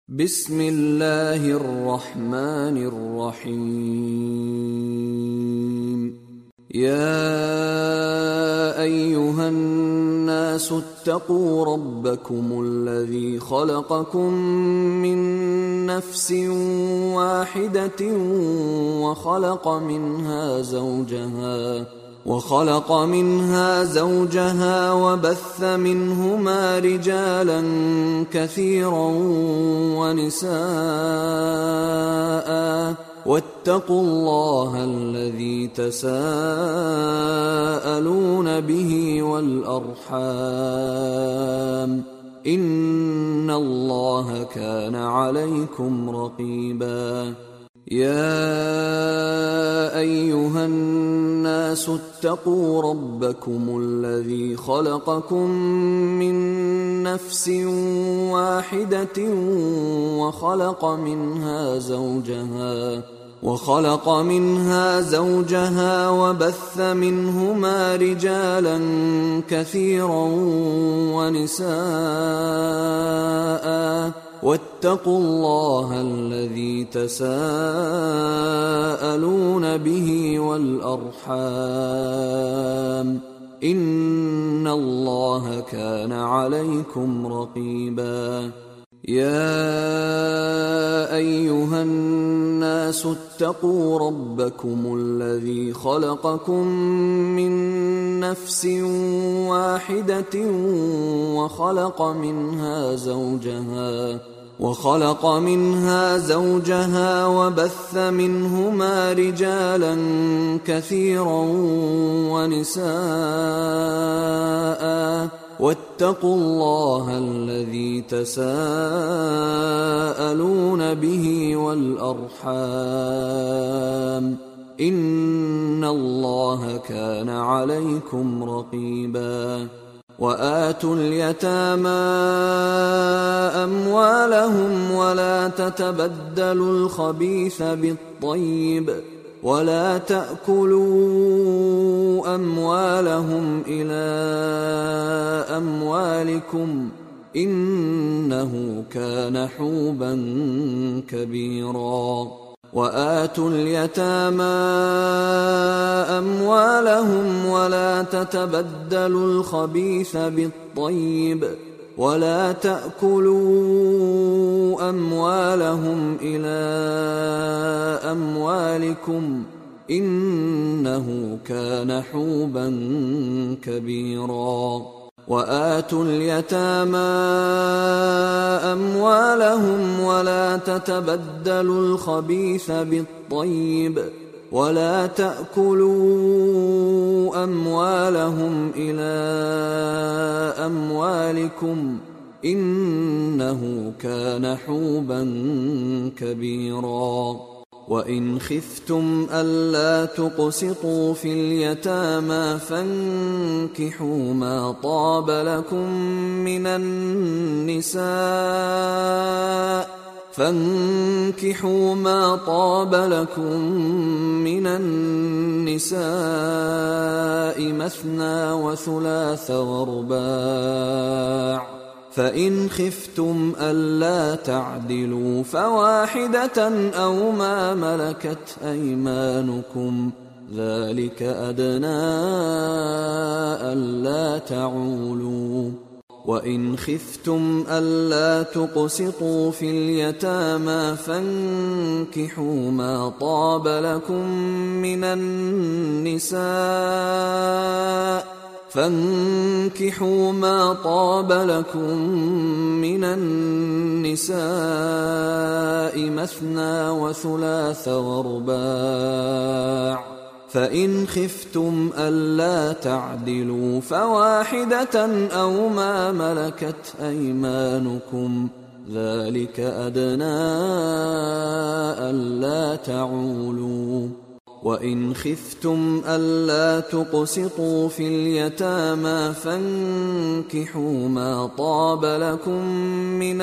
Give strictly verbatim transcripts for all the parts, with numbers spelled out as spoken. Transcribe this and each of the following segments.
بسم الله الرحمن الرحيم. يا أيها الناس اتقوا ربكم الذي خلقكم من نفس واحدة وخلق منها زوجها وخلق منها زوجها وبث منهما رجالا كثيرا ونساء، واتقوا الله الذي تساءلون به والأرحام، إن الله كان عليكم رقيبا. يا أيها الناس اتقوا ربكم الذي خلقكم من نفس واحدة وخلق منها زوجها وخلق منها زوجها وبث منهما رجالا كثيرا ونساء، واتقوا الله الذي تساءلون به والأرحام، إن الله كان عليكم رقيبا. يا أيها الناس اتقوا ربكم الذي خلقكم من نفس واحدة وخلق منها زوجها وخلق منها زوجها وبث منهما رجالا كثيرا ونساء، واتقوا الله الذي تساءلون به والأرحام، إن الله كان عليكم رقيبا. وآتوا اليتامى أموالهم ولا تتبدلوا الخبيث بالطيب ولا تأكلوا أموالهم إلى أموالكم، إنه كان حوبا كبيرا. وآتوا اليتامى أموالهم ولا تتبدلوا الخبيث بالطيب ولا تأكلوا أموالهم إلى أموالكم، إنه كان حوبا كبيرا. وآتوا اليتامى أموالهم ولا تتبدلوا الخبيث بالطيب ولا تأكلوا أموالهم إلى أموالكم، إنه كان حوبا كبيرا. وإن خفتم ألا تقسطوا في اليتامى فانكحوا ما طاب لكم من النساء فانكحوا ما طاب لكم من النساء مثنى وثلاث ورباع، فإن خفتم ألا تعدلوا فواحدة أو ما ملكت أيمانكم، ذلك أدنى ألا تعولوا. وإن خفتم ألا تقسطوا في اليتامى فانكحوا ما طاب لكم من النساء فانكحوا ما طاب لكم من النساء مثنى وثلاث ورباع، فإن خفتم ألا تعدلوا فواحدة أو ما ملكت أيمانكم، ذلك أدنى ألا تعولوا. وإن خفتم ألا تقسطوا في اليتامى فانكحوا ما طاب لكم من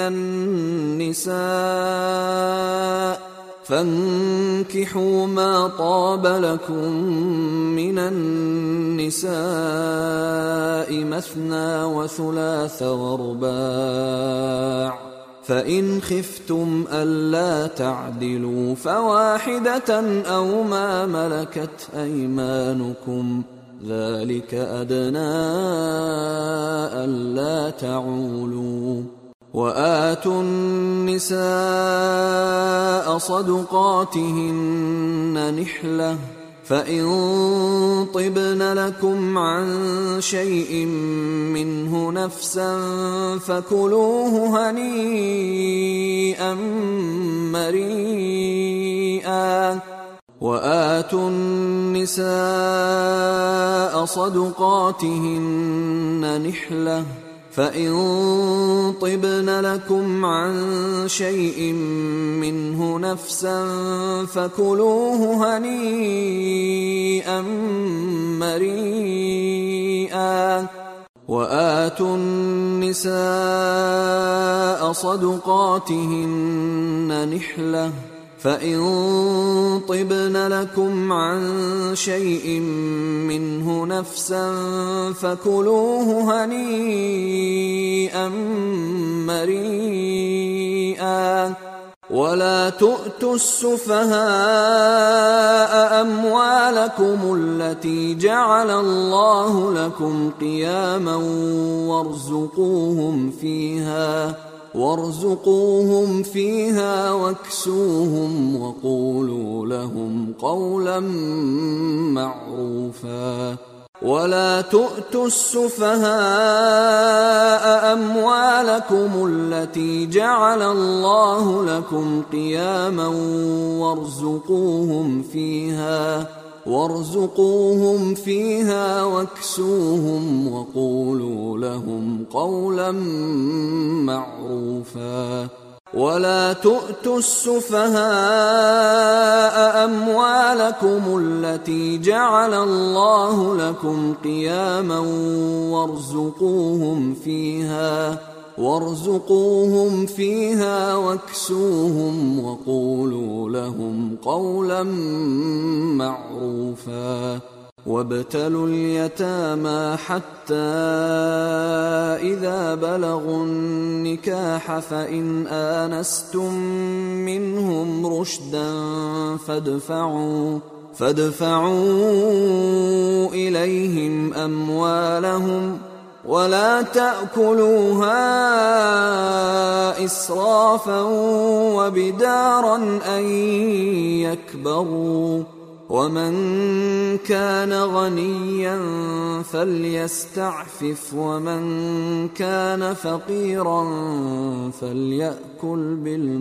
النساء فانكحوا ما طاب لكم من النساء مثنى وثلاث ورباع، فإن خفتم ألا تعدلوا فواحدة أو ما ملكت أيمانكم ذلك أدنى ألا تعولوا وآتوا النساء صدقاتهن نحلة فإن طبن لكم عن شيء منه نفسا فكلوه هنيئا مريئا وآتوا النساء صدقاتهن نحلة فإن طبن لكم عن شيء منه نفسا فكلوه هنيئا مريئا وآتوا النساء صدقاتهن نحلة فإن طبن لكم عن شيء منه نفسا فكلوه هنيئا مريئا ولا تؤتوا السفهاء أموالكم التي جعل الله لكم قياما وارزقوهم فيها وارزقوهم فيها واكسوهم وقولوا لهم قولا معروفا ولا تؤتوا السفهاء أموالكم التي جعل الله لكم قياما وارزقوهم فيها وارزقوهم فيها واكسوهم وقولوا لهم قولا معروفا ولا تؤتوا السفهاء أموالكم التي جعل الله لكم قياما وارزقوهم فيها وارزقوهم فيها واكسوهم وقولوا لهم قولا معروفا وابتلوا اليتامى حتى إذا بلغوا النكاح فإن آنستم منهم رشدا فادفعوا فادفعوا إليهم أموالهم ولا تأكلوها إسرافا وبدارا أن يكبروا ومن كان غنيا فليستعفف ومن كان فقيرا فليأكل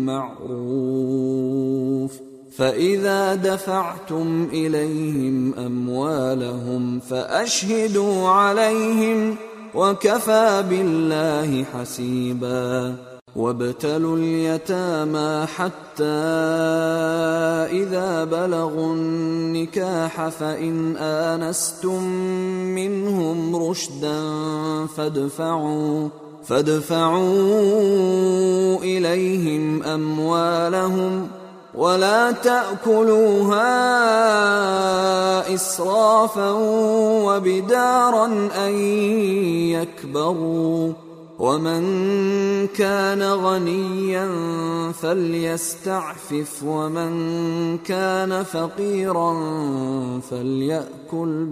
بالمعروف فإذا دفعتم إليهم أموالهم فأشهدوا عليهم وكفى بالله حسيبا وابتلوا اليتامى حتى إذا بلغوا النكاح فإن آنستم منهم رشدا فادفعوا فادفعوا إليهم أموالهم ولا تأكلوها إسرافا وبدارا أن يكبروا ومن كان غنيا فليستعفف ومن كان فقيرا فليأكل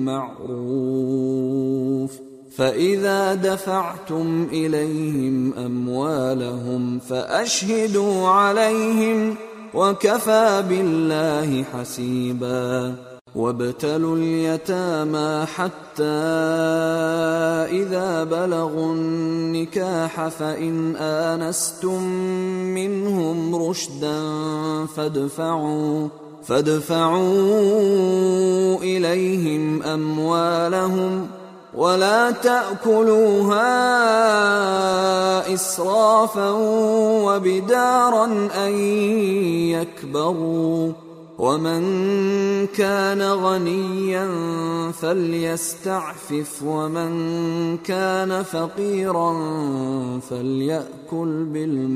بالمعروف فإذا دفعتم إليهم أموالهم فأشهدوا عليهم وكفى بالله حسيبا وابتلوا اليتامى حتى إذا بلغوا النكاح فإن آنستم منهم رشدا فادفعوا فادفعوا إليهم أموالهم ولا تأكلوها إسرافا وبدارا أن يكبروا ومن كان غنيا فليستعفف ومن كان فقيرا فليأكل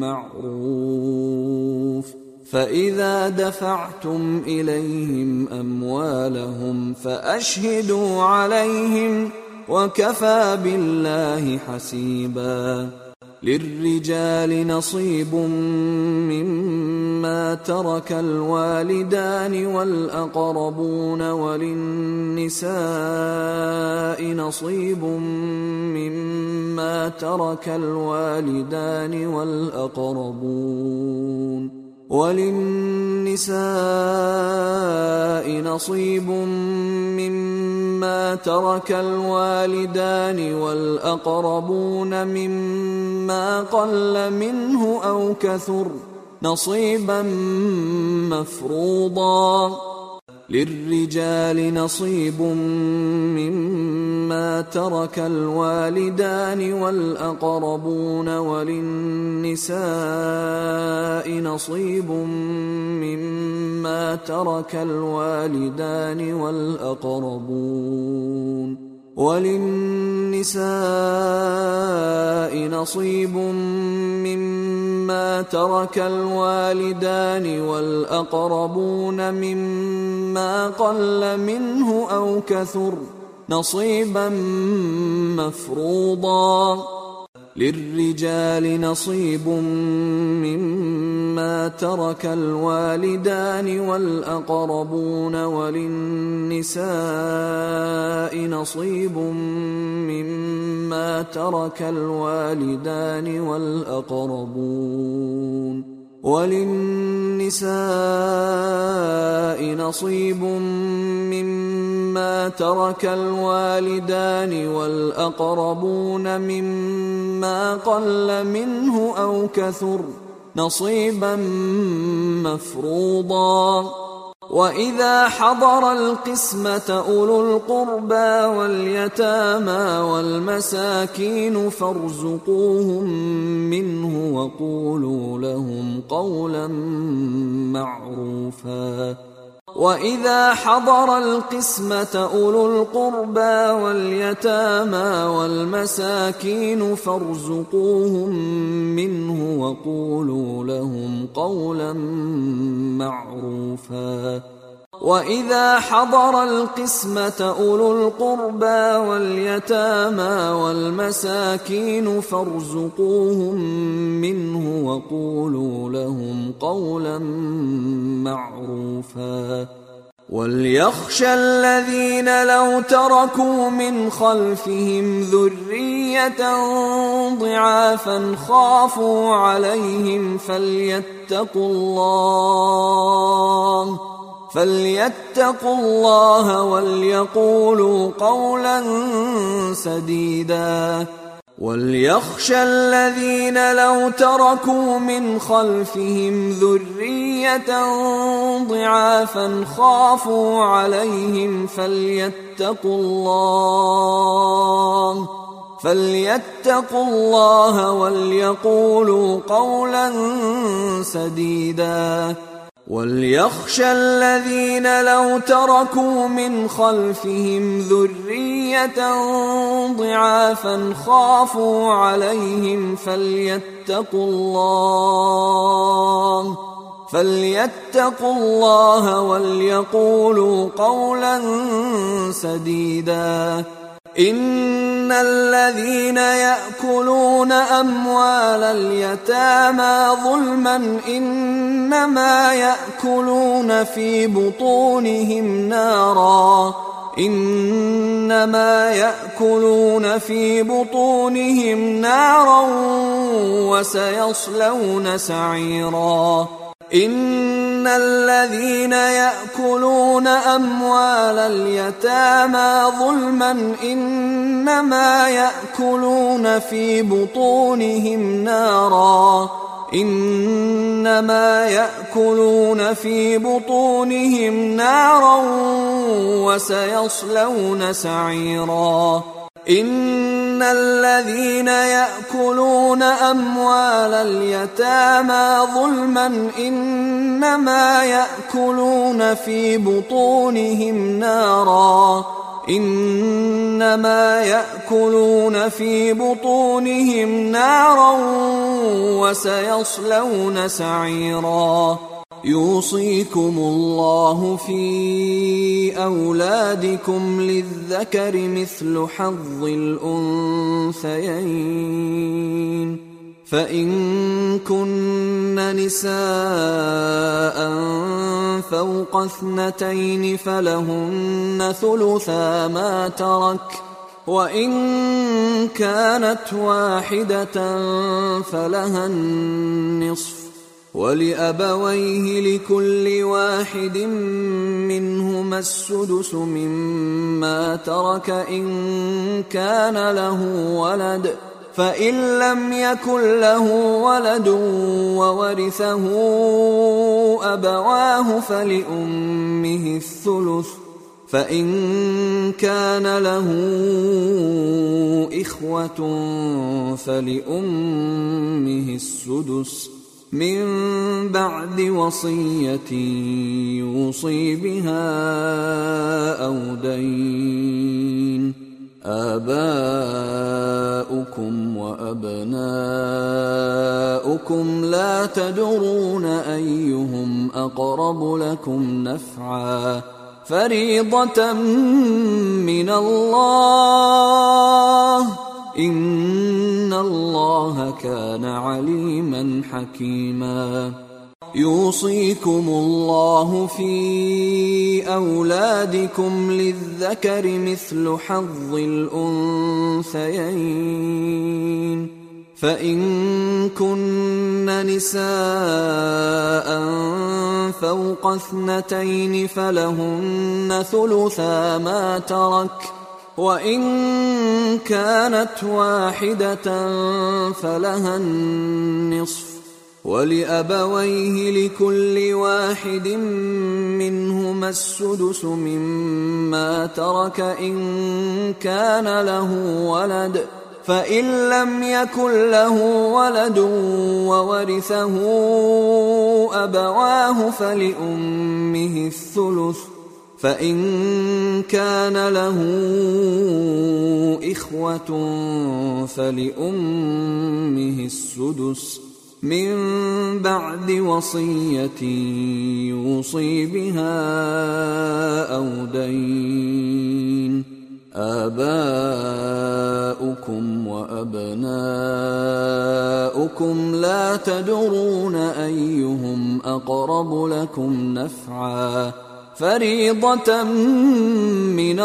بالمعروف فإذا دفعتم إليهم أموالهم فأشهدوا عليهم وكفى بالله حسيبا للرجال نصيب مما ترك الوالدان والأقربون وللنساء نصيب مما ترك الوالدان والأقربون وللنساء نصيب مما ترك الوالدان والأقربون مما قل منه أو كثر نصيبا مفروضا للرجال نصيب مما ترك الوالدان والأقربون وللنساء نصيب مما ترك الوالدان والأقربون وللنساء نصيب مما ترك الوالدان والأقربون مما قل منه أو كثر نصيبا مفروضا للرجال نصيب مما ترك الوالدان والأقربون وللنساء نصيب مما ترك الوالدان والأقربون وللنساء نصيب مما ترك الوالدان والأقربون مما قل منه أو كثر نصيبا مفروضا وإذا حضر القسمة أولو القربى واليتامى والمساكين فارزقوهم منه وقولوا لهم قولا معروفا وإذا حضر القسمة أولو القربى واليتامى والمساكين فارزقوهم منه وقولوا لهم قولا معروفا وإذا حضر القسمة أولو القربى واليتامى والمساكين فارزقوهم منه وقولوا لهم قولا معروفا وليخشى الذين لو تركوا من خلفهم ذرية ضعافا خافوا عليهم فليتقوا الله فليتقوا الله وليقولوا قولا سديدا وليخشى الذين لو تركوا من خلفهم ذرية ضعافا خافوا عليهم فليتقوا الله فليتقوا الله وليقولوا قولا سديدا وليخشى الذين لو تركوا من خلفهم ذرية ضعافا خافوا عليهم فليتقوا الله فليتقوا الله وليقولوا قولا سديدا إن الذين يأكلون أموال اليتامى ظلما إنما يأكلون في بطونهم نارا إنما يأكلون في بطونهم نارا وسيصلون سعيرا إن الذين يأكلون أموال اليتامى ظلما إنما يأكلون في بطونهم نارا إنما يأكلون في بطونهم نارا وسيصلون سعيرا إن الذين يأكلون أموال اليتامى ظلما إنما يأكلون في بطونهم نارا إنما يأكلون في بطونهم نارا وسيصلون سعيرا يوصيكم الله في أولادكم للذكر مثل حظ الأنثيين فإن كن نساء فوق اثنتين فلهن ثلثا ما ترك، وإن كانت واحدة فلها النصف، ولأبويه لكل واحد منهما السدس مما ترك إن كان له ولد، فإن لم يكن له ولد وورثه أبواه فلأمه الثلث، فإن كان له إخوة فلأمه السدس من بعد وصية يوصي بها أو دين. آباؤكم وأبناؤكم لا تدرون أيهم أقرب لكم نفعا، فريضة من الله، إن الله كان عليما حكيما. يوصيكم الله في أولادكم للذكر مثل حظ الأنثيين، فإن كن نساء فوق اثنتين فلهن ثلثا ما ترك، وإن كانت واحدة فلها النصف، ولأبويه لكل واحد منهما السدس مما ترك إن كان له ولد، فإن لم يكن له ولد وورثه أبواه فلأمه الثلث، فإن كان له إخوة فلأمه السدس من بعد وصية يوصي بها أو دين. آباؤكم وأبناؤكم لا تدرون أيهم أقرب لكم نفعا، فريضة من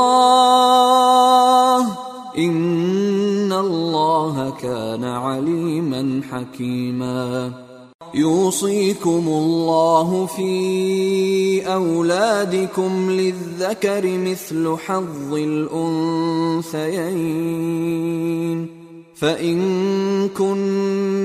الله، إن الله كان عليما حكيما. يوصيكم الله في أولادكم للذكر مثل حظ الأنثيين، فإن كن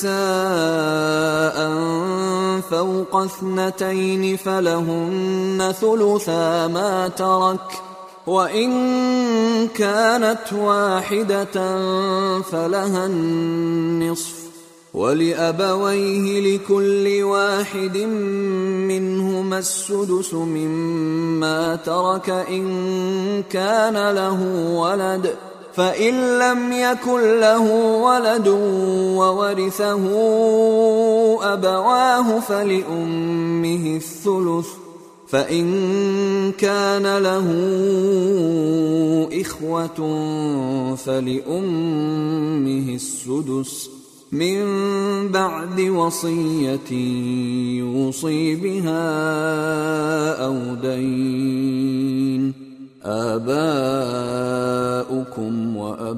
نساء فوق اثنتين فلهن ثلثا ما ترك، وإن كانت واحدة فلها النصف، ولأبويه لكل واحد منهما السدس مما ترك إن كان له ولد، فإن لم يكن له ولد وورثه أبواه فلأمه الثلث، فإن كان له إخوة فلأمه السدس من بعد وصية يوصي بها أو دين. آباؤكم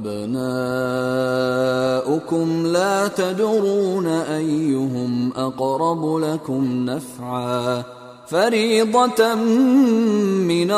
وأبناؤكم لا تدرون أيهم أقرب لكم نفعا، فريضة من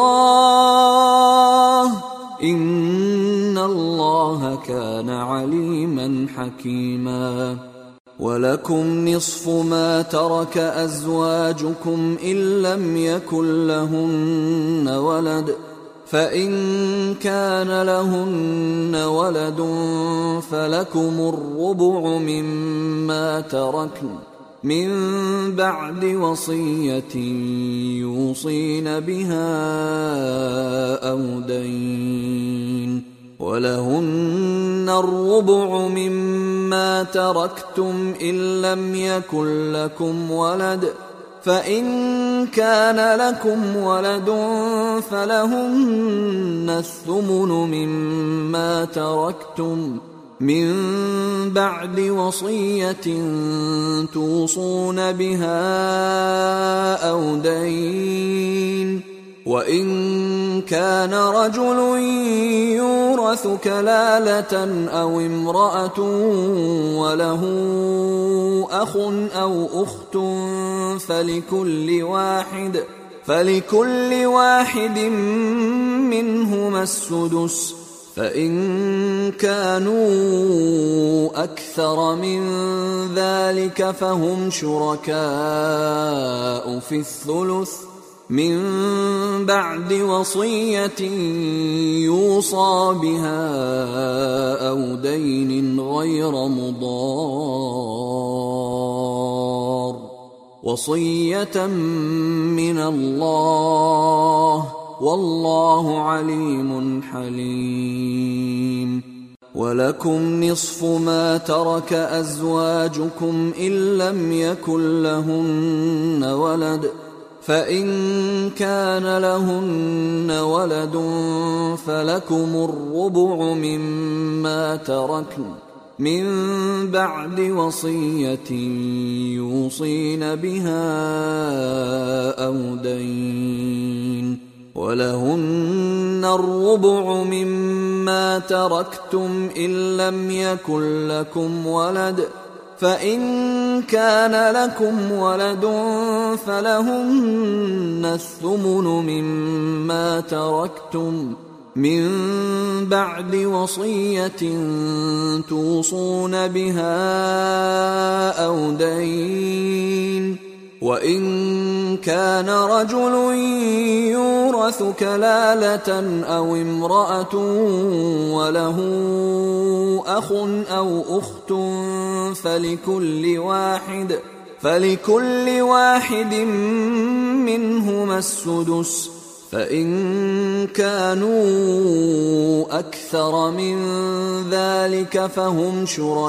الله، إن الله كان عليما حكيما. ولكم نصف ما ترك أزواجكم إن لم يكن لهن ولد، فإن كان لهن ولد فلكم الربع مما تركن من بعد وصية يوصين بها أو دين. ولهن الربع مما تركتم إن لم يكن لكم ولد، فإن كان لكم ولد فلهن الثمن مما تركتم من بعد وصية توصون بها أو دين، وإن كان رجل يورث كلالة أو امرأة وله أخ أو أخت فلكل واحد فلكل واحد منهما السدس، فإن كانوا أكثر من ذلك فهم شركاء في الثلث من بعد وصية يوصى بها أو دين غير مضار، وصية من الله والله عليم حليم. ولكم نصف ما ترك أزواجكم إن لم يكن لهن ولد، فإن كان لهن ولد فلكم الربع مما تركن من بعد وصية يوصين بها أو دين، ولهن الربع مما تركتم إن لم يكن لكم ولد، فإن كان لكم ولد فلهن الثمن مما تركتم من بعد وصية توصون بها أو دين، وإن كان رجل يورث كلالة أو امرأة وله أخ أو أخت فلكل واحد فلكل واحد منهما السدس، فإن كانوا أكثر من ذلك فهم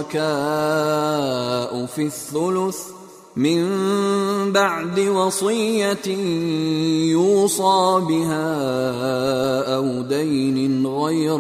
شركاء في الثلث من بعد وصية يوصى بها أو دين غير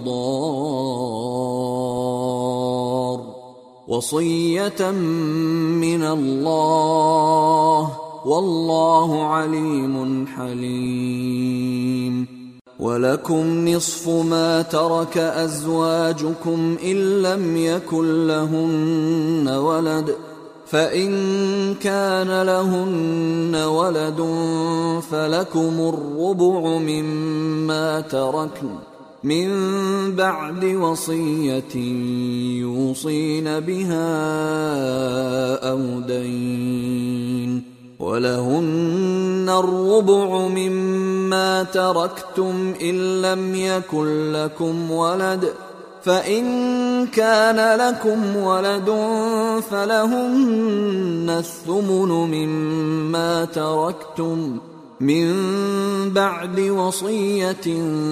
مضار، وصية من الله والله عليم حليم. ولكم نصف ما ترك أزواجكم إن لم يكن لهن ولد، فإن كان لهن ولد فلكم الربع مما تركن من بعد وصية يوصين بها أو دين، ولهن الربع مما تركتم إن لم يكن لكم ولد، فإن كان لكم ولد فلهن الثمن مما تركتم من بعد وصية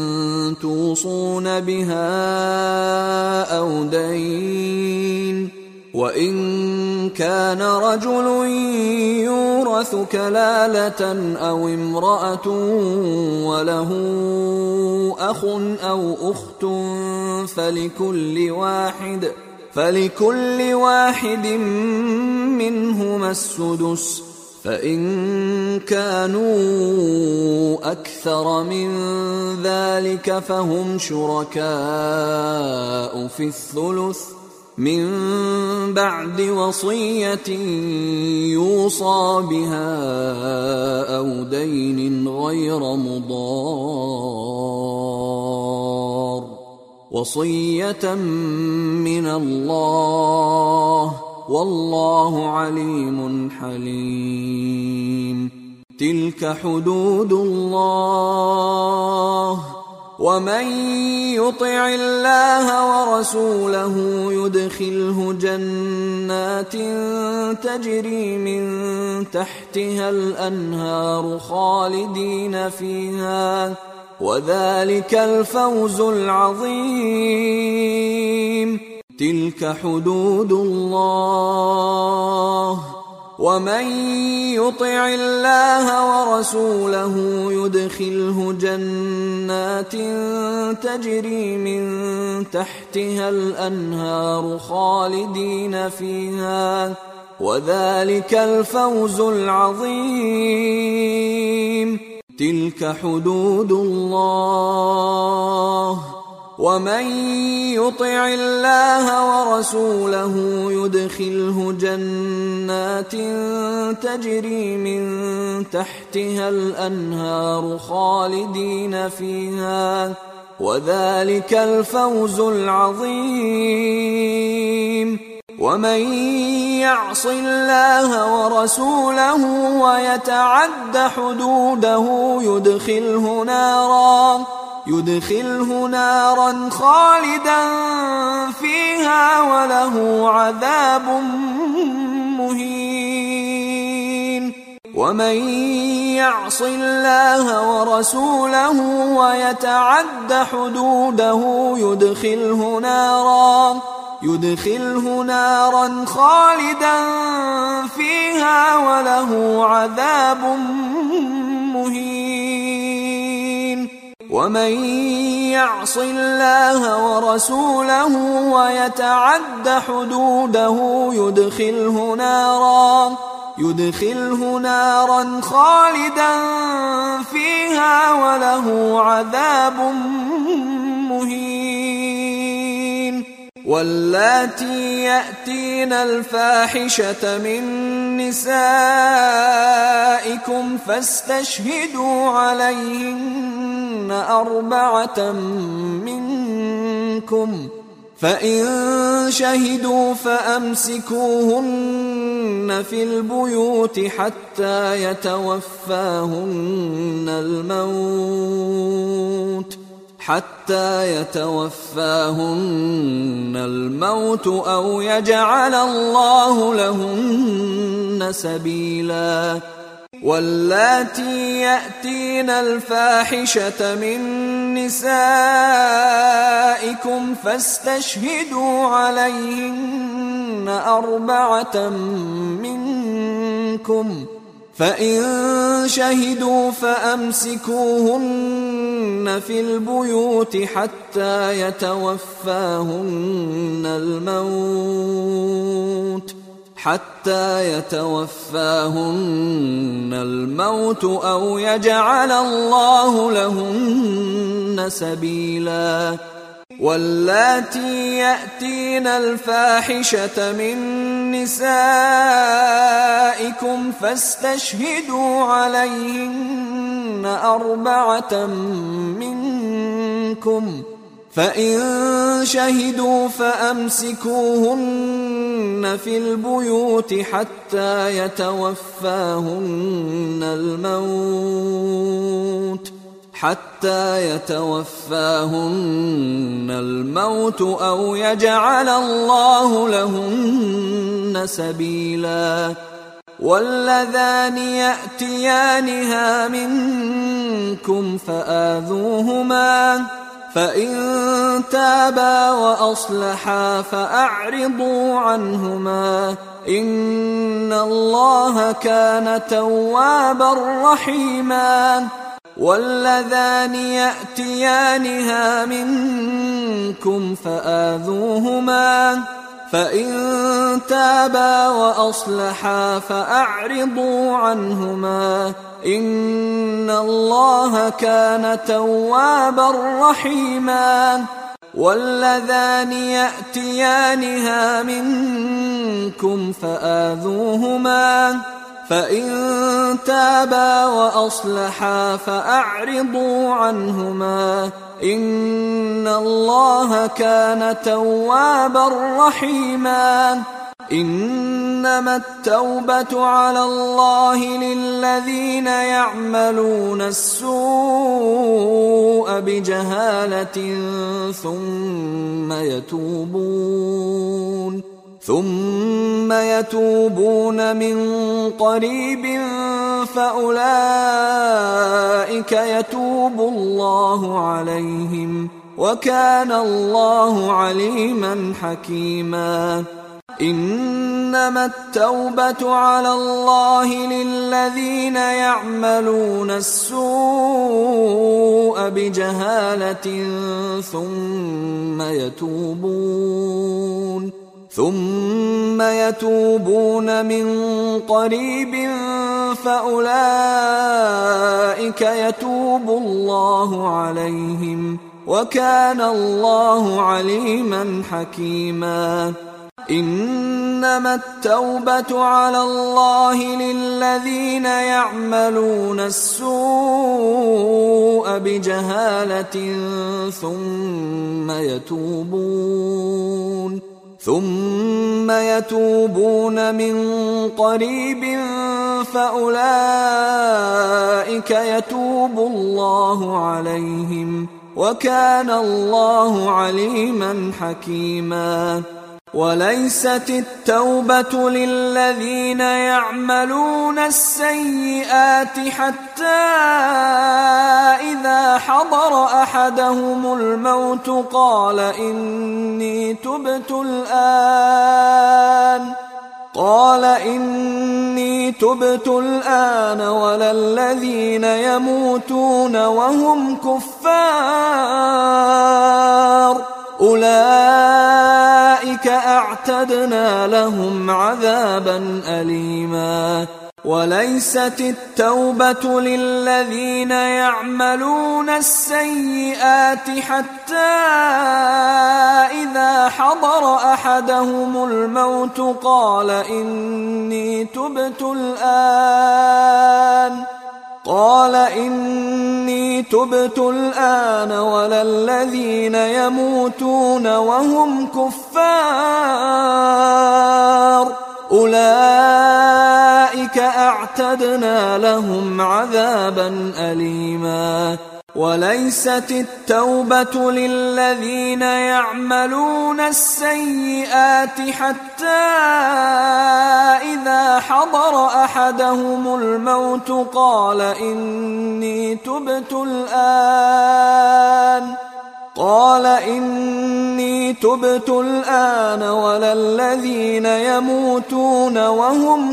توصون بها أو دين، وإن كان رجل يورث كلالة أو امرأة وله أخ أو أخت فلكل واحد فلكل واحد منهما السدس، فإن كانوا أكثر من ذلك فهم شركاء في الثلث من بعد وصية يوصى بها أو دين غير مضار، وصية من الله والله عليم حليم. تلك حدود الله، ومن يطع الله ورسوله يدخله جنات تجري من تحتها الأنهار خالدين فيها، وذلك الفوز العظيم. تلك حدود الله، ومن يطع الله ورسوله يدخله جنات تجري من تحتها الأنهار خالدين فيها، وذلك الفوز العظيم. تلك حدود الله، ومن يطع الله ورسوله يدخله جنات تجري من تحتها الأنهار خالدين فيها، وذلك الفوز العظيم. ومن يعص الله ورسوله ويتعد حدوده يدخله نارا يدخله نارا خالدا فيها وله عذاب مهين. ومن يعص الله ورسوله ويتعد حدوده يدخله نارا يدخله نارا خالدا فيها وله عذاب مهين. ومن يعص الله ورسوله ويتعد حدوده يدخله نارا يدخله نارا خالدا فيها وله عذاب مهين. واللاتي يأتين الفاحشة من نسائكم فاستشهدوا عليهن أربعة منكم، فإن شهدوا فأمسكوهن في البيوت حتى يتوفاهن الموت حتى يتوفاهن الموت أو يجعل الله لهن سبيلا. واللاتي يأتين الفاحشة من نسائكم فاستشهدوا عليهن أربعة منكم، فإن شهدوا فأمسكوهن في البيوت حتى يتوفاهن الموت حتى يتوفاهن الموت أو يجعل الله لهن سبيلا. واللاتي يأتين الفاحشة من نسائكم فاستشهدوا عليهن أربعة منكم، فإن شهدوا فأمسكوهن في البيوت حتى يتوفاهن الموت حتى يتوفاهن الموت أو يجعل الله لهن سبيلا. واللذان يأتيانها منكم فآذوهما، فإن تابا وأصلحا فأعرضوا عنهما، إن الله كان توابا رحيما. واللذان يأتيانها منكم فآذوهما، فإن تابا وأصلحا فأعرضوا عنهما، إن الله كان توابا رحيما. واللذان يأتيانها منكم فآذوهما، فإن تابا وأصلحا فأعرضوا عنهما، إن الله كان توابا رحيما. إنما التوبة على الله للذين يعملون السوء بجهالة ثم يتوبون ثم يتوبون من قريب فأولئك يتوب الله عليهم، وكان الله عليما حكيما. إنما التوبة على الله للذين يعملون السوء بجهالة ثم يتوبون ثم يتوبون من قريب فأولئك يتوب الله عليهم وكان الله عليما حكيما. إنما التوبة على الله للذين يعملون السوء بجهالة ثم يتوبون ثم يتوبون من قريب فأولئك يتوب الله عليهم وكان الله عليما حكيما. وليست التوبة للذين يعملون السيئات حتى إذا حضر أحدهم الموت قال إني تبت الآن قال إني تبت الآن ولا الذين يموتون وهم كفار أولئك أعتدنا لهم عذابا أليما. وليست التوبة للذين يعملون السيئات حتى إذا حضر أحدهم الموت قال إني تبت الآن قال إني تبت الآن ولا الذين يموتون وهم كفار أولئك أعتدنا لهم عذابا أليما. وليست التوبة للذين يعملون السيئات حتى إذا حضر أحدهم الموت قال إني تبت الآن قال إني تبت الآن ولا الذين يموتون وهم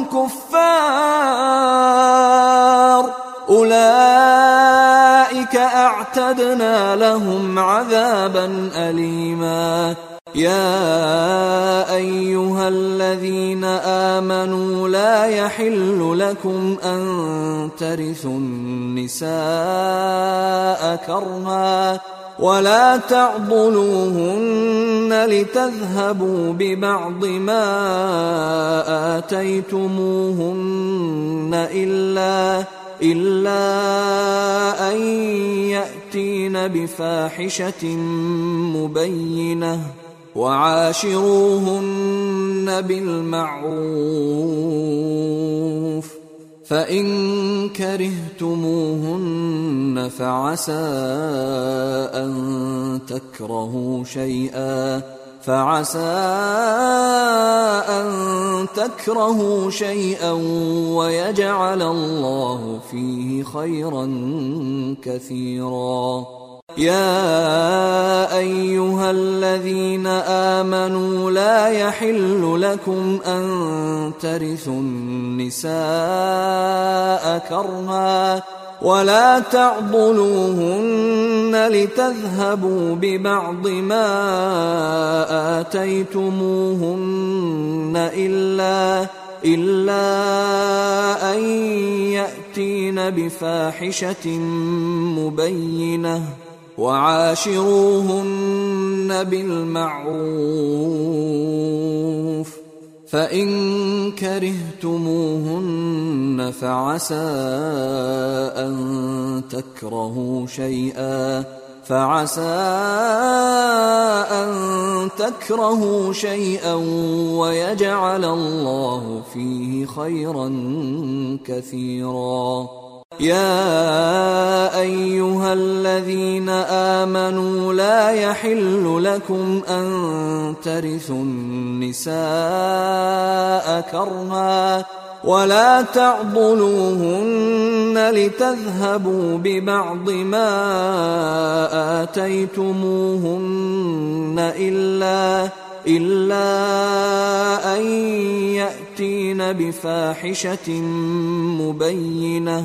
كفار أولئك أعتدنا لهم عذابا أليما. يا أيها الذين آمنوا لا يحل لكم أن ترثوا النساء كرها ولا تعضلوهن لتذهبوا ببعض ما آتيتموهن إلا إلا أن يأتين بفاحشة مبينة وعاشروهن بالمعروف فإن كرهتموهن فعسى أن تكرهوا شيئا فعسى أن تكرهوا شيئا ويجعل الله فيه خيرا كثيرا. يا أيها الذين آمنوا لا يحل لكم أن ترثوا النساء كرها ولا تعضلوهن لتذهبوا ببعض ما آتيتموهن إلا إلا أن يأتين بفاحشة مبينة وعاشروهن بالمعروف فإن كرهتموهن فعسى أن تكرهوا شيئا فعسى أن تكرهوا شيئا ويجعل الله فيه خيرا كثيرا. يا أيها الذين آمنوا لا يحل لكم أن ترثوا النساء كرها ولا تعضلوهن لتذهبوا ببعض ما آتيتموهن إلا إلا أن يأتين بفاحشة مبينة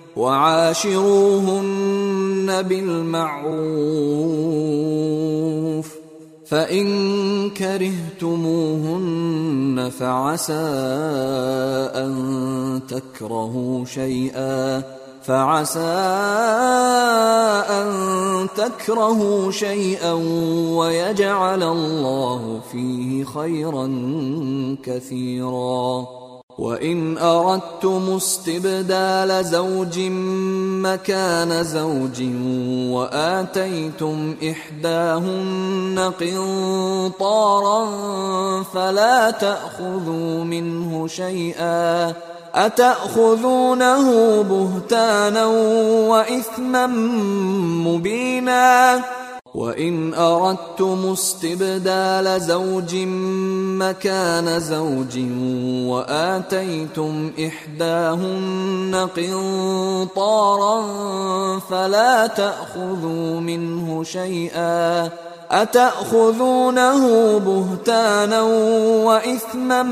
وعاشروهن بالمعروف فإن كرهتموهن فعسى أن تكرهوا شيئا فعسى أن تكرهوا شيئا ويجعل الله فيه خيرا كثيرا. وإن أردتم استبدال زوج مكان زوج وآتيتم إحداهن قنطارا فلا تأخذوا منه شيئا أتأخذونه بهتانا وإثما مبينا. وإن أردتم استبدال زوج مكان زوج وآتيتم إحداهن قنطارا فلا تأخذوا منه شيئا أتأخذونه بهتانا وإثما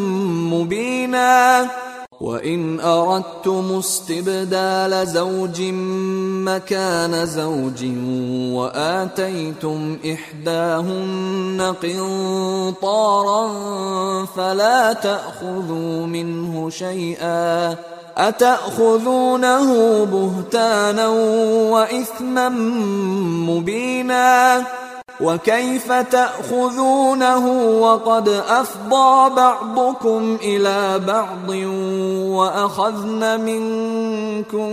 مبينا. وإن أردتم استبدال زوج مكان زوج وآتيتم إحداهن قنطارا فلا تأخذوا منه شيئا أتأخذونه بهتانا وإثما مبينا. وكيف تأخذونه وقد أفضى بعضكم إلى بعض وأخذن منكم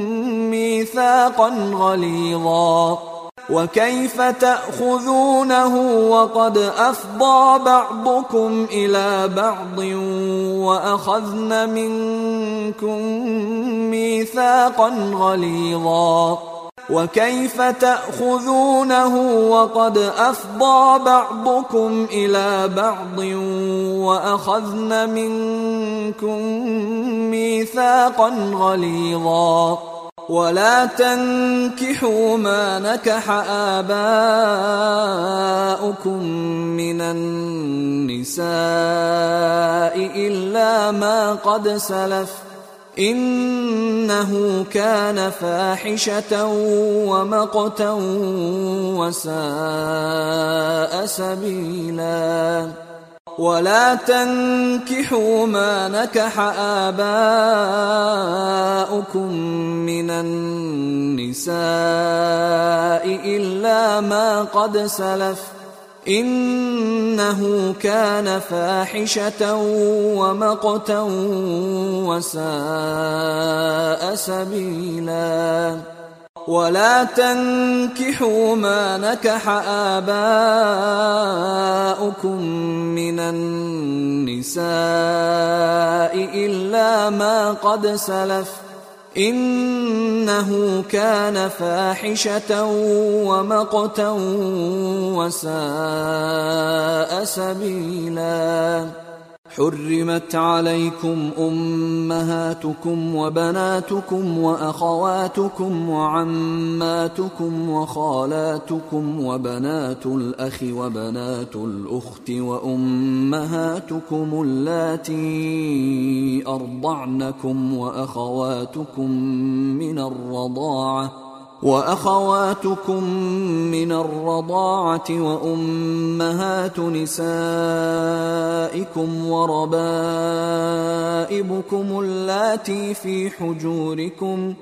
ميثاقا غليظا وكيف تأخذونه وقد أفضى بعضكم إلى بعض وأخذن منكم ميثاقا غليظا وكيف تأخذونه وقد أفضى بعضكم إلى بعض وأخذن منكم ميثاقا غليظا. ولا تنكحوا ما نكح آباؤكم من النساء إلا ما قد سلف إنه كان فاحشة ومقتا وساء سبيلا. ولا تنكحوا ما نكح آباؤكم من النساء إلا ما قد سلف إنه كان فاحشة ومقتا وساء سبيلا. ولا تنكحوا ما نكح آباؤكم من النساء إلا ما قد سلف إنه كان فاحشة ومقتا وساء سبيلا. حرمت عليكم أمهاتكم وبناتكم وأخواتكم وعماتكم وخالاتكم وبنات الأخ وبنات الأخت وأمهاتكم اللاتي أرضعنكم وأخواتكم من الرضاعة وأخواتكم من الرضاعة وأمهات نسائكم وربائبكم اللاتي في حجوركم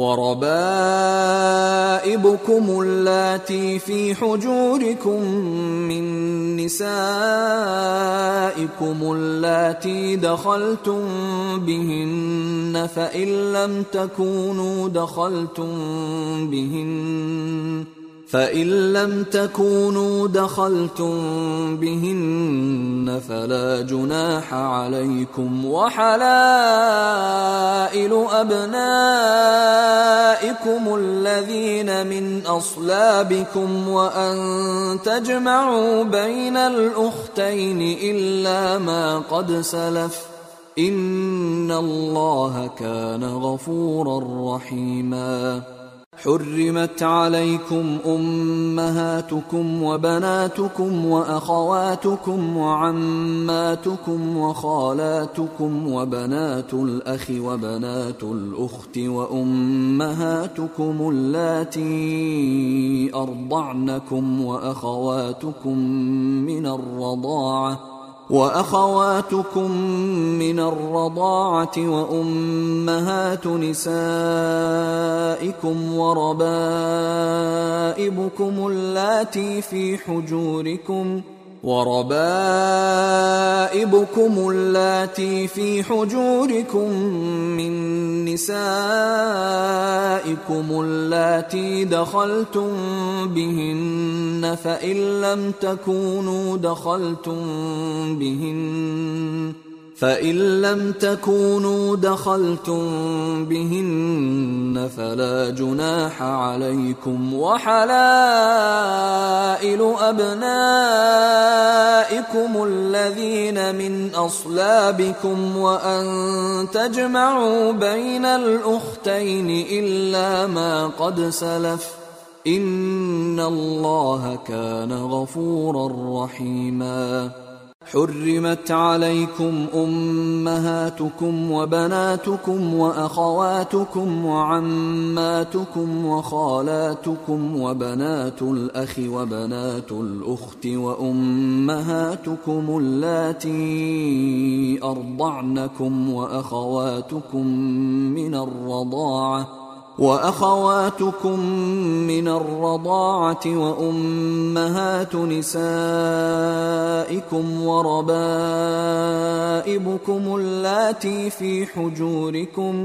وربائبكم اللاتي في حجوركم من نسائكم اللاتي دخلتم بهن فإن لم تكونوا دخلتم بهن فإن لم تكونوا دخلتم بهن فلا جناح عليكم. وحلائل أبنائكم الذين من أصلابكم وأن تجمعوا بين الأختين إلا ما قد سلف إن الله كان غفورا رحيما. حرمت عليكم أمهاتكم وبناتكم وأخواتكم وعماتكم وخالاتكم وبنات الأخ وبنات الأخت وأمهاتكم اللاتي أرضعنكم وأخواتكم من الرضاعة وأخواتكم من الرضاعة وأمهات نسائكم وربائبكم اللاتي في حجوركم وربائبكم اللاتي في حجوركم من نسائكم اللاتي دخلتم بهن فإن لم تكونوا دخلتم بهن فإن لم تكونوا دخلتم بهن فلا جناح عليكم وحلائل أبنائكم الذين من أصلابكم وأن تجمعوا بين الأختين إلا ما قد سلف إن الله كان غفورا رحيما حرمت عليكم أمهاتكم وبناتكم وأخواتكم وعماتكم وخالاتكم وبنات الأخ وبنات الأخت وأمهاتكم اللاتي أرضعنكم وأخواتكم من الرضاعة وأخواتكم من الرضاعة وأمهات نسائكم وربائبكم اللاتي في حجوركم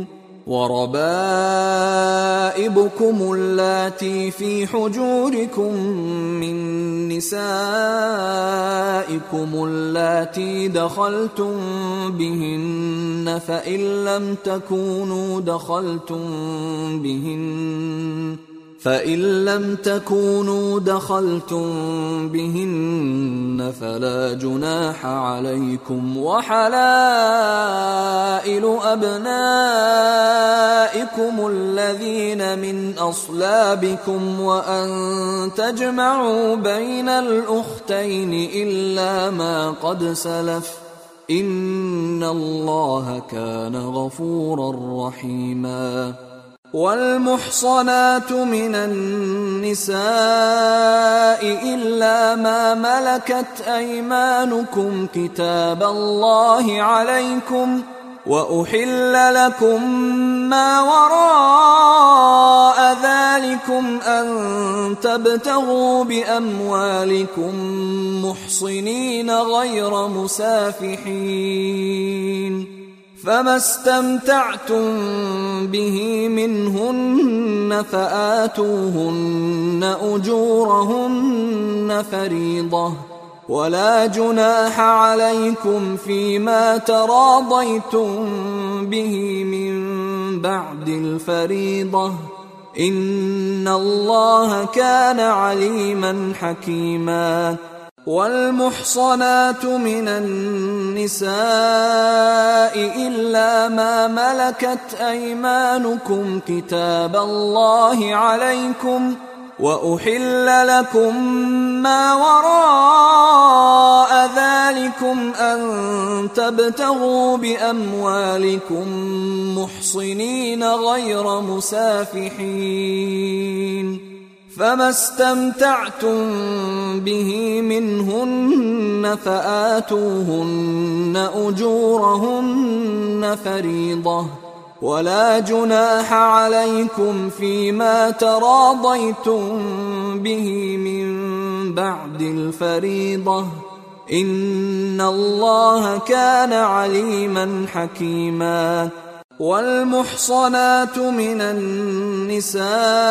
وربائبكم اللاتي في حجوركم من نسائكم اللاتي دخلتم بهن فإن لم تكونوا دخلتم بهن فإن لم تكونوا دخلتم بهن فلا جناح عليكم وحلائل أبنائكم الذين من أصلابكم وأن تجمعوا بين الأختين إلا ما قد سلف إن الله كان غفورا رحيما والمحصنات من النساء إلا ما ملكت أيمانكم كتاب الله عليكم وأحل لكم ما وراء ذلكم أن تبتغوا بأموالكم محصنين غير مسافحين فما استمتعتم به منهن فآتوهن أجورهن فريضة ولا جناح عليكم فيما تراضيتم به من بعد الفريضة إن الله كان عليما حكيما والمحصنات من النساء إلا ما ملكت أيمانكم كتاب الله عليكم وأحل لكم ما وراء ذلكم أن تبتغوا بأموالكم محصنين غير مسافحين فما استمتعتم به منهن فآتوهن أجورهن فريضة ولا جناح عليكم فيما تراضيتم به من بعد الفريضة إن الله كان عليما حكيما والمحصنات من النساء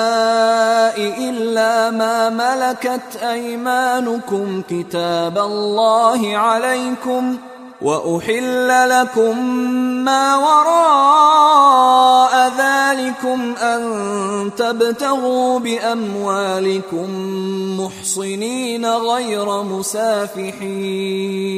إلا ما ملكت أيمانكم كتاب الله عليكم وأحل لكم ما وراء ذلكم أن تبتغوا بأموالكم محصنين غير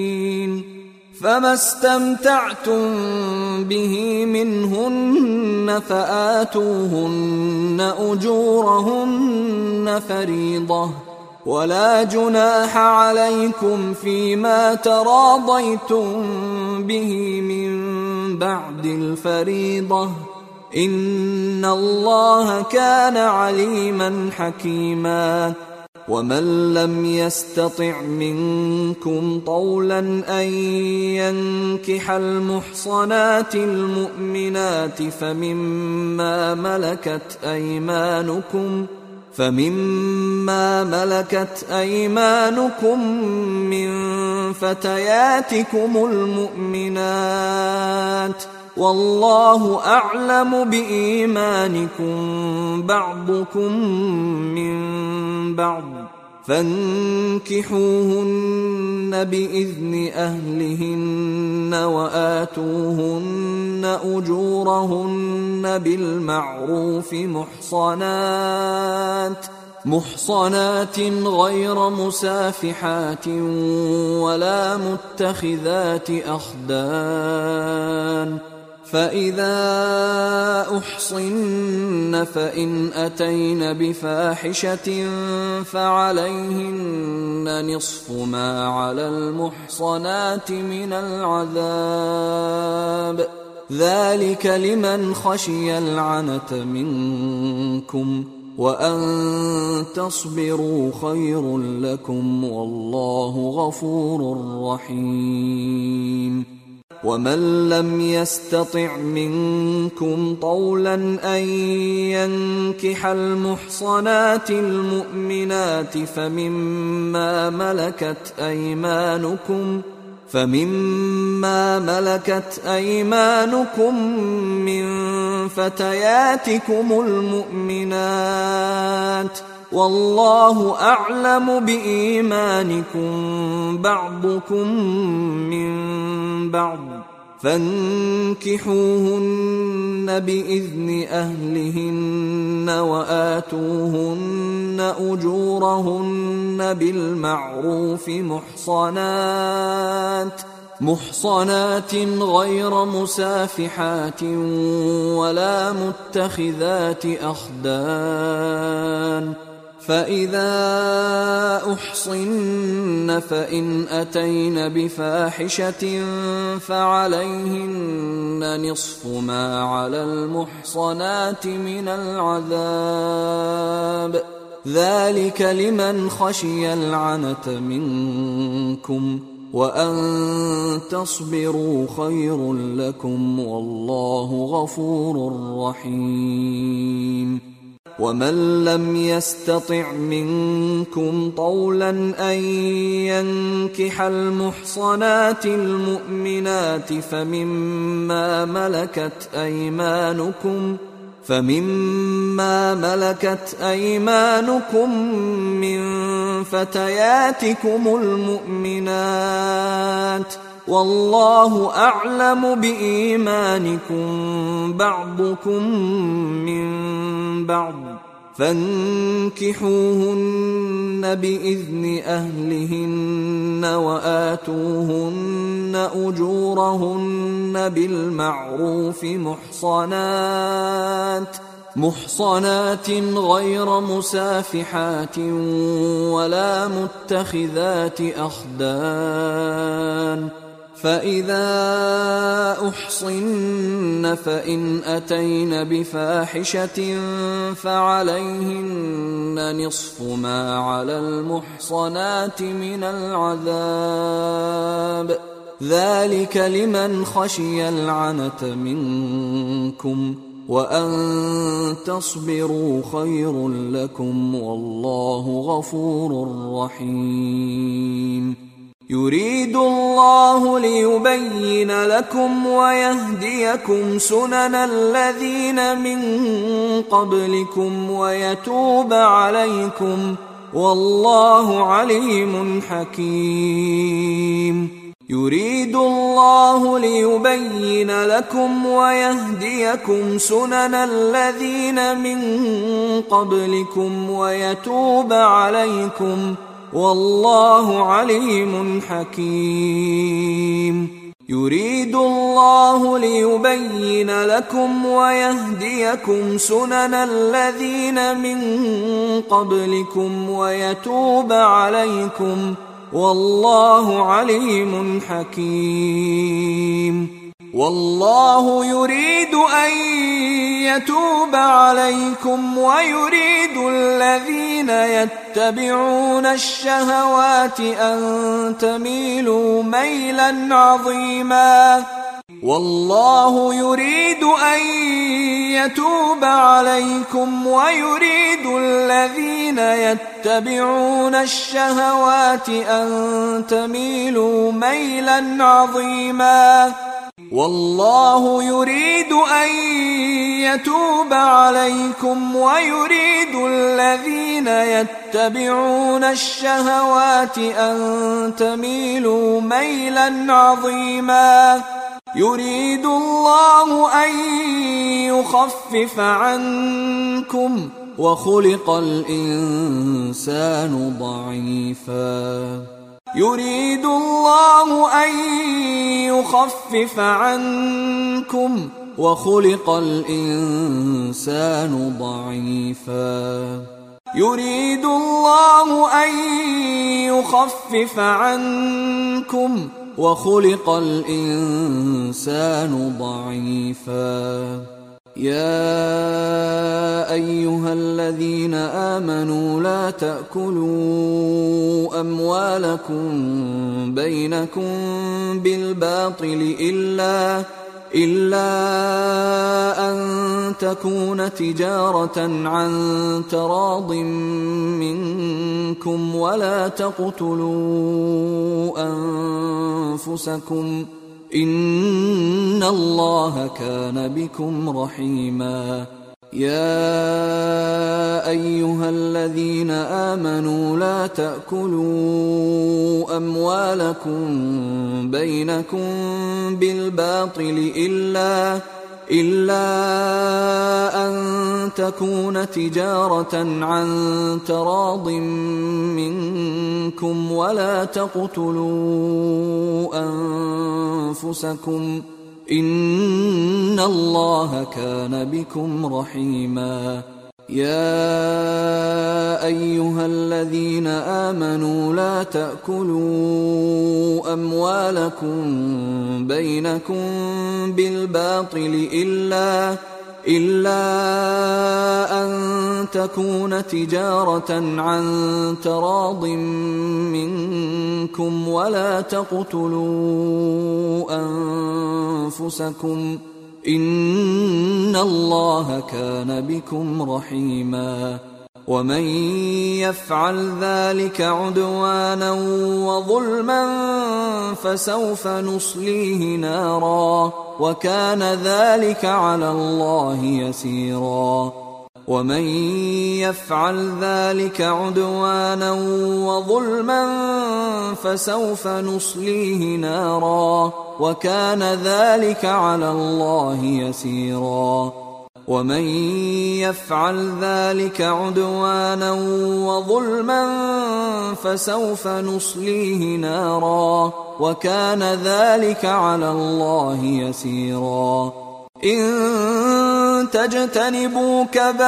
مسافحين فما استمتعتم به منهن تحصنوهن فآتوهن أجورهن فريضة ولا جناح عليكم فيما تراضيتم به من بعد الفريضة إن الله كان عليما حكيما. ومن لم يستطع منكم طولا أن ينكح المحصنات المؤمنات فمما ملكت أيمانكم فمما ملكت أيمانكم من فتياتكم المؤمنات والله أعلم بإيمانكم بعضكم من بعض فانكحوهن بإذن أهلهن وآتوهن أجورهن بالمعروف محصنات محصنات غير مسافحات ولا متخذات أخدان فإذا أحصن فإن أتين بفاحشة فعليهن نصف ما على المحصنات من العذاب ذلك لمن خشي العنت منكم وأن تصبروا خير لكم والله غفور رحيم. ومن لم يستطع منكم طولا أن ينكح المحصنات المؤمنات فمما ملكت أيمانكم فمما ملكت أيمانكم من فتياتكم المؤمنات والله أعلم بإيمانكم بعضكم من بعض فانكحوهن بإذن أهلهن وآتوهن أجورهن بالمعروف محصنات محصنات غير مسافحات ولا متخذات أخدان فإذا أحصن فإن أتين بفاحشة فعليهن نصف ما على المحصنات من العذاب ذلك لمن خشي العنت منكم وأن تصبروا خير لكم والله غفور رحيم. ومن لم يستطع منكم طولا أن ينكح المحصنات المؤمنات فمما ملكت أيمانكم فمما ملكت أيمانكم من فتياتكم المؤمنات والله أعلم بإيمانكم بعضكم من بعض فانكحوهن بإذن أهلهن وآتوهن أجورهن بالمعروف محصنات محصنات غير مسافحات ولا متخذات أخدان فإذا أحصن فإن أتين بفاحشة فعليهن نصف ما على المحصنات من العذاب ذلك لمن خشي العنت منكم وأن تصبروا خير لكم والله غفور رحيم. يريد الله ليبين لكم ويهديكم سنن الذين من قبلكم ويتوب عليكم، والله عليم حكيم. يريد الله ليبين لكم ويهديكم سنن الذين من قبلكم ويتوب عليكم، والله عليم حكيم. يريد الله ليبين لكم ويهديكم سنن الذين من قبلكم ويتوب عليكم والله عليم حكيم. والله يريد أن يتوب عليكم ويريد الذين يتبعون الشهوات أن تميلوا ميلا عظيما. والله يريد أن يتوب عليكم ويريد الذين يتبعون الشهوات أن تميلوا ميلا عظيما. والله يريد أن يتوب عليكم ويريد الذين يتبعون الشهوات أن تميلوا ميلا عظيما. يريد الله أن يخفف عنكم وخلق الإنسان ضعيفا. يريد الله أن يخفف عنكم وخلق الإنسان ضعيفا. يريد الله أن يخفف عنكم وخلق الإنسان ضعيفا. يا أيها الذين آمنوا لا تأكلوا أموالكم بينكم بالباطل إلا إلا أن تكون تجارة عن تراض منكم ولا تقتلوا أنفسكم إن الله كان بكم رحيما. يا أيها الذين آمنوا لا تأكلوا أموالكم بينكم بالباطل إلا إلا أن تكون تجارة عن تراض منكم ولا تقتلوا أنفسكم إن الله كان بكم رحيما. يا أيها الذين آمنوا لا تأكلوا أموالكم بينكم بالباطل إلا إلا أن تكون تجارة عن تراض منكم ولا تقتلوا أنفسكم إن الله كان بكم رحيما. ومن يفعل ذلك عدوانا وظلما فسوف نصليه نارا وكان ذلك على الله يسيرا. ومن يفعل ذلك عدوانا وظلما فسوف نصليه نارا وكان ذلك على الله يسيرا. ومن يفعل ذلك عدوانا وظلما فسوف نصليه نارا وكان ذلك على الله يسيرا. إن تجتنبوا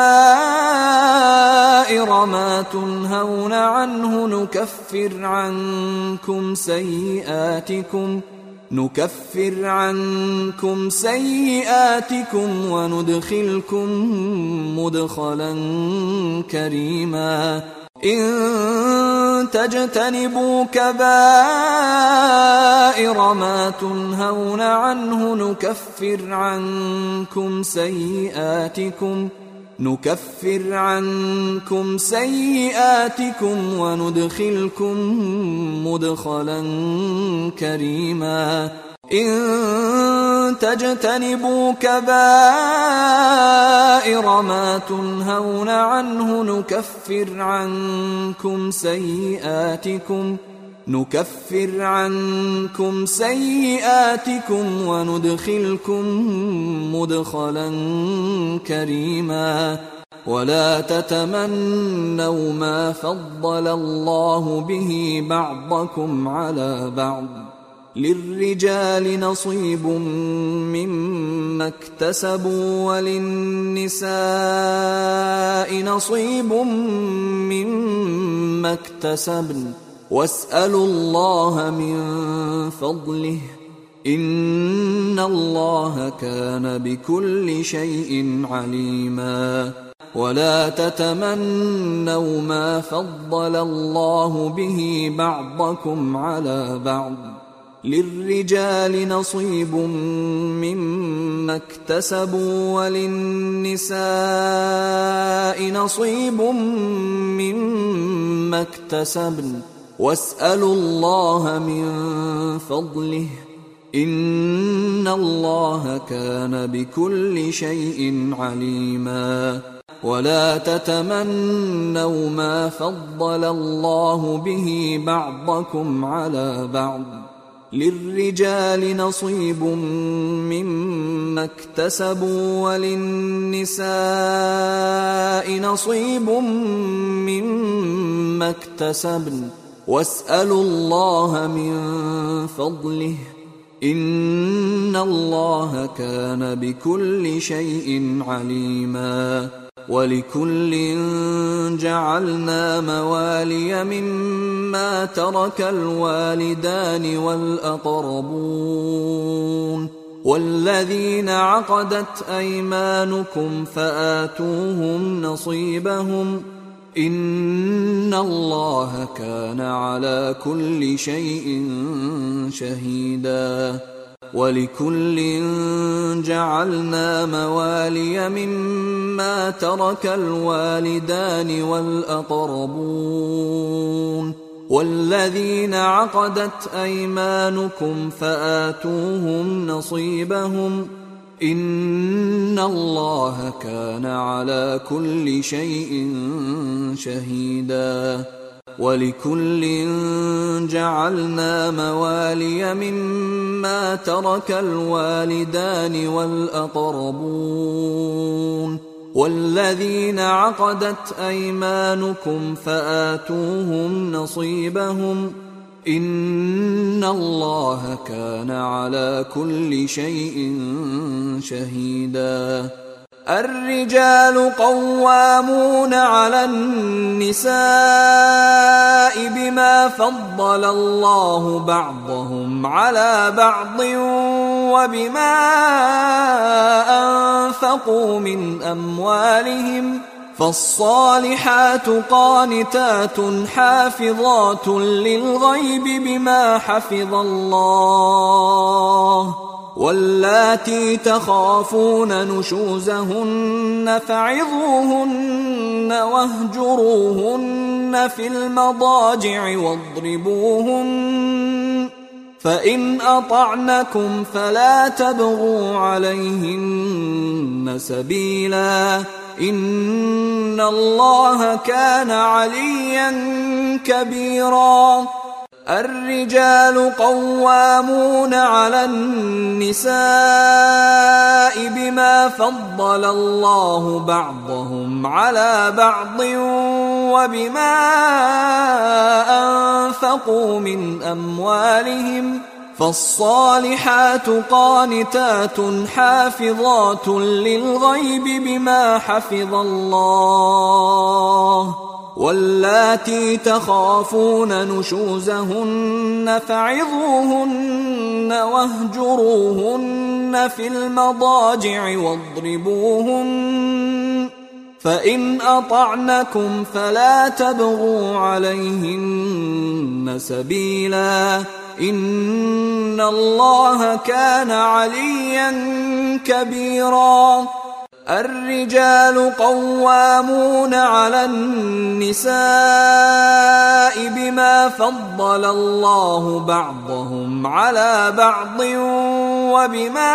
كبائر ما تنهون عنه نكفر عنكم سيئاتكم نكفر عنكم سيئاتكم وندخلكم مدخلا كريما. إن تجتنبوا كبائر ما تنهون عنه نكفر عنكم سيئاتكم نكفر عنكم سيئاتكم وندخلكم مدخلا كريما. إن تجتنبوا كبائر ما تنهون عنه نكفر عنكم سيئاتكم نكفر عنكم سيئاتكم وندخلكم مدخلا كريما. ولا تتمنوا ما فضل الله به بعضكم على بعض للرجال نصيب مما اكتسبوا وللنساء نصيب مما اكتسبن واسألوا الله من فضله إن الله كان بكل شيء عليما. ولا تتمنوا ما فضل الله به بعضكم على بعض للرجال نصيب مما اكتسبوا وللنساء نصيب مما اكتسبن واسألوا الله من فضله إن الله كان بكل شيء عليما. ولا تتمنوا ما فضل الله به بعضكم على بعض للرجال نصيب مما اكتسبوا وللنساء نصيب مما اكتسبن واسألوا الله من فضله إن الله كان بكل شيء عليما. ولكل جعلنا موالي مما ترك الوالدان والأقربون والذين عقدت أيمانكم فآتوهم نصيبهم إن الله كان على كل شيء شهيدا. ولكل جعلنا موالي مما ترك الوالدان والأقربون والذين عقدت أيمانكم فآتوهم نصيبهم إن الله كان على كل شيء شهيدا. ولكل جعلنا موالي مما ترك الوالدان والأقربون والذين عقدت أيمانكم فآتوهم نصيبهم إن الله كان على كل شيء شهيدا. الرجال قوامون على النساء بما فضل الله بعضهم على بعض وبما أنفقوا من أموالهم فالصالحات قانتات حافظات للغيب بما حفظ الله واللاتي تخافون نشوزهن فعظوهن واهجروهن في المضاجع واضربوهن فإن أطعنكم فلا تبغوا عليهن سبيلا إن الله كان عليا كبيرا. الرجال قوامون على النساء بما فضل الله بعضهم على بعض وبما أنفقوا من أموالهم فالصالحات قانتات حافظات للغيب بما حفظ الله واللاتي تخافون نشوزهن فعظوهن واهجروهن في المضاجع واضربوهن فإن أطعنكم فلا تبغوا عليهن سبيلا إن الله كان عليا كبيرا. الرجال قوامون على النساء بما فضل الله بعضهم على بعض وبما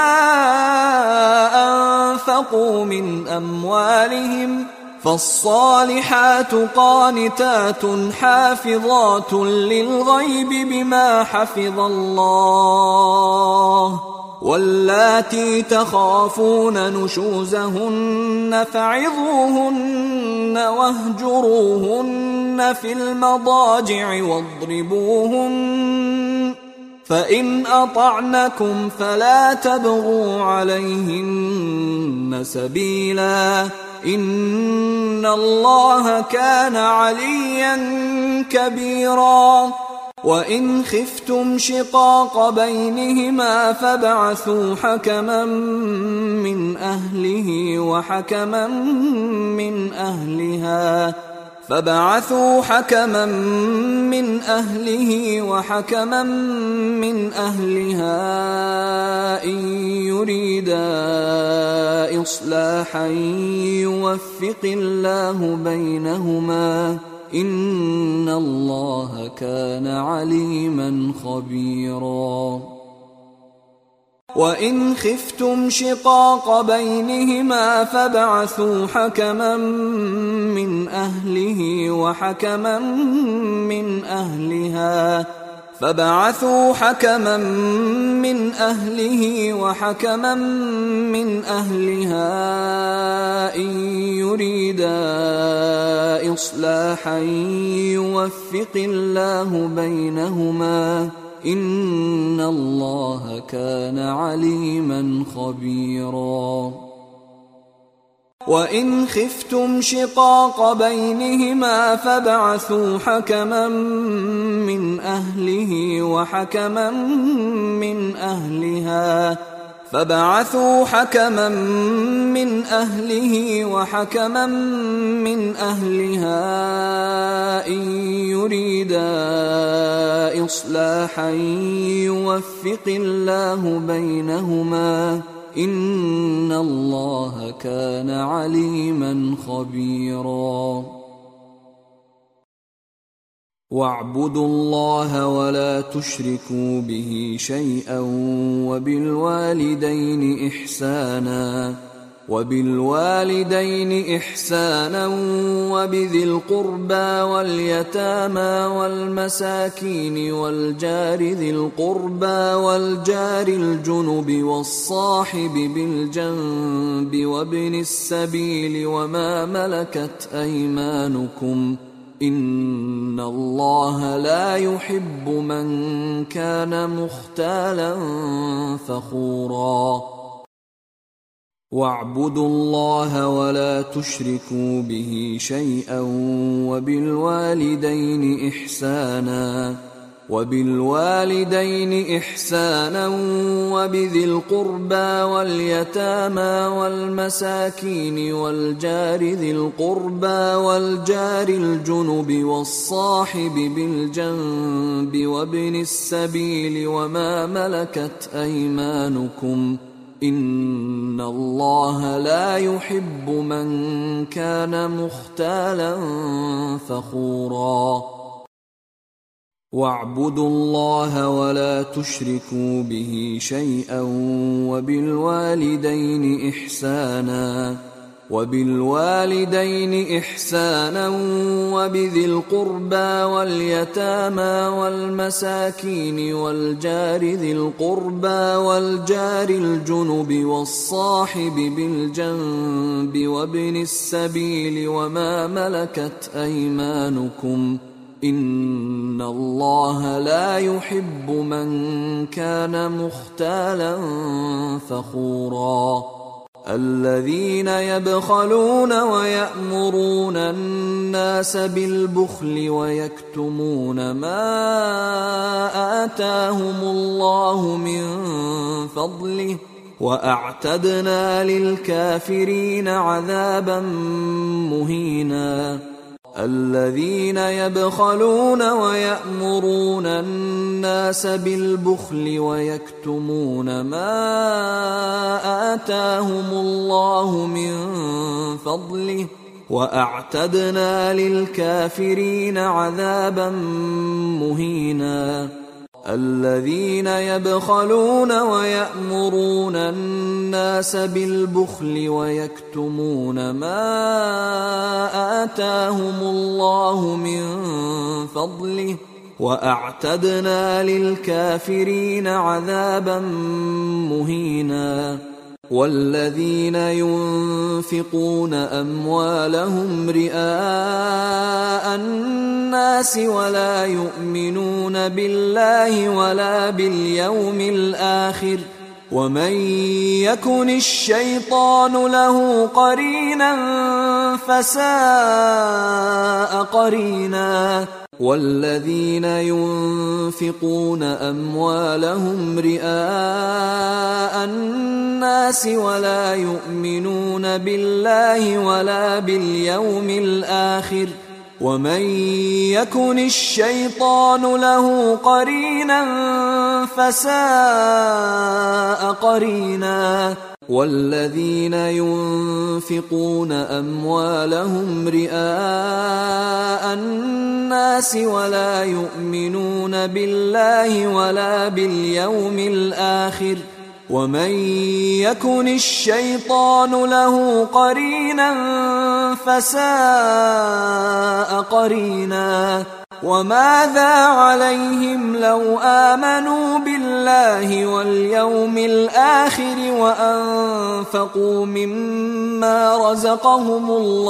أنفقوا من أموالهم فالصالحات قانتات حافظات للغيب بما حفظ الله واللاتي تخافون نشوزهن فعظوهن واهجروهن في المضاجع واضربوهن فإن أطعنكم فلا تبغوا عليهن سبيلا إن الله كان عليا كبيرا وإن خفتم شقاق بينهما فابعثوا حكما من أهله وحكما من أهلها فبعثوا حكما من أهله وحكما من أهلها إن يريدا إصلاحا يوفق الله بينهما إن الله كان عليما خبيرا وإن خفتم شقاق بينهما فابعثوا حكما من أهله وحكما من أهلها فبعثوا حكما من أهله وحكما من أهلها إن يريدا إصلاحا يوفق الله بينهما إن الله كان عليما خبيرا وإن خفتم شقاق بينهما فابعثوا حكما من أهله وحكما من أهلها فبعثوا حكما من أهله وحكما من أهلها إن يريدا إصلاحا يوفق الله بينهما إن الله كان عليما خبيرا واعبدوا الله ولا تشركوا به شيئا وبالوالدين إحسانا وبالوالدين إحسانا وبذي القربى واليتامى والمساكين والجار ذي القربى والجار الجنب والصاحب بالجنب وابن السبيل وما ملكت أيمانكم إن الله لا يحب من كان مختالا فخورا واعبدوا الله ولا تشركوا به شيئا وبالوالدين إحسانا وبالوالدين إحسانا وبذي القربى واليتامى والمساكين والجار ذي القربى والجار الجنب والصاحب بالجنب وابن السبيل وما ملكت أيمانكم إن الله لا يحب من كان مختالا فخورا واعبدوا الله ولا تشركوا به شيئا وبالوالدين إحسانا وبالوالدين إحسانا وبذي القربى واليتامى والمساكين والجار ذي القربى والجار الجنب والصاحب بالجنب وابن السبيل وما ملكت أيمانكم إن الله لا يحب من كان مختالا فخورا الذين يبخلون ويأمرون الناس بالبخل ويكتمون ما آتاهم الله من فضله وأعتدنا للكافرين عذابا مهينا الذين يبخلون ويأمرون الناس بالبخل ويكتمون ما آتاهم الله من فضله وأعتدنا للكافرين عذابا مهينا الذين يبخلون ويأمرون الناس بالبخل ويكتمون ما آتاهم الله من فضله وأعتدنا للكافرين عذابا مهينا والذين ينفقون أموالهم رئاء الناس ولا يؤمنون بالله ولا باليوم الآخر ومن يكن الشيطان له قرينا فساء قرينا والذين ينفقون أموالهم رئاء الناس ولا يؤمنون بالله ولا باليوم الآخر ومن يكن الشيطان له قرينا فساء قرينا والذين ينفقون أموالهم رئاء الناس ولا يؤمنون بالله ولا باليوم الآخر ومن يكن الشيطان له قرينا فساء قرينا وماذا عليهم لو آمنوا بالله واليوم الآخر وأنفقوا مما رزقهم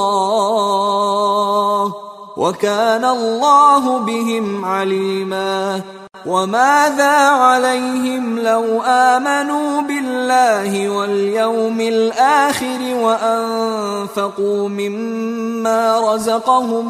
الله وكان الله بهم عليما وماذا عليهم لو آمنوا بالله واليوم الآخر وأنفقوا مما رزقهم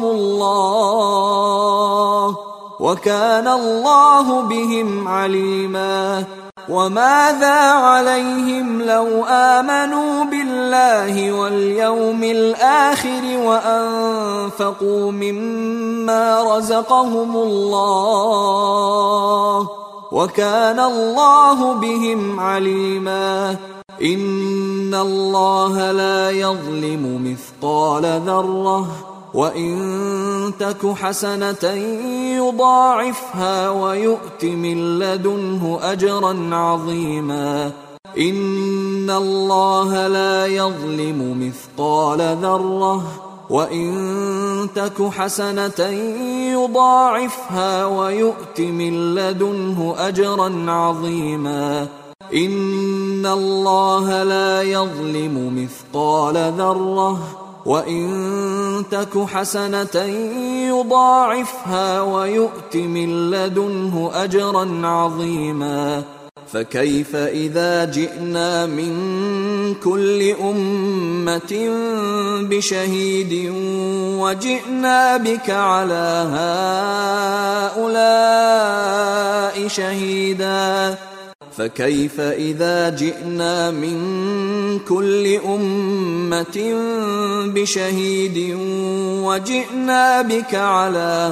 الله وكان الله بهم عليما وماذا عليهم لو آمنوا بالله واليوم الآخر وأنفقوا مما رزقهم الله وكان الله بهم عليما إن الله لا يظلم مثقال ذرة وإن تك حسنة يضاعفها ويؤت من لدنه أجرا عظيما إن الله لا يظلم مثقال ذرة وإن تك حسنة يضاعفها ويؤت من لدنه أجرا عظيما إن الله لا يظلم مثقال ذرة وإن تك حسنة يضاعفها ويؤت من لدنه أجرا عظيما فكيف إذا جئنا من كل أمة بشهيد وجئنا بك على هؤلاء شهيدا فكيف إذا جئنا من كل أمة بشهيد وجئنا بك على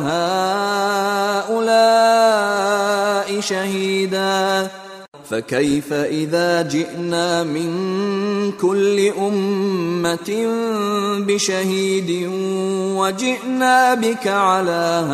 هؤلاء شهيدا فكيف إذا جئنا من كل أمة بشهيد وجئنا بك على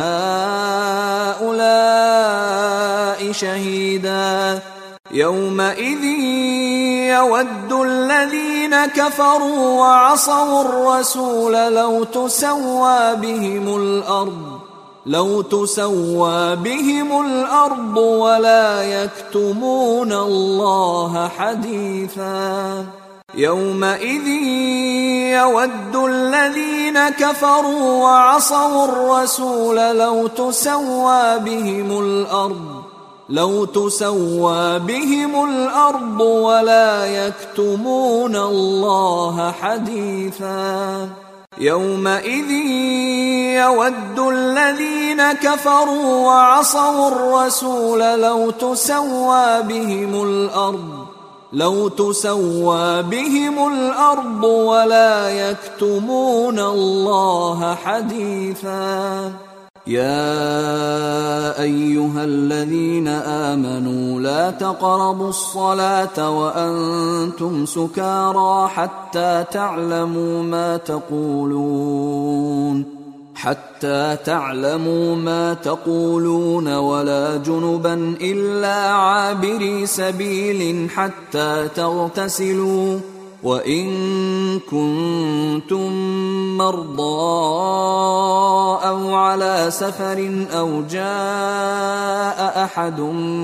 هؤلاء شهيدا يومئذ يود الذين كفروا وعصوا الرسول لو تسوى بهم الأرض لو تسوى بهم الأرض ولا يكتمون الله حديثا يومئذ يود الذين كفروا وعصوا الرسول لو تسوى بهم الأرض لو تسوى بهم الأرض ولا يكتمون الله حديثا يومئذ يود الذين كفروا وعصوا الرسول لو تسوى بهم الأرض لو تسوى بهم الأرض ولا يكتمون الله حديثا يا أيها الذين آمنوا لا تقربوا الصلاة وأنتم سكارى حتى تعلموا ما تقولون حتى تعلموا ما تقولون ولا جنبا إلا عابري سبيل حتى تغتسلوا وإن كنتم مرضى أو على سفر أو جاء أحد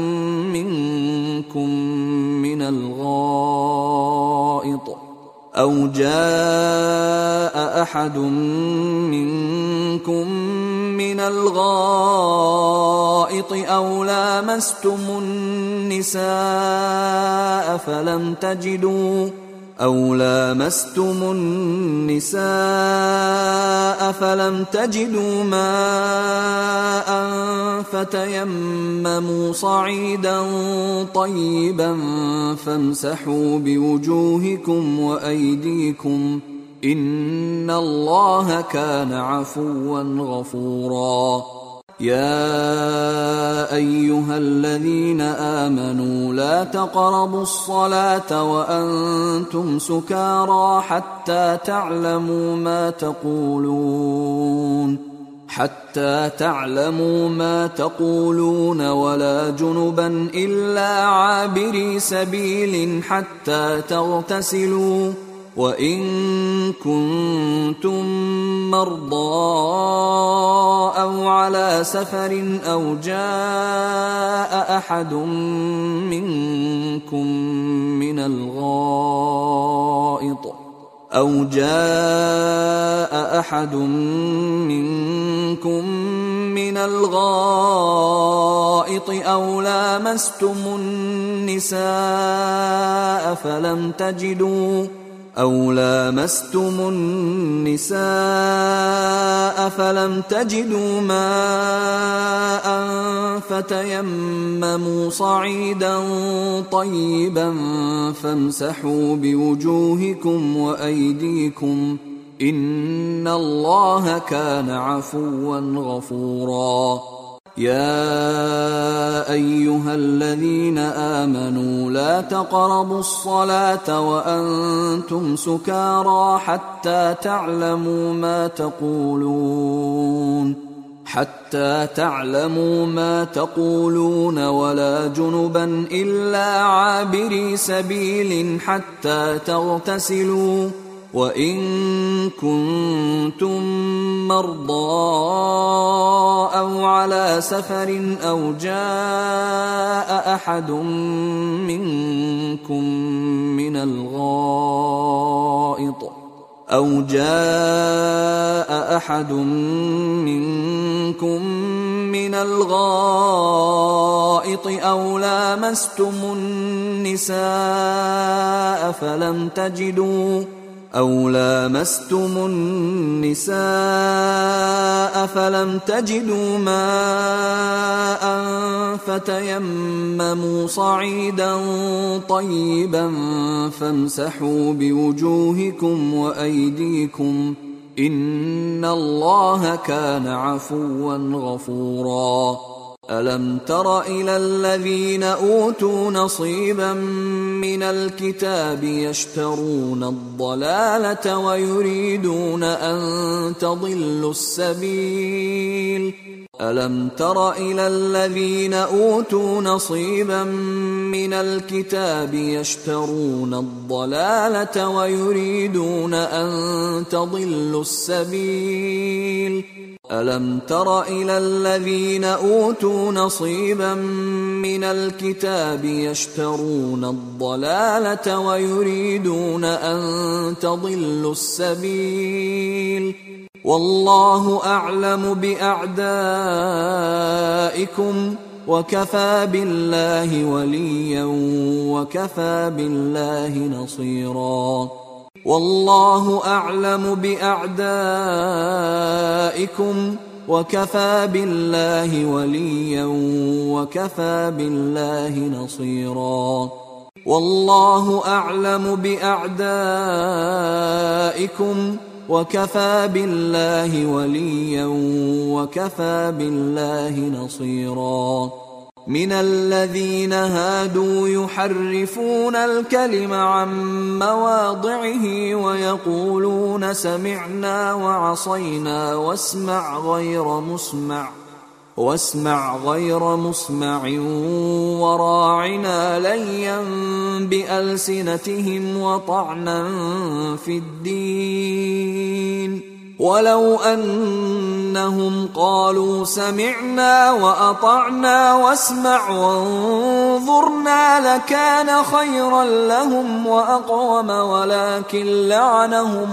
منكم من الغائط أو جاء أحد منكم من الغائط أو لامستم النساء فلم تجدوا أو لامستم النساء فلم تجدوا ماء فتيمموا صعيدا طيبا فامسحوا بوجوهكم وأيديكم إن الله كان عفوا غفورا. يا أيها الذين آمنوا لا تقربوا الصلاة وأنتم سكارى حتى تعلموا ما تقولون حتى تعلموا ما تقولون ولا جنبا إلا عابري سبيل حتى تغتسلوا وإن كنتم مرضى أو على سفر أو جاء أحد منكم من الغائط أو جاء أحد منكم من الغائط أو لامستم النساء فلم تجدوا أو لامستم النساء فلم تجدوا ماء فتيمموا صعيدا طيبا فامسحوا بوجوهكم وأيديكم إن الله كان عفوا غفورا. يا أيها الذين آمنوا لا تقربوا الصلاة وأنتم سكارى حتى تعلموا ما تقولون حتى تعلموا ما تقولون ولا جنبا إلا عابري سبيل حتى تغتسلوا وإن كنتم مرضى أو على سفر أو جاء أحد منكم من الغائط أو جاء أحد منكم من الغائط أو لامستم النساء فلم تجدوا أو لامستم النساء فلم تجدوا ماء فتيمموا صعيدا طيبا فامسحوا بوجوهكم وأيديكم إن الله كان عفوا غفورا. ألم تر إلى الذين أوتوا نصيبا من الكتاب يشترون الضلالة ويريدون أن تضلوا السبيل ألم تر إلى الذين أوتوا نصيبا من الكتاب يشترون الضلالة ويريدون أن تضلوا السبيل ألم تر إلى الذين أوتوا نصيبا من الكتاب يشترون الضلالة ويريدون أن تضلوا السبيل والله أعلم بأعدائكم وكفى بالله وليا وكفى بالله نصيرا. والله أعلم بأعدائكم وكفى بالله وليا وكفى بالله نصيرا. والله أعلم بأعدائكم وكفى بالله وليا وكفى بالله نصيرا. من الذين هادوا يحرفون الكلم عن مواضعه ويقولون سمعنا وعصينا واسمع غير مسمع واسمع غير مسمع وراعنا ليا بألسنتهم وطعنا في الدين ولو أنهم قالوا سمعنا وأطعنا واسمع وانظرنا لكان خيرا لهم وأقوم ولكن لعنهم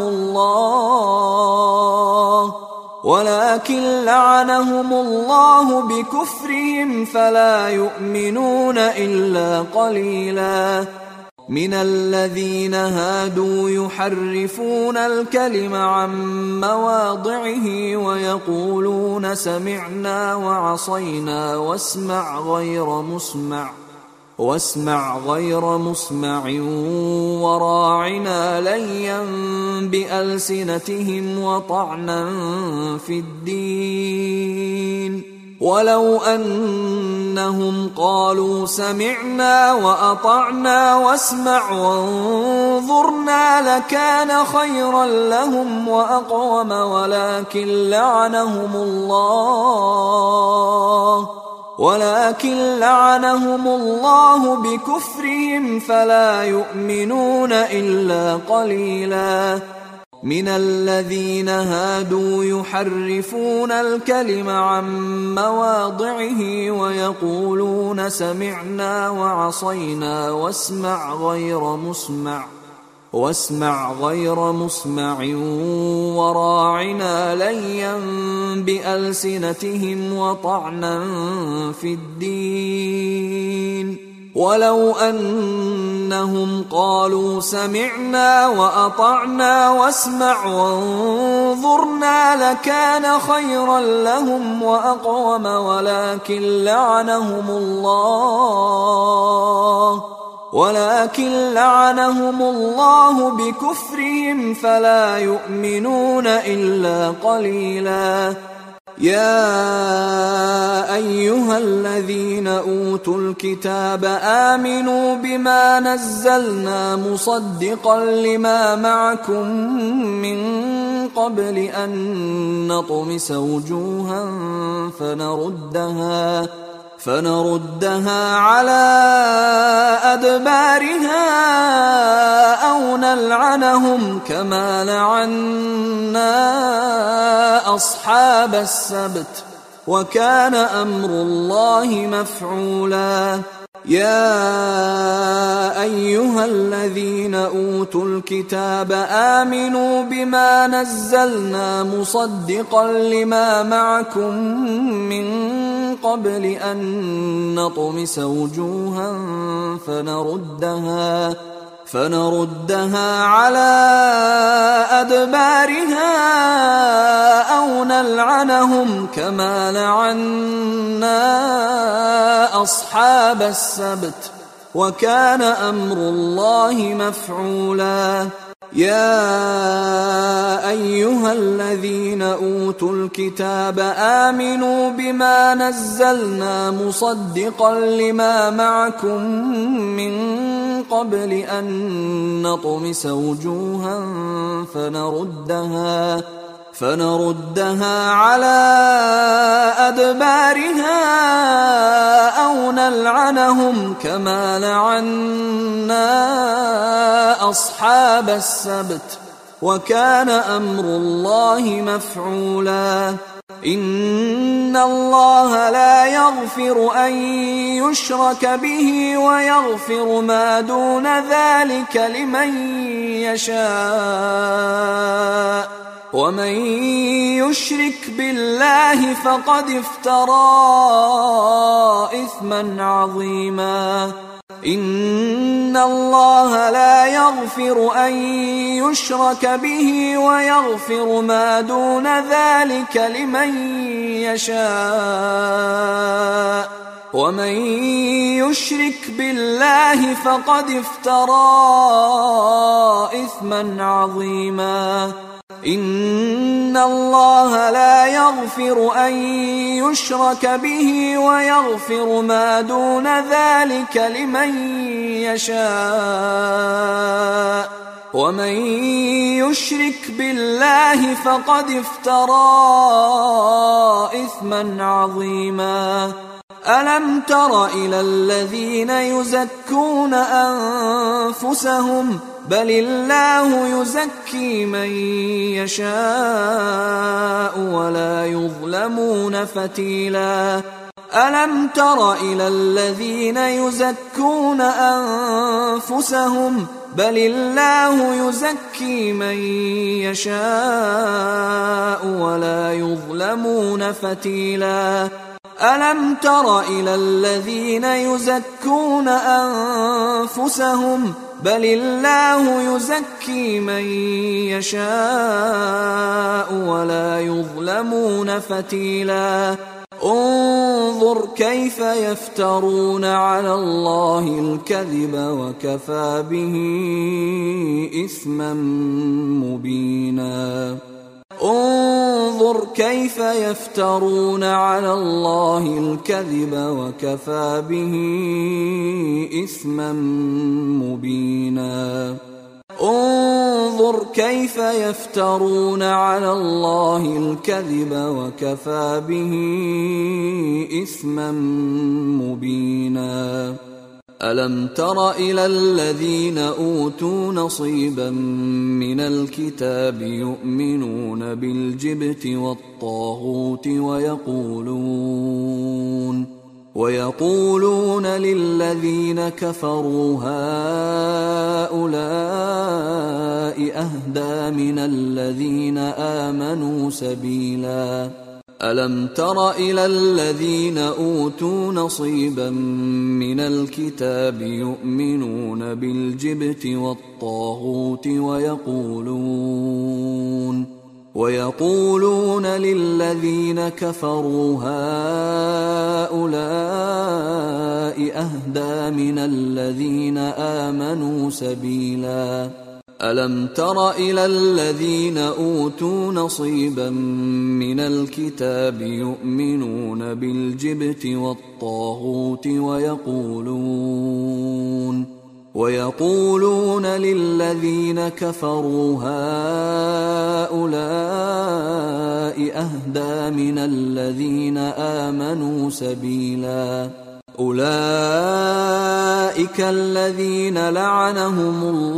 الله ولكن لعنهم الله بكفرهم فلا يؤمنون إلا قليلا. من الذين هادوا يحرفون الكلم عن مواضعه ويقولون سمعنا وعصينا واسمع غير مسمع واسمع غير مسمع وراعنا ليا بألسنتهم وطعنا في الدين. ولو أنهم قالوا سمعنا وأطعنا واسمع وانظرنا لكان خيرا لهم وأقوم ولكن لعنهم الله ولكن لعنهم الله بكفرهم فلا يؤمنون إلا قليلا. من الذين هادوا يحرفون الكلم عن مواضعه ويقولون سمعنا وعصينا واسمع غير مسمع واسمع غير مسمع وراعنا ليا بألسنتهم وطعنا في الدين. ولو أنهم قالوا سمعنا وأطعنا واسمع وانظرنا لكان خيرا لهم وأقوم ولكن لعنهم الله ولكن لعنهم الله بكفرهم فلا يؤمنون إلا قليلا. يا أيها الذين أوتوا الكتاب آمنوا بما نزلنا مصدقا لما معكم من قبل أن نطمس وجوها فنردها فنردها على أدبارها أو نلعنهم كما لعنا أصحاب السبت وكان أمر الله مفعولا. يا أيها الذين أوتوا الكتاب آمنوا بما نزلنا مصدقا لما معكم من قبل أن نطمس وجوها فنردها فنردها على أدبارها أو نلعنهم كما لعنا أصحاب السبت وكان أمر الله مفعولا. يا أيها الذين أوتوا الكتاب آمنوا بما نزلنا مصدقا لما معكم من قبل أن نطمس وجوها فنردها فنردها على أدبارها أو نلعنهم كما لعنا أصحاب السبت وكان أمر الله مفعولا. إن الله لا يغفر أن يشرك به ويغفر ما دون ذلك لمن يشاء ومن يشرك بالله فقد افترى إثما عظيما. إن الله لا يغفر أن يشرك به ويغفر ما دون ذلك لمن يشاء ومن يشرك بالله فقد افترى إثما عظيما. إن الله لا يغفر أن يشرك به ويغفر ما دون ذلك لمن يشاء ومن يشرك بالله فقد افترى إثما عظيما. ألم تر إلى الذين يزكون أنفسهم بل الله يزكي من يشاء ولا يظلمون فتيلا ألم تر إلى الذين يزكون أنفسهم بل الله يزكي من يشاء ولا يظلمون فتيلا ألم تر إلى الذين يزكون أنفسهم بل الله يزكي من يشاء ولا يظلمون فتيلا انظر كيف يفترون على الله الكذب وكفى به إثما مبينا انظر كيف يفترون على الله الكذب وكفى به إثما مبينا انظر كيف يفترون على الله الكذب وكفى به إثما مبينا ألم تر إلى الذين أوتوا نصيبا من الكتاب يؤمنون بالجبت والطاغوت ويقولون ويقولون للذين كفروا هؤلاء أهدى من الذين آمنوا سبيلا ألم تر إلى الذين أوتوا نصيبا من الكتاب يؤمنون بالجبت والطاغوت ويقولون ويقولون للذين كفروا هؤلاء أهدى من الذين آمنوا سبيلا ألم تر إلى الذين أوتوا نصيبا من الكتاب يؤمنون بالجبت والطاغوت ويقولون ويقولون للذين كفروا هؤلاء أهدى من الذين آمنوا سبيلا أولئك الذين لعنهم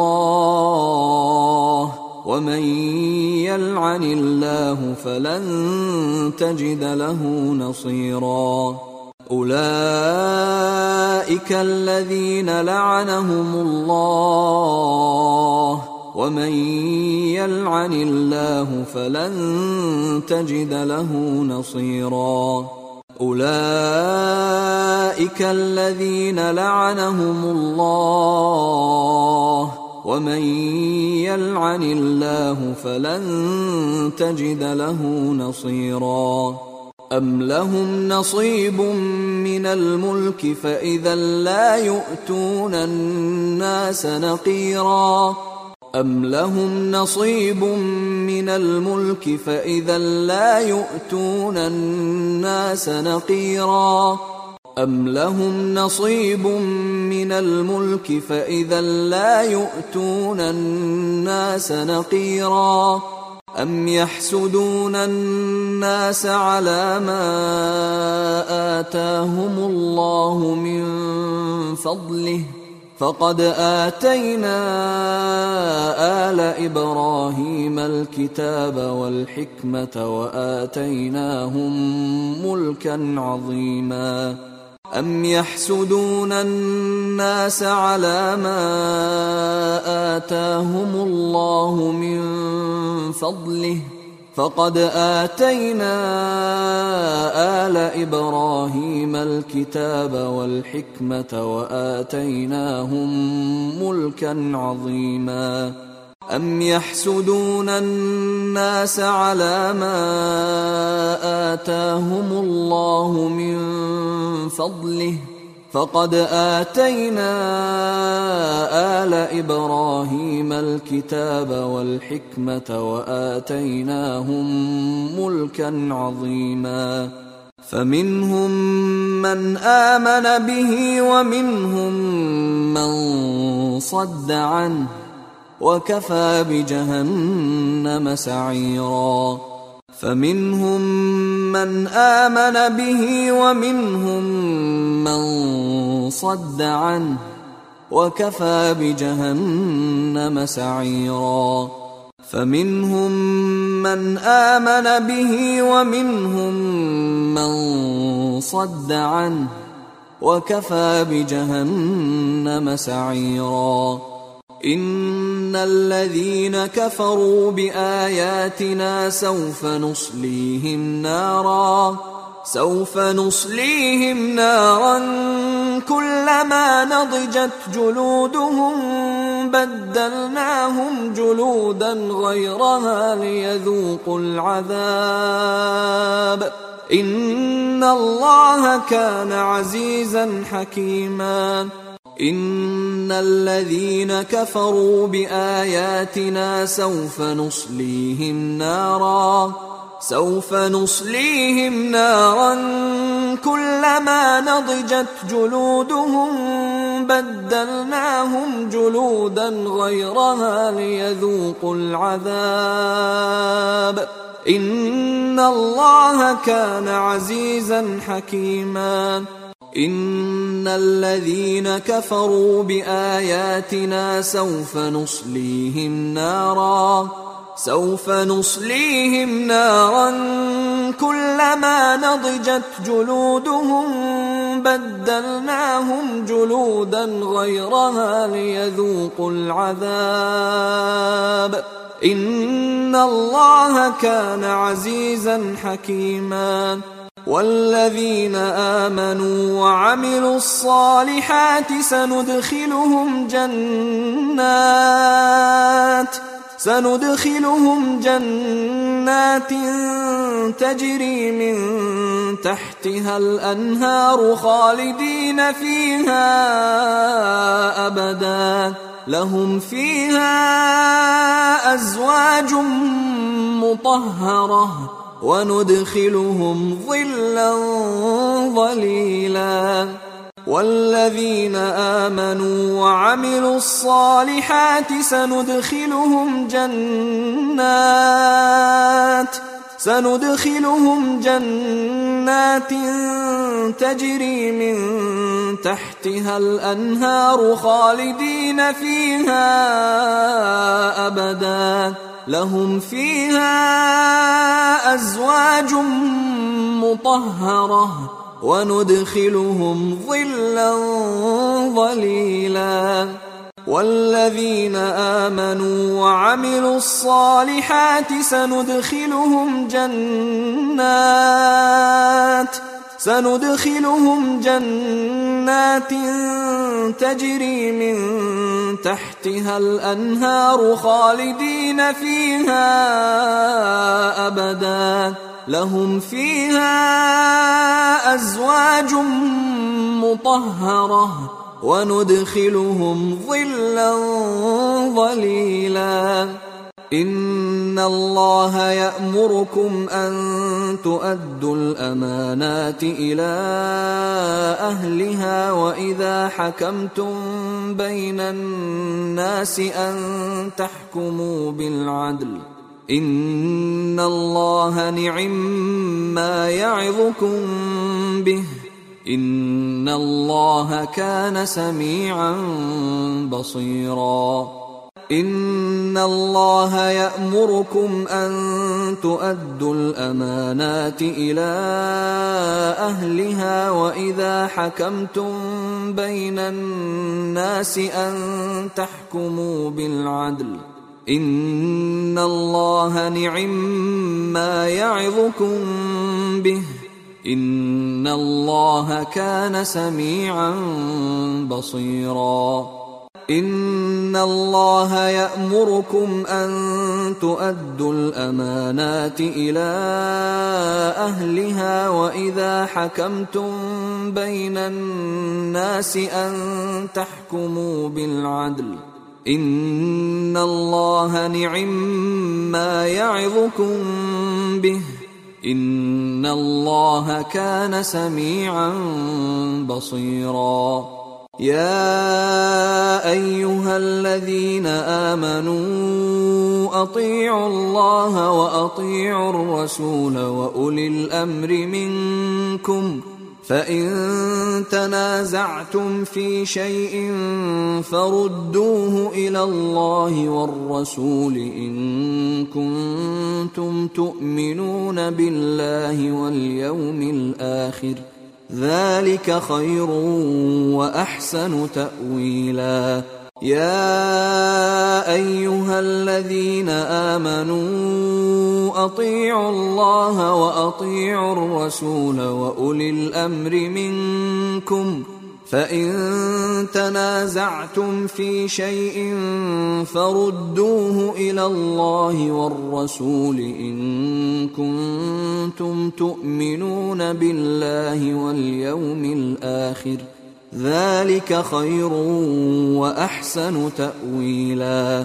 الله ومن يلعن الله فلن تجد له نصيرا أولئك الذين لعنهم الله ومن يلعن الله فلن تجد له نصيرا أولئك الذين لعنهم الله ومن يلعن الله فلن تجد له نصيرا أم لهم نصيب من الملك فإذا لا يؤتون الناس نقيرا أم لهم نصيب من الملك فإذا لا يؤتون الناس نقيرا أم لهم نصيب من الملك فإذا لا يؤتون الناس نقيرا أم يحسدون الناس على ما آتاهم الله من فضله فقد آتينا آل إبراهيم الكتاب والحكمة وآتيناهم ملكا عظيما أم يحسدون الناس على ما آتاهم الله من فضله فقد آتينا آل إبراهيم الكتاب والحكمة وآتيناهم ملكا عظيما أم يحسدون الناس على ما آتاهم الله من فضله فقد آتينا آل إبراهيم الكتاب والحكمة وآتيناهم ملكا عظيما فمنهم من آمن به ومنهم من صد عنه وكفى بجهنم سعيرا فمنهم من آمن به ومنهم من صد عنه وكفى بجهنم سعيرا فمنهم من آمن به ومنهم من صد عنه وكفى بجهنم سعيرا إن الذين كفروا بآياتنا سوف نصليهم نارا سوف نصليهم نارا كلما نضجت جلودهم بدلناهم جلودا غيرها ليذوقوا العذاب إن الله كان عزيزا حكيما إن الذين كفروا بآياتنا سوف نصليهم نارا سوف نصليهم نارا كلما نضجت جلودهم بدلناهم جلودا غيرها ليذوقوا العذاب إن الله كان عزيزا حكيما إن الذين كفروا بآياتنا سوف نصليهم نارا سوف نصليهم نارا كلما نضجت جلودهم بدلناهم جلودا غيرها ليذوقوا العذاب إن الله كان عزيزا حكيما والذين آمنوا وعملوا الصالحات سندخلهم جنات سندخلهم جنات تجري من تحتها الأنهار خالدين فيها أبدا لهم فيها أزواج مطهرة وندخلهم ظلا ظليلا والذين آمنوا وعملوا الصالحات سندخلهم جنات سندخلهم جنات تجري من تحتها الأنهار خالدين فيها أبدا لهم فيها أزواج مطهرة وندخلهم ظلا ظليلا والذين آمنوا وعملوا الصالحات سندخلهم جنات سندخلهم جنات تجري من تحتها الأنهار خالدين فيها أبدا لهم فيها أزواج مطهرة وندخلهم ظلا ظليلا إن الله يأمركم أن تؤدوا الأمانات إلى أهلها وإذا حكمتم بين الناس أن تحكموا بالعدل إن الله نعما يعظكم به إن الله كان سميعا بصيرا إن الله يأمركم أن تؤدوا الأمانات إلى أهلها وإذا حكمتم بين الناس أن تحكموا بالعدل إن الله نعما يعظكم به إن الله كان سميعا بصيرا إن الله يأمركم أن تؤدوا الأمانات إلى أهلها وإذا حكمتم بين الناس أن تحكموا بالعدل إن الله نعما يعظكم به إن الله كان سميعا بصيرا يا أيها الذين آمنوا أطيعوا الله وأطيعوا الرسول وأولي الأمر منكم فإن تنازعتم في شيء فردوه إلى الله والرسول إن كنتم تؤمنون بالله واليوم الآخر، ذلك خير وأحسن تأويلا. يا أيها الذين آمنوا أطيعوا الله وأطيعوا الرسول وأولي الأمر منكم، فإن تنازعتم في شيء فردوه إلى الله والرسول إن كنتم تؤمنون بالله واليوم الآخر، ذلك خير وأحسن تأويلا.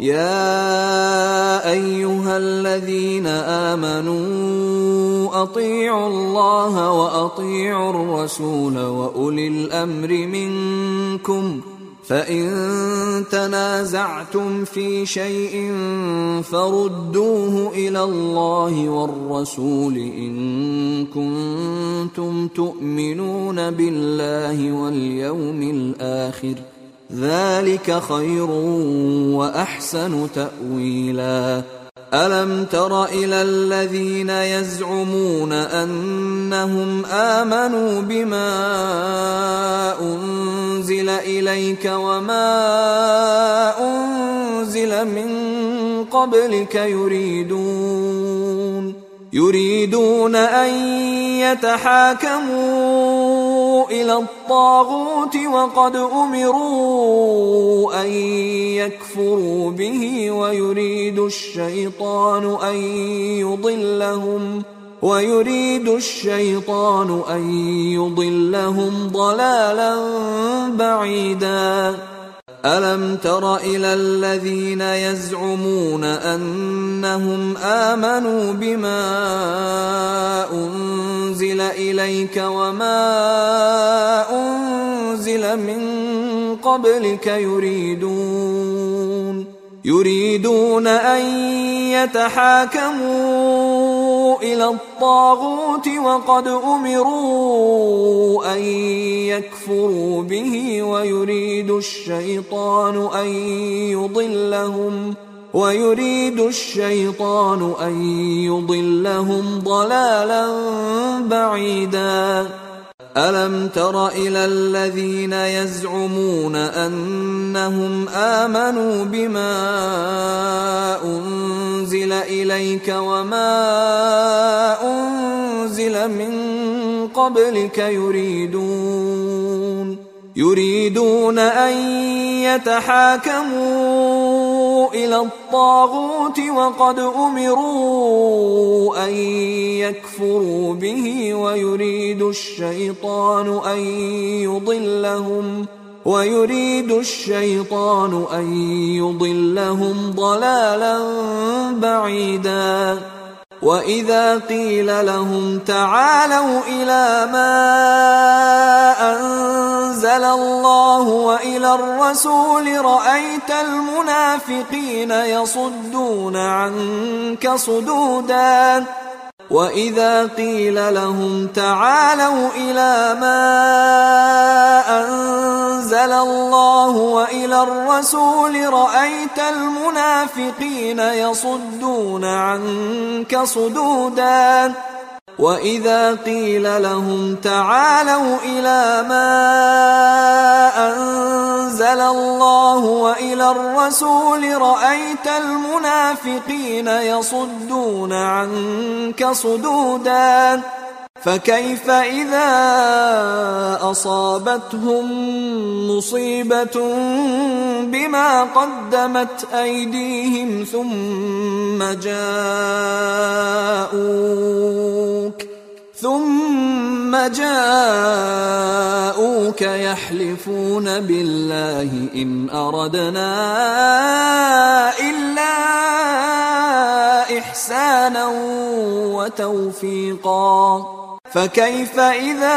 يا أيها الذين آمنوا أطيعوا الله وأطيعوا الرسول وأولي الأمر منكم، فإن تنازعتم في شيء فردوه إلى الله والرسول إن كنتم تؤمنون بالله واليوم الآخر، ذلك خير وأحسن تأويلا. ألم تر إلى الذين يزعمون أنهم آمنوا بما أنزل إليك وما أنزل من قبلك يريدون يريدون أن يتحاكموا إلى الطاغوت وقد أمروا أن يكفروا به ويريد الشيطان أن يضلهم ويريد الشيطان أن يضلهم ضلالا بعيدا. ألم تر إلى الذين يزعمون أنهم آمنوا بما أنزل إليك وما أنزل من قبلك يريدون يريدون أن يتحاكموا إلى الطاغوت وقد أمروا أن يكفروا به ويريد الشيطان أن يضلهم ويريد الشيطان أن يضلهم ضلالا بعيدا. ألم تر إلى الذين يزعمون أنهم آمنوا بما أنزل إليك وما أنزل من قبلك يريدون يريدون أن يتحاكموا إلى الطاغوت وقد أمروا أن يكفروا به ويريد الشيطان أن يضلهم ويريد الشيطان أن يضلهم ضلالا بعيدا. وإذا قيل لهم تعالوا إلى ما أنزل الله وإلى الرسول رأيت المنافقين يصدون عنك صدودا وإذا قيل لهم تعالوا إلى ما أنزل الله وإلى الرسول رأيت المنافقين يصدون عنك صدودا وإذا قيل لهم تعالوا إلى ما أنزل الله وإلى الرسول رأيت المنافقين يصدون عنك صدودا فكيف إذا أصابتهم مصيبة بما قدمت أيديهم ثم جاءوك ثم جاءوك يحلفون بالله إن أردنا إلا إحسانا وتوفيقا فكيف إذا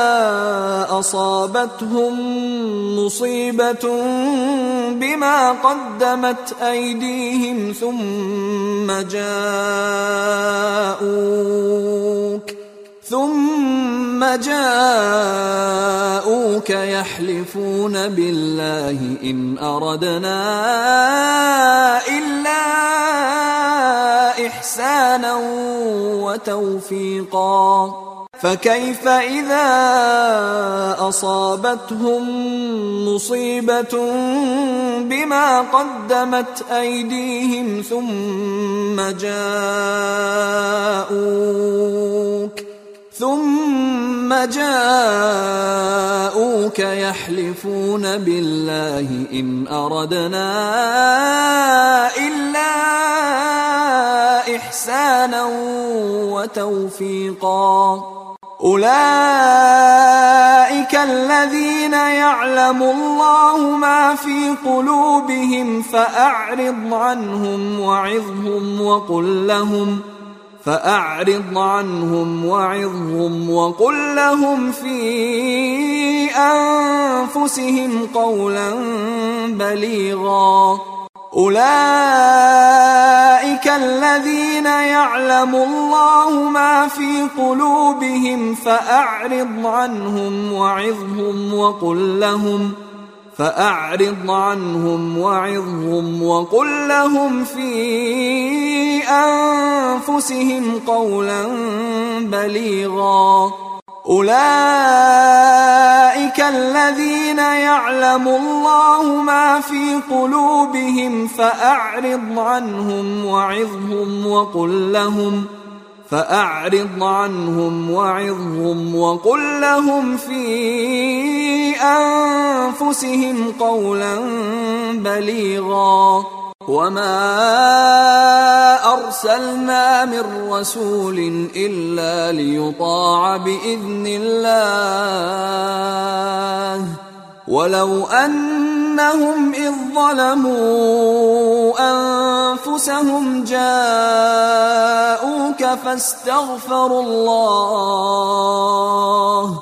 أصابتهم مصيبة بما قدمت أيديهم ثم جاءوك ثم جاءوك يحلفون بالله إن أردنا إلا إحسانا وتوفيقا فكيف إذا أصابتهم مصيبة بما قدمت أيديهم ثم جاءوك ثم جاءوك يحلفون بالله إن أردنا إلا إحسانا وتوفيقا أولئك الذين يعلم الله ما في قلوبهم فأعرض عنهم وعظهم وقل لهم فأعرض عنهم وعظهم وقل لهم في أنفسهم قولا بليغا أولئك الذين يعلم الله ما في قلوبهم فأعرض عنهم وعظهم وقل لهم فأعرض عنهم وعظهم وقل لهم في أنفسهم قولا بليغا أولئك الذين يعلم الله ما في قلوبهم فأعرض عنهم وعظهم وقل لهم فأعرض عنهم وعظهم وقل لهم في أنفسهم قولا بليغا وما أرسلنا من رسول إلا ليطاع بإذن الله ولو أنهم إذ ظلموا أنفسهم جاءوك فاستغفروا الله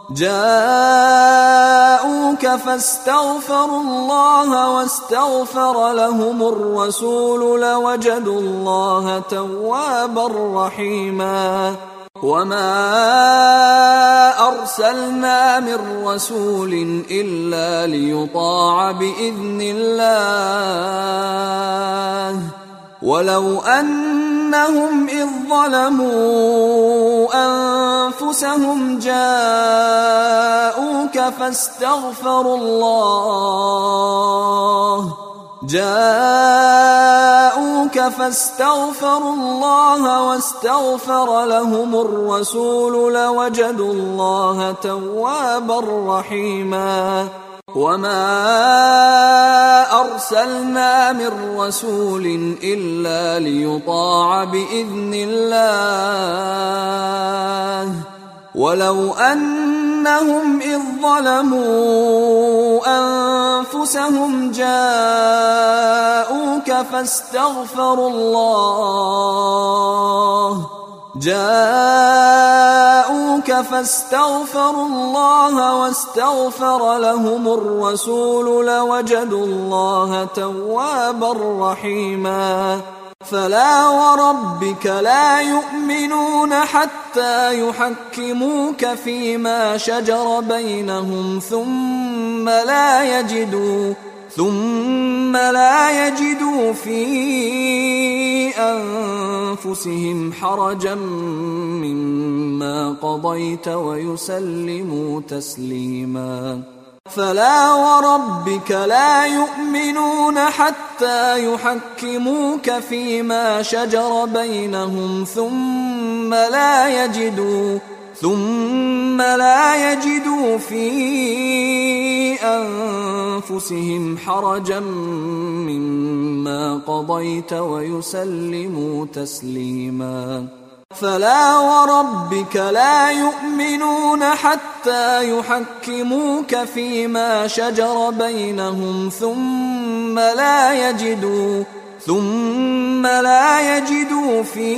جاءوك فاستغفروا الله واستغفر لهم الرسول لوجدوا الله توابا رحيما وما أرسلنا من رسول إلا ليطاع بإذن الله ولو أنهم إذ ظلموا أنفسهم جاءوك فاستغفروا الله جاءوك فاستغفروا الله واستغفر لهم الرسول لوجدوا الله توابا رحيما وما أرسلنا من رسول إلا ليطاع بإذن الله ولو أنهم إذ ظلموا أنفسهم جاءوك فاستغفروا الله جاءوك فاستغفروا الله واستغفر لهم الرسول لوجدوا الله توابا رحيما فلا وربك لا يؤمنون حتى يحكموك فيما شجر بينهم ثم لا يجدوا ثم لا يجدوا في أنفسهم حرجا مما قضيت ويسلموا تسليما فلا وربك لا يؤمنون حتى يحكموك فيما شجر بينهم ثم لا يجدوا ثم لا يجدوا في أنفسهم حرجا مما قضيت ويسلموا تسليما فلا وربك لا يؤمنون حتى يحكموك فيما شجر بينهم ثم لا يجدوا ثم لا يجدوا في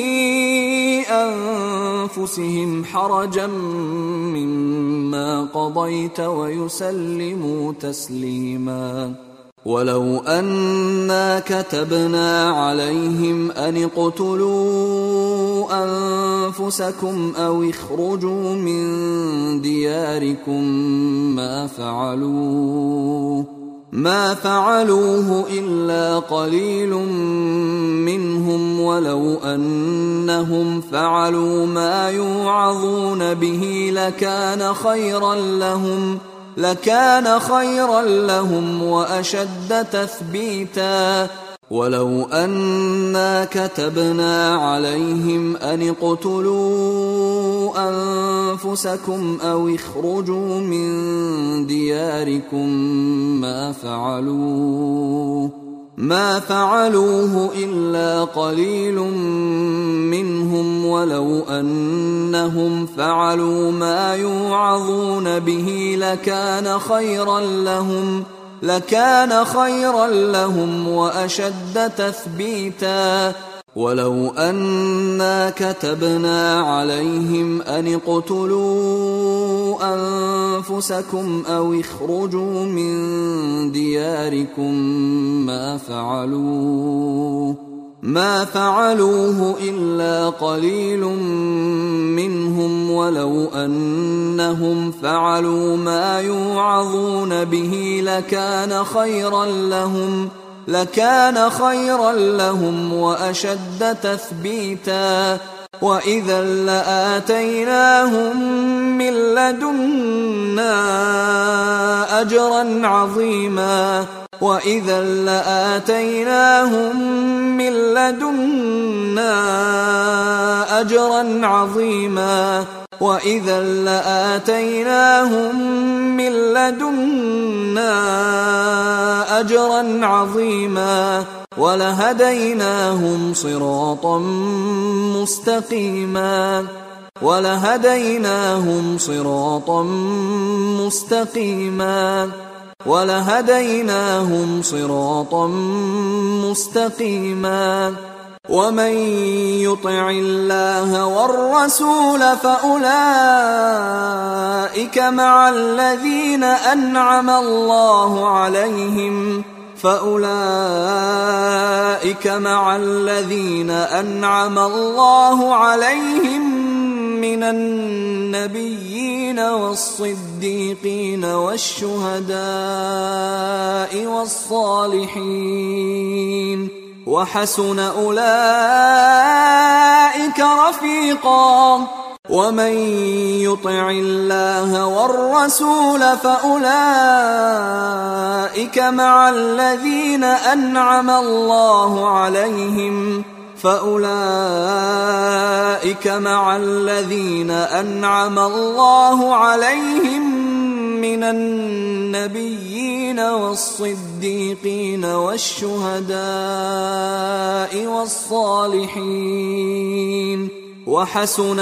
أنفسهم حرجا مما قضيت ويسلموا تسليما ولو أنا كتبنا عليهم أن اقتلوا أنفسكم أو اخرجوا من دياركم ما فعلوه ما فعلوه إلا قليل منهم ولو أنهم فعلوا ما يوعظون به لكان خيرا لهم لكان خيرا لهم وأشد تثبيتا ولو أنا كتبنا عليهم أن اقتلوا أنفسكم أو اخرجوا من دياركم ما فعلوه ما فعلوه إلا قليل منهم ولو أنهم فعلوا ما يوعظون به لكان خيرا لهم لكان خيرا لهم وأشد تثبيتا ولو أنا كتبنا عليهم أن اقتلوا أنفسكم أو اخرجوا من دياركم ما فعلوه ما فعلوه إلا قليل منهم ولو أنهم فعلوا ما يوعظون به لكان خيرا لهم لكان خيرا لهم وأشد تثبيتا وإذا لآتيناهم من لدنا أجرا عظيما وإذا لآتيناهم من لدنا أجرا عظيما وإذا لآتيناهم من لدنا أجرا عظيما ولهديناهم صراطا مستقيما ولهديناهم صراطا مستقيما ولهديناهم صراطا مستقيما ومن يطع الله والرسول فأولئك مع الذين أنعم الله عليهم فأولئك مع الذين أنعم الله عليهم من النبيين والصديقين والشهداء والصالحين وحسن أولئك رفيقا ومن يطع الله والرسول فأولئك مع الذين أنعم الله عليهم فأولئك مع الذين أنعم الله عليهم من النبيين والصديقين والشهداء والصالحين وحسن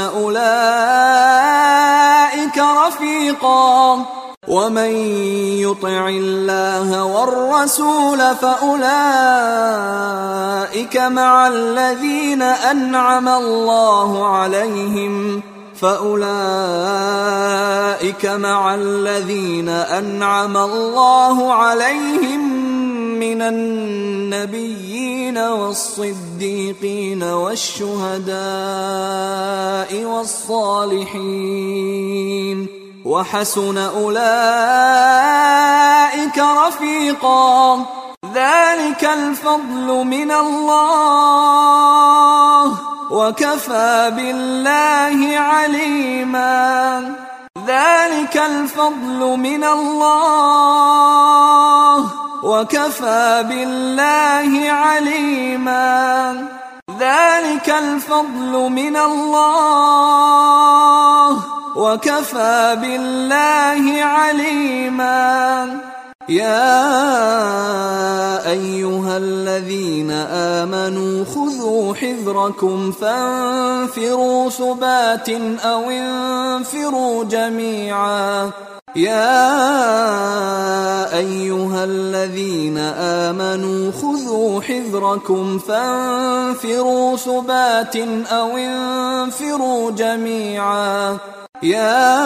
أولئك رفيقا ومن يطع الله والرسول فأولئك مع الذين أنعم الله عليهم فأولئك مع الذين أنعم الله عليهم من النبيين والصديقين والشهداء والصالحين وحسن أولئك رفيقا ذلك الفضل من الله وكفى بالله عليما ذلك الفضل من الله وكفى بالله عليما ذلك الفضل من الله وكفى بالله عليما يا أيها الذين آمنوا خذوا حذركم فانفروا ثبات أو انفروا جميعا يا أيها الذين آمنوا خذوا حذركم فانفروا ثبات أو انفروا جميعا يا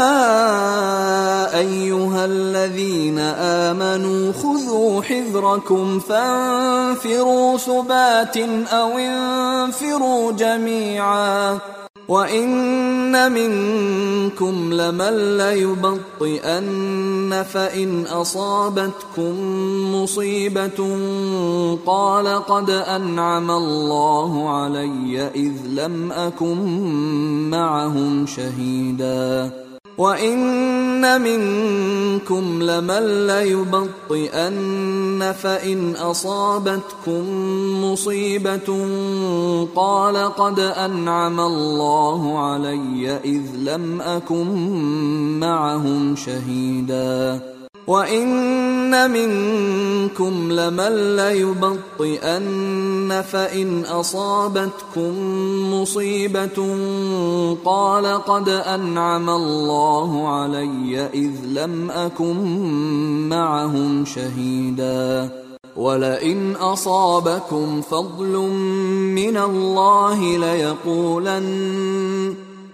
أيها الذين آمنوا خذوا حذركم فانفروا ثبات أو انفروا جميعا وإن منكم لمن ليبطئن فإن أصابتكم مصيبة قال قد أنعم الله علي إذ لم أكن معهم شهيدا وإن منكم لمن ليبطئن فإن أصابتكم مصيبة قال قد أنعم الله علي إذ لم أكن معهم شهيدا وإن منكم لمن ليبطئن فإن أصابتكم مصيبة قال قد أنعم الله علي إذ لم أكن معهم شهيدا ولئن أصابكم فضل من الله ليقولن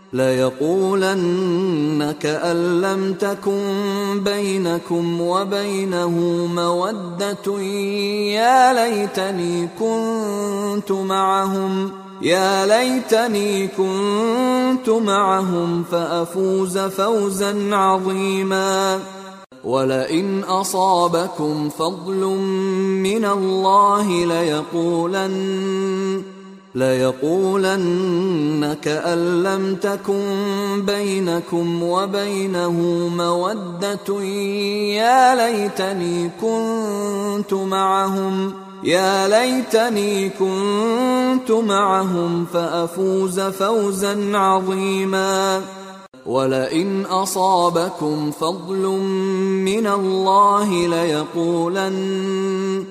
ليقولن كأن لم تكن بينكم وبينه مودة يا ليتني كنت معهم يا ليتني كنت معهم فأفوز فوزا عظيما ولئن أصابكم فضل من الله ليقولن ليقولن كأن لم تكن بينكم وبينه مودة يا ليتني كنت معهم يا ليتني كنت معهم فأفوز فوزا عظيما ولئن أصابكم فضل من الله ليقولن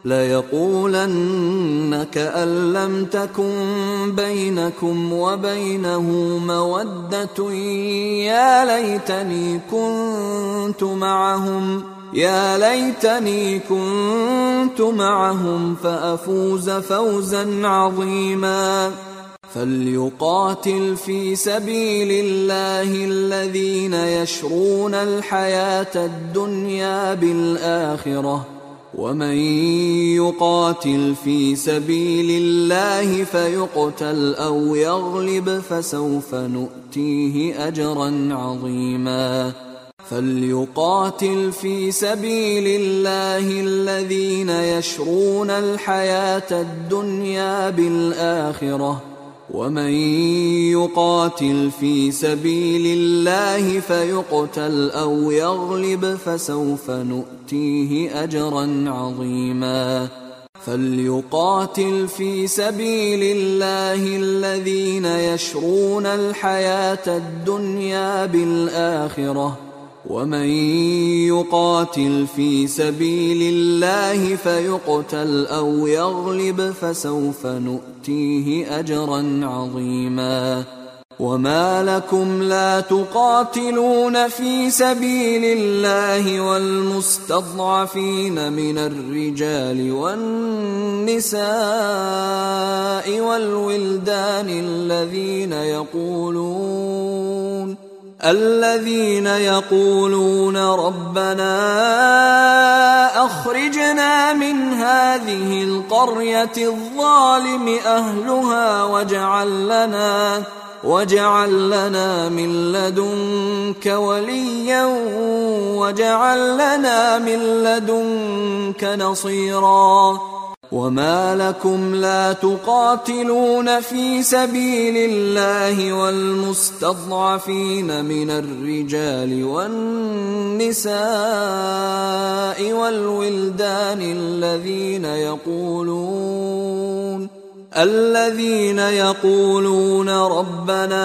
ليقولن كأن لم تكن بينكم وبينه مودة يا ليتني كنت معهم يا ليتني كنت معهم فأفوز فوزا عظيما فليقاتل في سبيل الله الذين يشرون الحياة الدنيا بالآخرة ومن يقاتل في سبيل الله فيقتل أو يغلب فسوف نؤتيه أجرا عظيما فليقاتل في سبيل الله الذين يشرون الحياة الدنيا بالآخرة ومن يقاتل في سبيل الله فيقتل أو يغلب فسوف نؤتيه أجرا عظيما فليقاتل في سبيل الله الذين يشرون الحياة الدنيا بالآخرة ومن يقاتل في سبيل الله فيقتل أو يغلب فسوف نؤتيه أجرا عظيما وما لكم لا تقاتلون في سبيل الله والمستضعفين من الرجال والنساء والولدان الذين يقولون الذين يقولون ربنا أخرجنا من هذه القرية الظالم أهلها واجعل لنا واجعل لنا من لدنك وليا واجعل لنا من لدنك نصيرا وما لكم لا تقاتلون في سبيل الله والمستضعفين من الرجال والنساء والولدان الذين يقولون الذين يقولون ربنا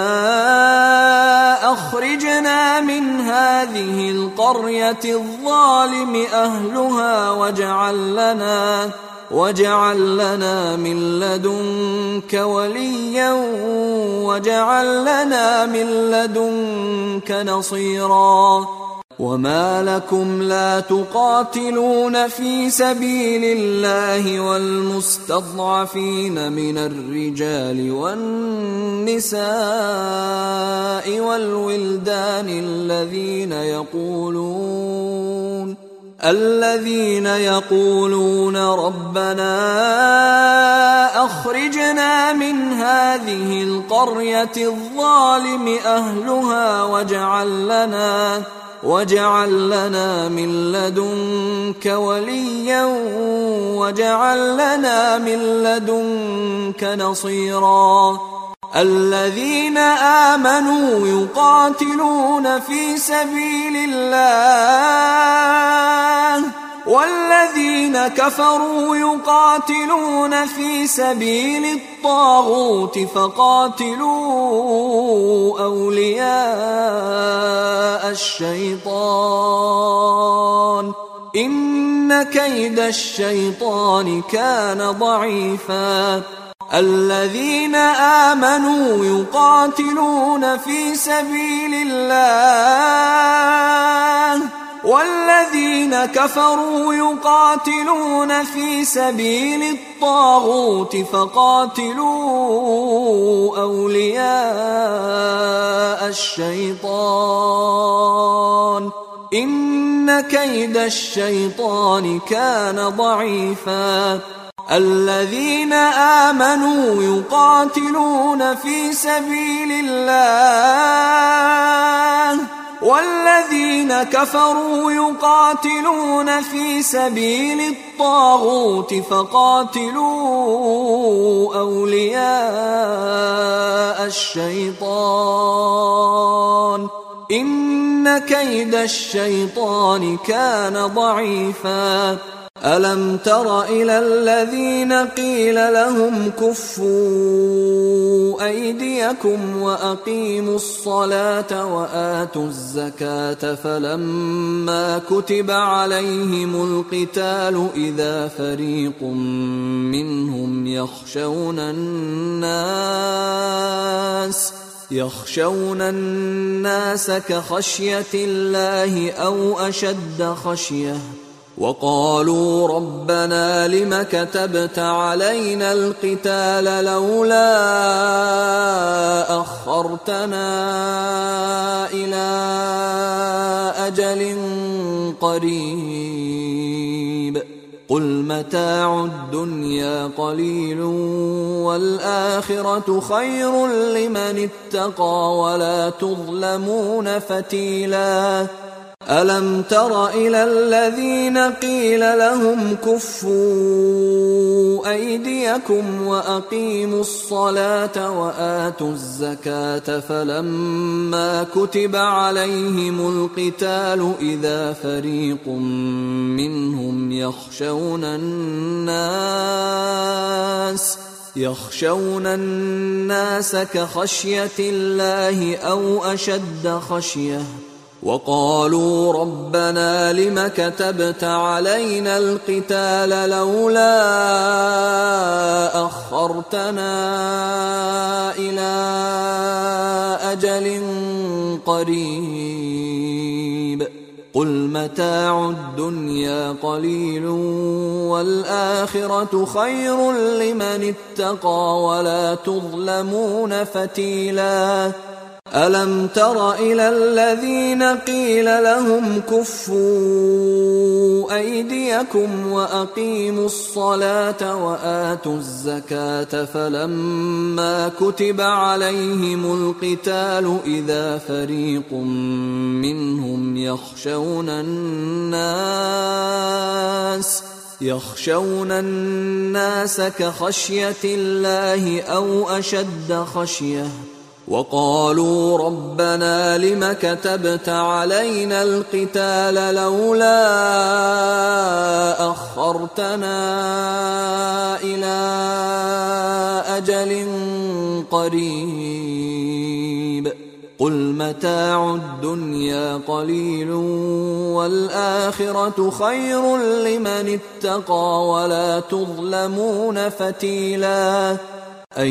أخرجنا من هذه القرية الظالم أهلها واجعل لنا واجعل لنا من لدنك وليا واجعل لنا من لدنك نصيرا وما لكم لا تقاتلون في سبيل الله والمستضعفين من الرجال والنساء والولدان الذين يقولون الذين يقولون ربنا أخرجنا من هذه القرية الظالم أهلها واجعل لنا واجعل لنا من لدنك وليا واجعل لنا من لدنك نصيرا الذين آمنوا يقاتلون في سبيل الله والذين كفروا يقاتلون في سبيل الطاغوت فقاتلوا أولياء الشيطان إن كيد الشيطان كان ضعيفا الذين آمنوا يقاتلون في سبيل الله والذين كفروا يقاتلون في سبيل الطاغوت فقاتلوا أولياء الشيطان إن كيد الشيطان كان ضعيفا الذين آمنوا يقاتلون في سبيل الله والذين كفروا يقاتلون في سبيل الطاغوت فقاتلوا أولياء الشيطان إن كيد الشيطان كان ضعيفا ألم تر إلى الذين قيل لهم كفوا أيديكم وأقيموا الصلاة وآتوا الزكاة فلما كتب عليهم القتال إذا فريق منهم يخشون الناس يخشون الناس كخشية الله أو أشد خشية وقالوا ربنا لم كتبت علينا القتال لولا أخرتنا إلى أجل قريب قل متاع الدنيا قليل والآخرة خير لمن اتقى ولا تظلمون فتيلا ألم تر إلى الذين قيل لهم كفوا أيديكم وأقيموا الصلاة وآتوا الزكاة فلما كتب عليهم القتال إذا فريق منهم يخشون الناس يخشون الناس كخشية الله أو أشد خشية وقالوا ربنا لم كتبت علينا القتال لولا أخرتنا إلى أجل قريب قل متاع الدنيا قليل والآخرة خير لمن اتقى ولا تظلمون فتيلا ألم تر إلى الذين قيل لهم كفوا أيديكم وأقيموا الصلاة وآتوا الزكاة فلما كتب عليهم القتال إذا فريق منهم يخشون الناس يخشون الناس كخشية الله أو أشد خشية وقالوا ربنا لم كتبت علينا القتال لولا أخرتنا إلى أجل قريب قل متاع الدنيا قليل والآخرة خير لمن اتقى ولا تظلمون فتيلا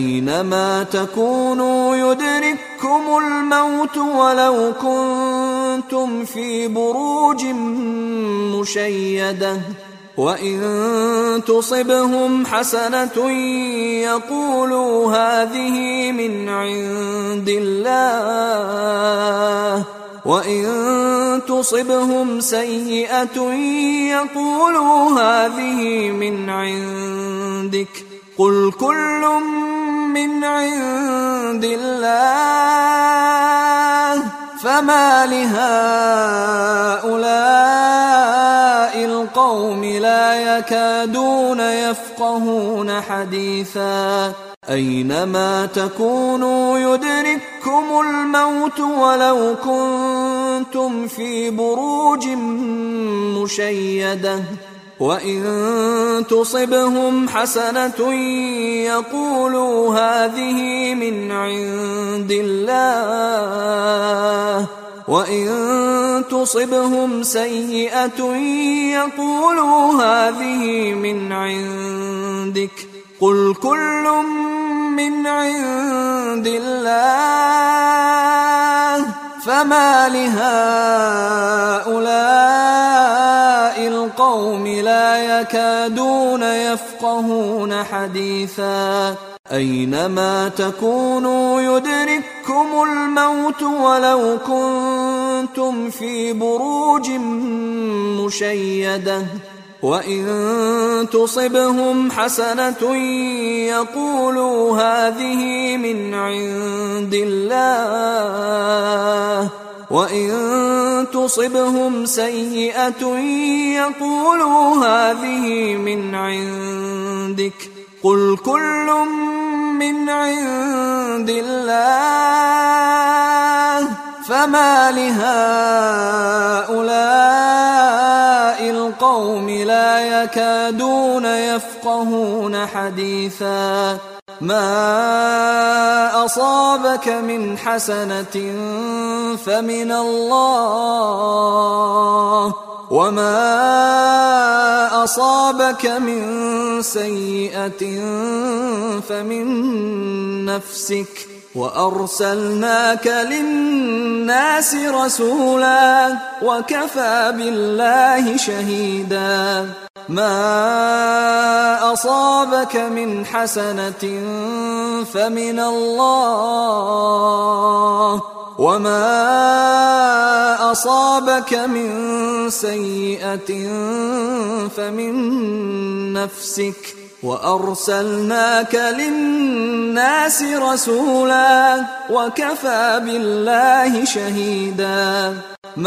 أينما تكونوا يدرككم الموت ولو كنتم كنتم في بروج مشيدة وإن تصبهم حسنة يقولوا هذه من عند الله وإن تصبهم سيئة يقولوا هذه من عندك قل كل من عند الله فما لهؤلاء القوم لا يكادون يفقهون حديثا أينما تكونوا يدرككم الموت ولو كنتم في بروج مشيدة وإن تصبهم حسنة يقولوا هذه من عند الله وإن تصبهم سيئة يقولوا هذه من عندك قل كل من عند الله فما لهؤلاء القوم لا يكادون يفقهون حديثا أينما تكونوا يدرككم الموت ولو كنتم في بروج مشيدة وإن تصبهم حسنة يقولوا هذه من عند الله وإن تصبهم سيئة يقولوا هذه من عندك قل كل من عند الله فما لهؤلاء القوم لا يكادون يفقهون حديثا ما أصابك من حسنة فمن الله وما أصابك من سيئة فمن نفسك وأرسلناك للناس رسولا وكفى بالله شهيدا ما أصابك من حسنة فمن الله وما أصابك من سيئة فمن نفسك وأرسلناك للناس رسولا وكفى بالله شهيدا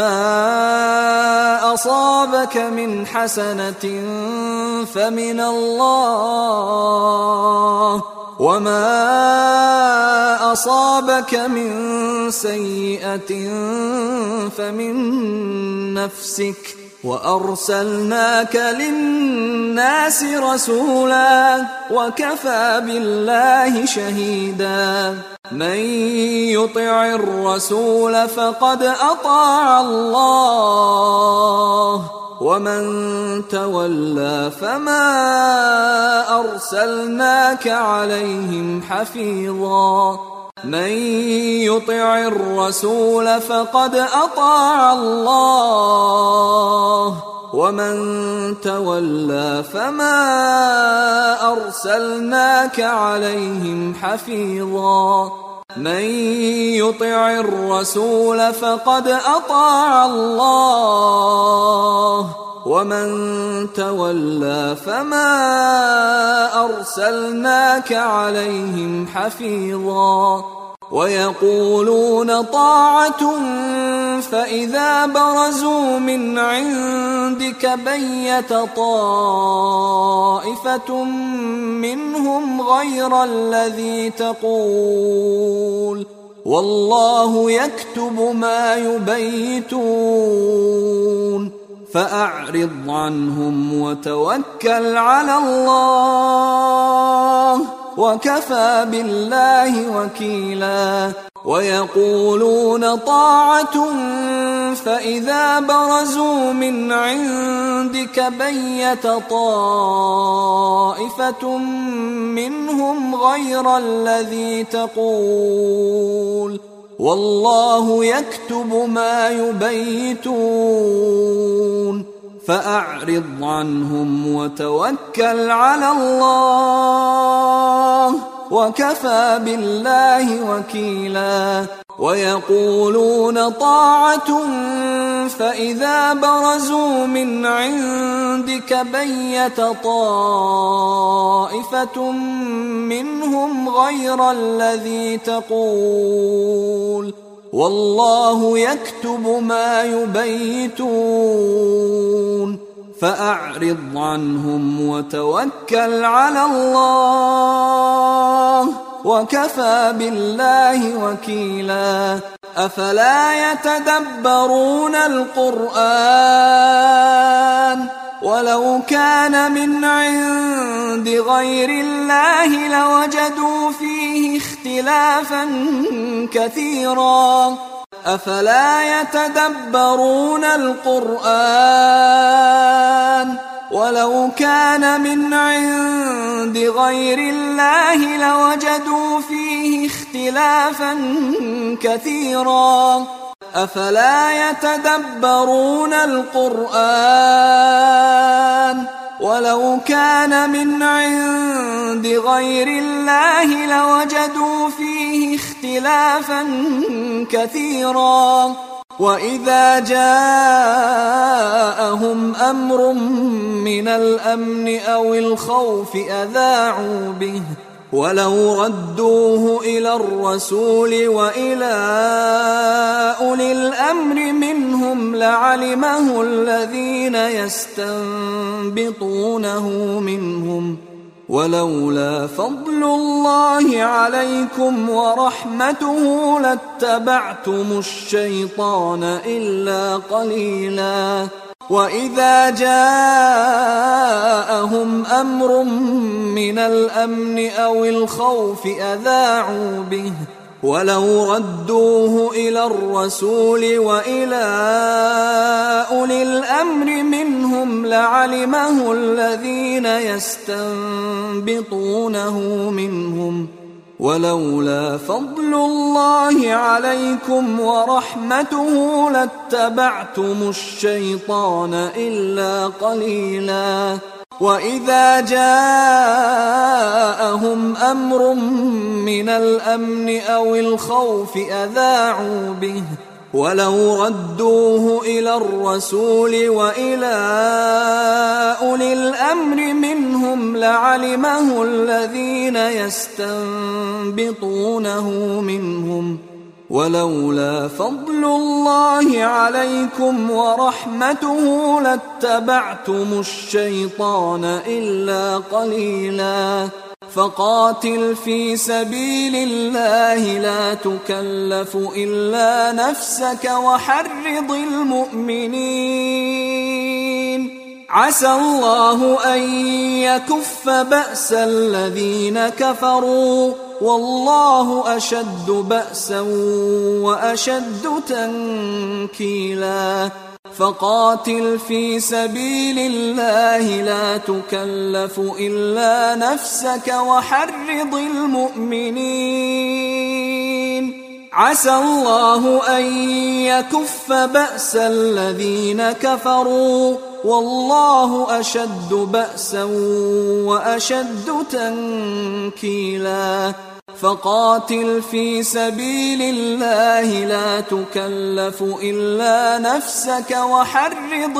ما أصابك من حسنة فمن الله وما أصابك من سيئة فمن نفسك وأرسلناك للناس رسولا وكفى بالله شهيدا من يطع الرسول فقد أطاع الله ومن تولى فما أرسلناك عليهم حفيظا من يطع الرسول فقد أطاع الله ومن تولى فما أرسلناك عليهم حفيظا من يطع الرسول فقد أطاع الله ومن تولى فما أرسلناك عليهم حفيظا ويقولون طاعة فإذا برزوا من عندك بيت طائفة منهم غير الذي تقول والله يكتب ما يبيتون فأعرض عنهم وتوكل على الله وكفى بالله وكيلا ويقولون طاعة فإذا برزوا من عندك بيت طائفة منهم غير الذي تقول والله يكتب ما يبيتون فأعرض عنهم وتوكل على الله وكفى بالله وكيلا ويقولون طاعة فإذا برزوا من عندك بيت طائفة منهم غير الذي تقول والله يكتب ما يبيتون فأعرض عنهم وتوكل على الله وكفى بالله وكيلا أفلا يتدبرون القرآن ولو كان من عند غير الله لوجدوا فيه اختلافا كثيرا أفلا يتدبرون القرآن ولو كان من عند غير الله لوجدوا فيه اختلافا كثيرا أفلا يتدبرون القرآن ولو كان من عند غير الله لوجدوا فيه اختلافا كثيرا وإذا جاءهم أمر من الأمن أو الخوف أذاعوا به ولو ردوه إلى الرسول وإلى أولي الأمر منهم لعلمه الذين يستنبطونه منهم ولولا فضل الله عليكم ورحمته لاتبعتم الشيطان إلا قليلا وإذا جاءهم أمر من الأمن أو الخوف أذاعوا به ولو ردوه إلى الرسول وإلى أولي الأمر منهم لعلمه الذين يستنبطونه منهم ولولا فضل الله عليكم ورحمته لاتبعتم الشيطان إلا قليلا وإذا جاءهم أمر من الأمن أو الخوف أذاعوا به ولو ردوه إلى الرسول وإلى أولي الأمر منهم لعلمه الذين يستنبطونه منهم ولولا فضل الله عليكم ورحمته لاتبعتم الشيطان إلا قليلا فقاتل في سبيل الله لا تكلف إلا نفسك وحرض المؤمنين عسى الله أن يكف بأس الذين كفروا والله أشد بأسا وأشد تنكيلا فقاتل في سبيل الله لا تكلف إلا نفسك وحرض المؤمنين عسى الله أن يكف بأس الذين كفروا والله أشد بأسا وأشد تنكيلا فقاتل في سبيل الله لا تكلف إلا نفسك وحرض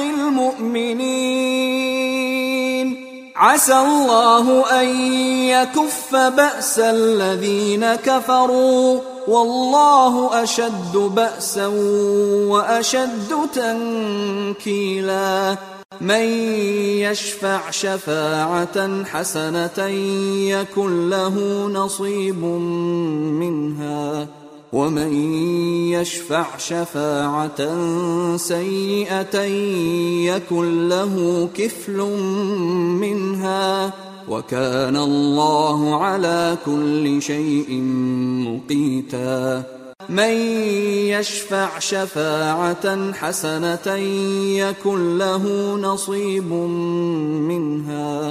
المؤمنين عسى الله أن يكف بأس الذين كفروا والله أشد بأسا وأشد تنكيلا من يشفع شفاعة حسنة يكن له نصيب منها ومن يشفع شفاعة سيئة يكن له كفل منها وكان الله على كل شيء مقيتا من يشفع شفاعة حسنة يكن له نصيب منها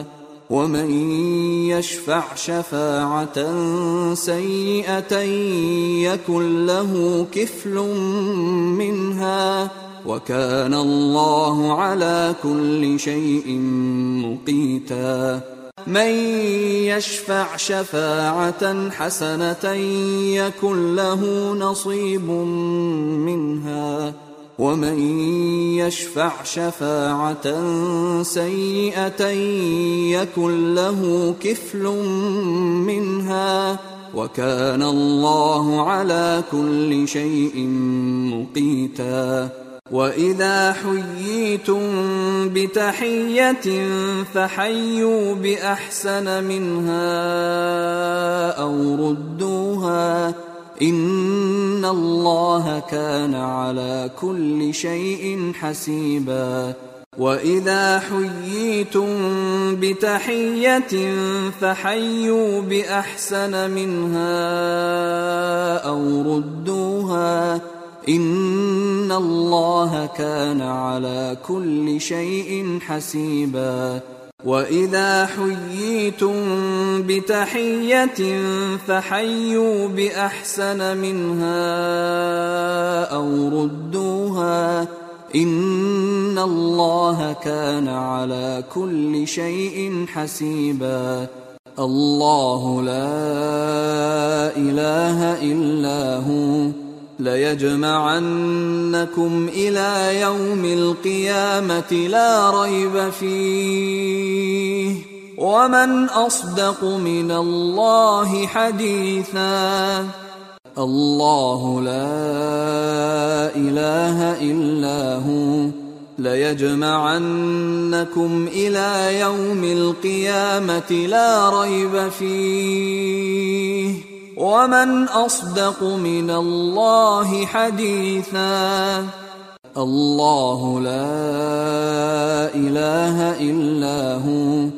ومن يشفع شفاعة سيئة يكن له كفل منها وكان الله على كل شيء مقيتا. من يشفع شفاعة حسنة يكن له نصيب منها ومن يشفع شفاعة سيئة يكن له كفل منها وكان الله على كل شيء مقيتا. وإذا حييتم بتحية فحيوا بأحسن منها أو ردوها إن الله كان على كل شيء حسيبا. وإذا حييتم بتحية فحيوا بأحسن منها أو ردوها إن الله كان على كل شيء حسيبا. وإذا حييتم بتحية فحيوا بأحسن منها أو ردوها إن الله كان على كل شيء حسيبا. الله لا إله إلا هو ليجمعنكم إلى يوم القيامة لا ريب فيه ومن أصدق من الله حديثا. الله لا إله إلا هو ليجمعنكم إلى يوم القيامة لا ريب فيه ومن أصدق من الله حديثا. الله لا إله إلا هو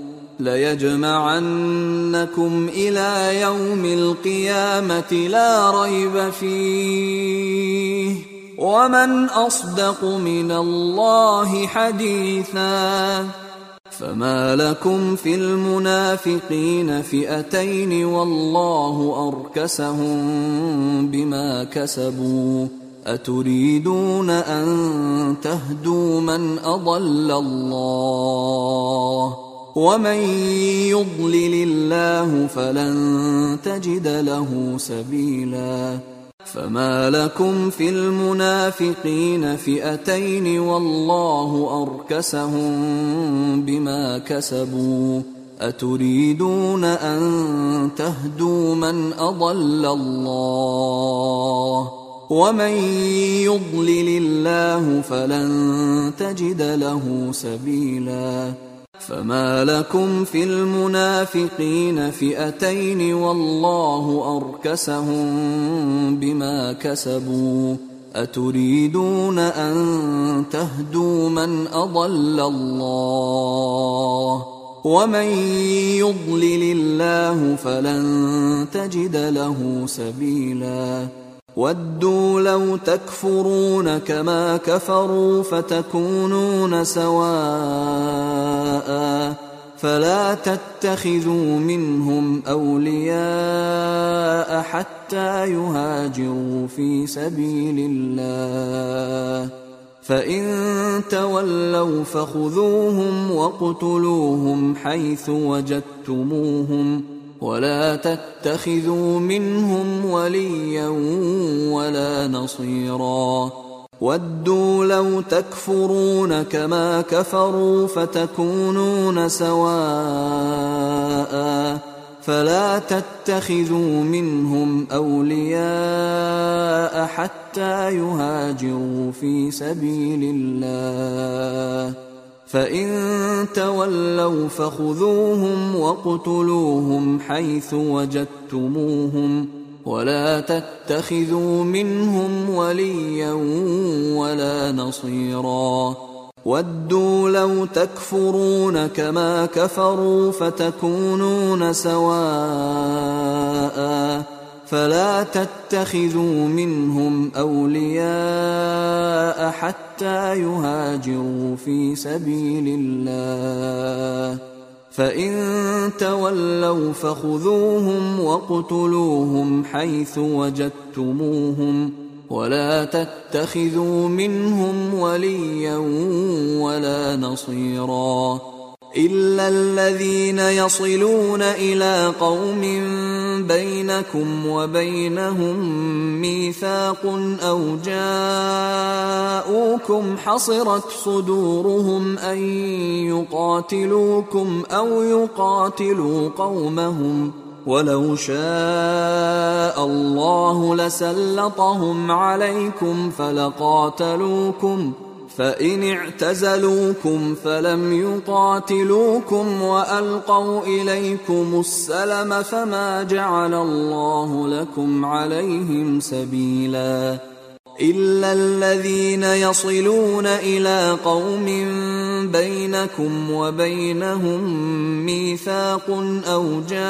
ليجمعنكم إلى يوم القيامة لا ريب فيه ومن أصدق من الله حديثا. فما لكم في المنافقين فئتين والله أركسهم بما كسبوا أتريدون أن تهدوا من أضل الله ومن يضلل الله فلن تجد له سبيلا. فما لكم في المنافقين فئتين والله أركسهم بما كسبوا أتريدون أن تهدوا من أضل الله ومن يضلل الله فلن تجد له سبيلا. فما لكم في المنافقين فئتين والله أركسهم بما كسبوا أتريدون أن تهدوا من أضل الله ومن يضلل الله فلن تجد له سبيلا. ودوا لو تكفرون كما كفروا فتكونون سواء فلا تتخذوا منهم أولياء حتى يهاجروا في سبيل الله فإن تولوا فخذوهم واقتلوهم حيث وجدتموهم ولا تتخذوا منهم وليا ولا نصيرا. ودوا لو تكفرون كما كفروا فتكونون سواء فلا تتخذوا منهم أولياء حتى يهاجروا في سبيل الله فإن تولوا فخذوهم واقتلوهم حيث وجدتموهم ولا تتخذوا منهم وليا ولا نصيرا. ودوا لو تكفرون كما كفروا فتكونون سواء فلا تتخذوا منهم أولياء حتى يهاجروا في سبيل الله فإن تولوا فخذوهم واقتلوهم حيث وجدتموهم ولا تتخذوا منهم وليا ولا نصيرا إلا الذين يصلون إلى قوم بينكم وبينهم ميثاق أو جاءوكم حصرت صدورهم أن يقاتلوكم أو يقاتلوا قومهم ولو شاء الله لسلطهم عليكم فلقاتلوكم فإن اعتزلوكم فلم يقاتلوكم وألقوا إليكم السلم فما جعل الله لكم عليهم سبيلا إلا الذين يصلون إلى قوم بينكم وبينهم ميثاق أو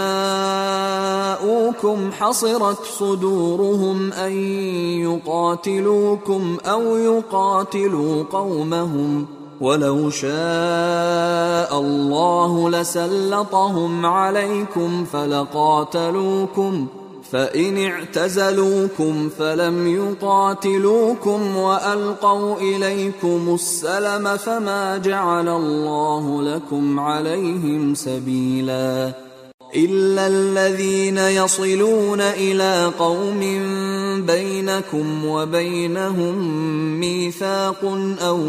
جاءوكم حصرت صدورهم أن يقاتلوكم أو يقاتلوا قومهم ولو شاء الله لسلطهم عليكم فلقاتلوكم فإن اعتزلوكم فلم يقاتلوكم وألقوا إليكم السلم فما جعل الله لكم عليهم سبيلا إلا الذين يصلون إلى قوم بينكم وبينهم ميثاق أو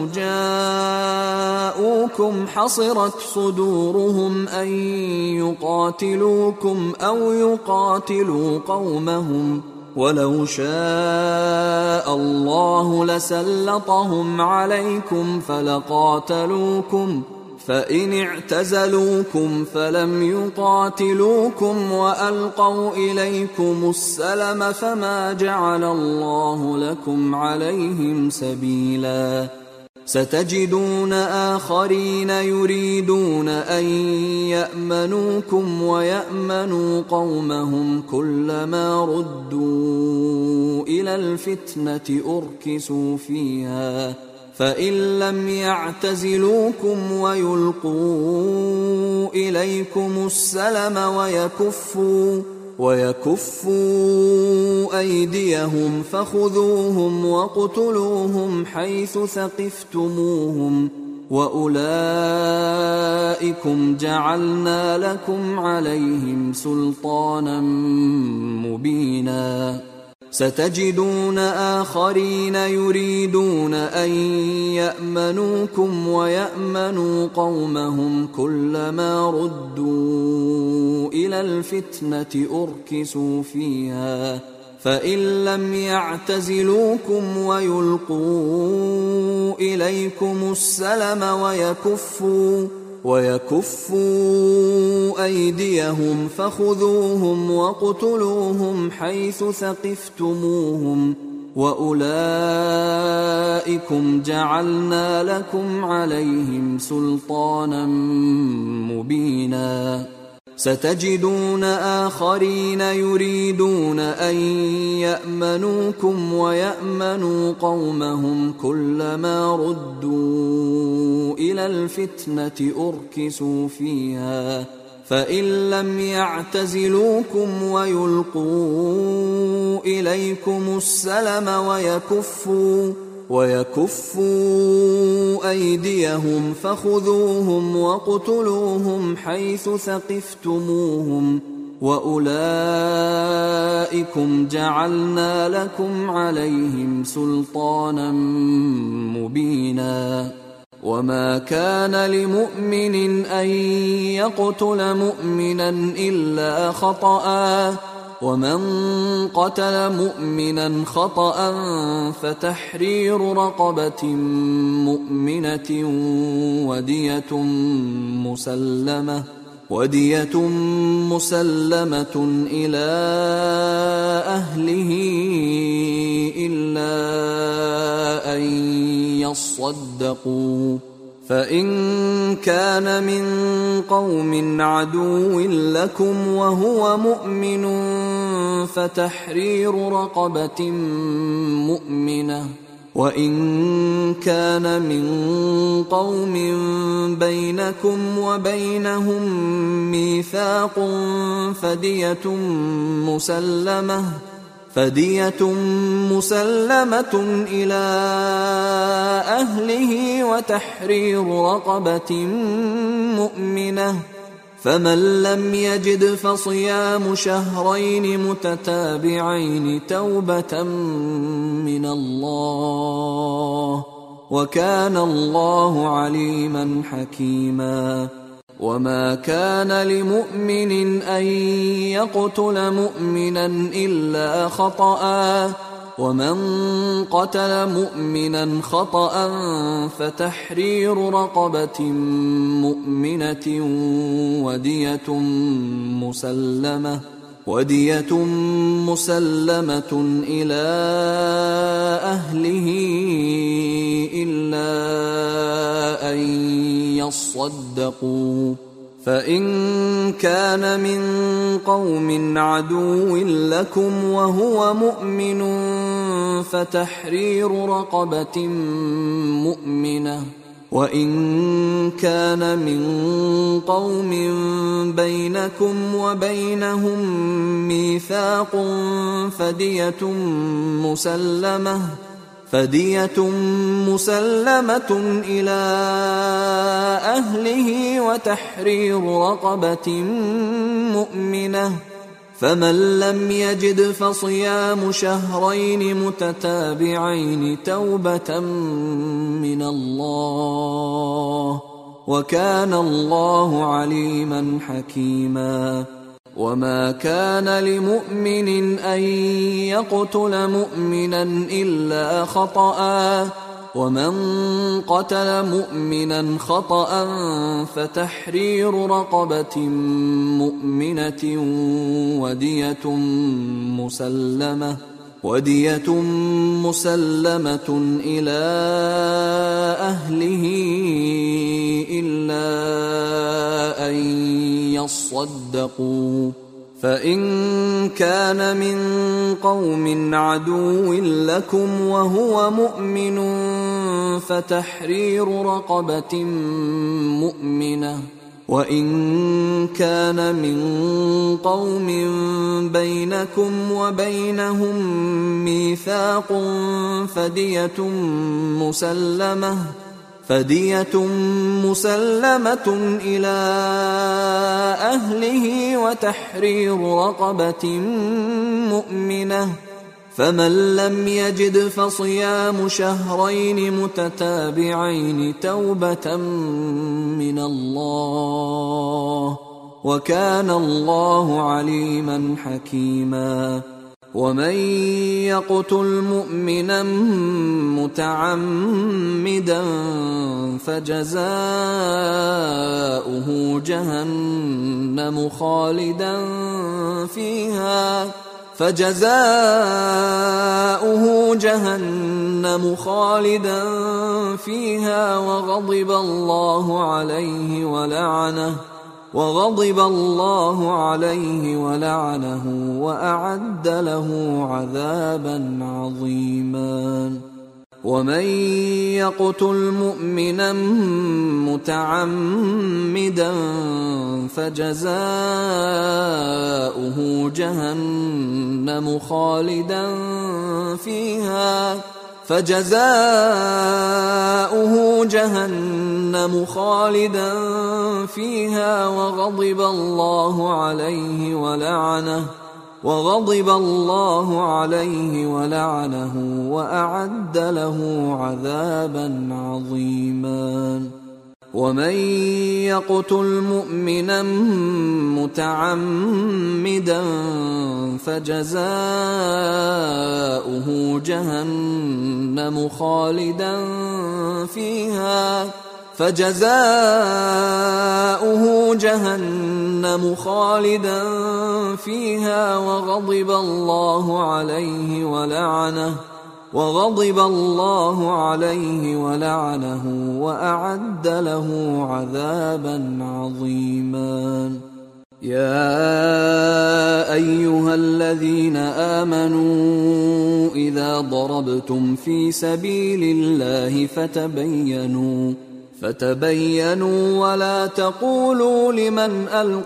جاءوكم حصرت صدورهم أن يقاتلوكم أو يقاتلوا قومهم ولو شاء الله لسلطهم عليكم فلقاتلوكم فإن اعتزلوكم فلم يقاتلوكم وألقوا إليكم السلم فما جعل الله لكم عليهم سبيلا ستجدون آخرين يريدون أن يأمنوكم ويأمنوا قومهم كلما ردوا إلى الفتنة أركسوا فيها فإن لم يعتزلوكم ويلقوا إليكم السلم ويكفوا ويكفوا أيديهم فخذوهم واقتلوهم حيث ثقفتموهم وأولئكم جعلنا لكم عليهم سلطانا مبينا ستجدون آخرين يريدون أن يأمنوكم ويأمنوا قومهم كلما ردوا إلى الفتنة أركسوا فيها فإن لم يعتزلوكم ويلقوا إليكم السلم ويكفوا ويكفوا أيديهم فخذوهم واقتلوهم حيث ثقفتموهم وأولئكم جعلنا لكم عليهم سلطانا مبينا ستجدون آخرين يريدون أن يأمنوكم ويأمنوا قومهم كلما ردوا إلى الفتنة أركسوا فيها فإن لم يعتزلوكم ويلقوا إليكم السلم ويكفوا ويكفوا أيديهم فخذوهم واقتلوهم حيث ثقفتموهم وأولئكم جعلنا لكم عليهم سلطانا مبينا وما كان لمؤمن أن يقتل مؤمنا إلا خطأ ومن قتل مؤمنا خطأ فتحرير رقبة مؤمنة ودية مسلمة ودية مسلمة إلى أهله إلا أن يصدقوا فإن كان من قوم عدو لكم وهو مؤمن فتحرير رقبة مؤمنة وإن كان من قوم بينكم وبينهم ميثاق فدية مسلمة فدية مسلمة إلى أهله وتحرير رقبة مؤمنة، فمن لم يجد فصيام شهرين متتابعين توبة من الله، وكان الله عليما حكيما. وما كان لمؤمن أن يقتل مؤمنا إلا خطأ، ومن قتل مؤمنا خطأ فتحرير رقبة مؤمنة ودية مسلمة ودية مسلمة إلى أهله إلا أن يصدقوا، فإن كان من قوم عدو لكم وهو مؤمن فتحرير رقبة مؤمنة، وإن كان من قوم بينكم وبينهم ميثاق فدية مسلمة فدية مسلمة إلى أهله وتحرير رقبة مؤمنة، فمن لم يجد فصيام شهرين متتابعين توبة من الله، وكان الله عليما حكيما. وما كان لمؤمن أن يقتل مؤمنا إلا خطأ، ومن قتل مؤمنا خطأ فتحرير رقبة مؤمنة ودية مسلمة ودية مسلمة إلى أهله إلا أن يصدقوا، فإن كان من قوم عدو لكم وهو مؤمن فتحرير رقبة مؤمنة، وإن كان من قوم بينكم وبينهم ميثاق فدية مسلمة فدية مسلمة إلى أهله وتحرير رقبة مؤمنة، فمن لم يجد فصيام شهرين متتابعين توبة من الله، وكان الله عليما حكيما. ومن يقتل مؤمنا متعمدا فجزاؤه جهنم خالدا فيها فجزاؤه جهنم خالدا فيها وغضب الله عليه ولعنه وغضب الله عليه ولعنه وأعد له عذابا عظيما. ومن يقتل مؤمنا متعمدا فجزاؤه جهنم خالدا فيها فجزاؤه جهنم خالدا فيها وغضب الله عليه ولعنه وغضب الله عليه ولعنه وأعد له عذابا عظيما. ومن يقتل مؤمنا متعمدا فجزاؤه جهنم خالدا فيها فجزاؤه جهنم خالدا فيها وغضب الله عليه ولعنه وغضب الله عليه ولعنه وأعد له عذابا عظيما. يا أيها الذين آمنوا إذا ضربتم في سبيل الله فتبينوا فتبينوا ولا تقولوا لمن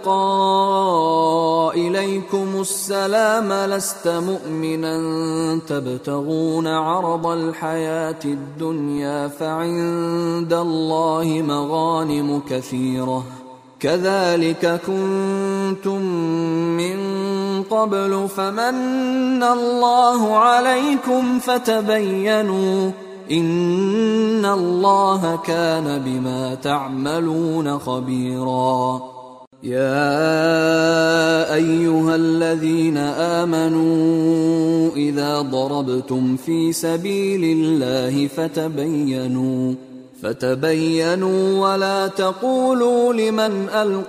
ألقى إليكم السلام لست مؤمنا تبتغون عرض الحياة الدنيا فعند الله مغانم كثيرة كذلك كنتم من قبل فمن الله عليكم فتبينوا إن الله كان بما تعملون خبيرا يا أيها الذين آمنوا إذا ضربتم في سبيل الله فتبينوا فتبينوا ولا تقولوا لمن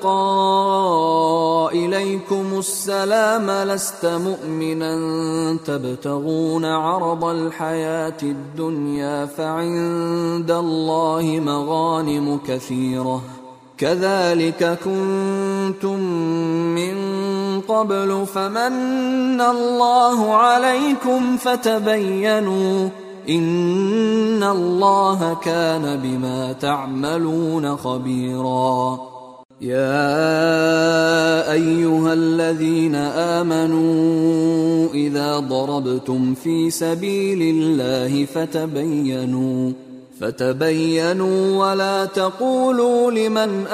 ألقى إليكم السلام لست مؤمنا تبتغون عرض الحياة الدنيا فعند الله مغانم كثيرة كذلك كنتم من قبل فمن الله عليكم فتبينوا إن الله كان بما تعملون خبيرا يا أيها الذين آمنوا إذا ضربتم في سبيل الله فتبينوا فتبينوا ولا تقولوا لمن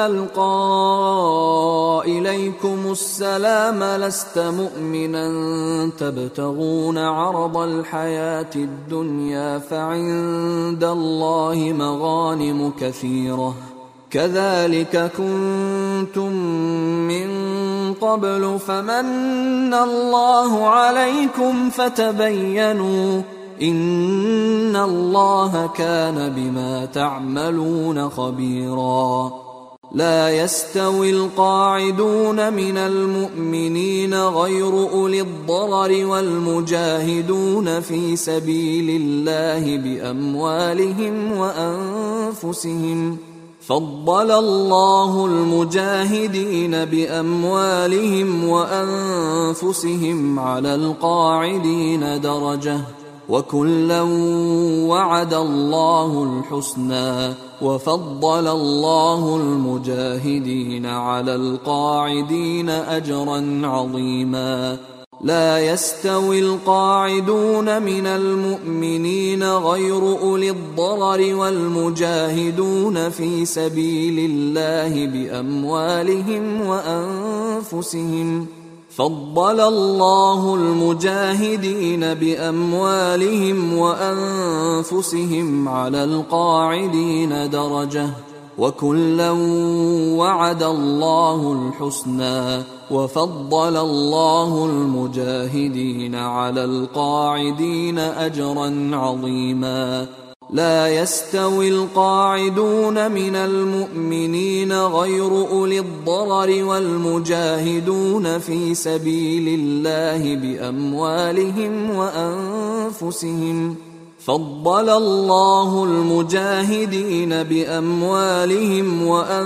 ألقى إليكم السلام لست مؤمنا تبتغون عرض الحياة الدنيا فعند الله مغانم كثيرة كذلك كنتم من قبل فمن الله عليكم فتبينوا إن الله كان بما تعملون خبيرا لا يستوي القاعدون من المؤمنين غير أولي الضرر والمجاهدون في سبيل الله بأموالهم وأنفسهم فضل الله المجاهدين بأموالهم وأنفسهم على القاعدين درجة وكلا وعد الله الحسنى وفضل الله المجاهدين على القاعدين أجرا عظيما لا يستوي القاعدون من المؤمنين غير أولي الضرر والمجاهدون في سبيل الله بأموالهم وأنفسهم فضل الله المجاهدين بأموالهم وأنفسهم على القاعدين درجة وكلا وعد الله الحسنى وفضل الله المجاهدين على القاعدين أجرا عظيما لا يستوي القاعدون من المؤمنين غير أولي الضرر والمجاهدون في سبيل الله بأموالهم وأنفسهم فضل الله المجاهدين بأموالهم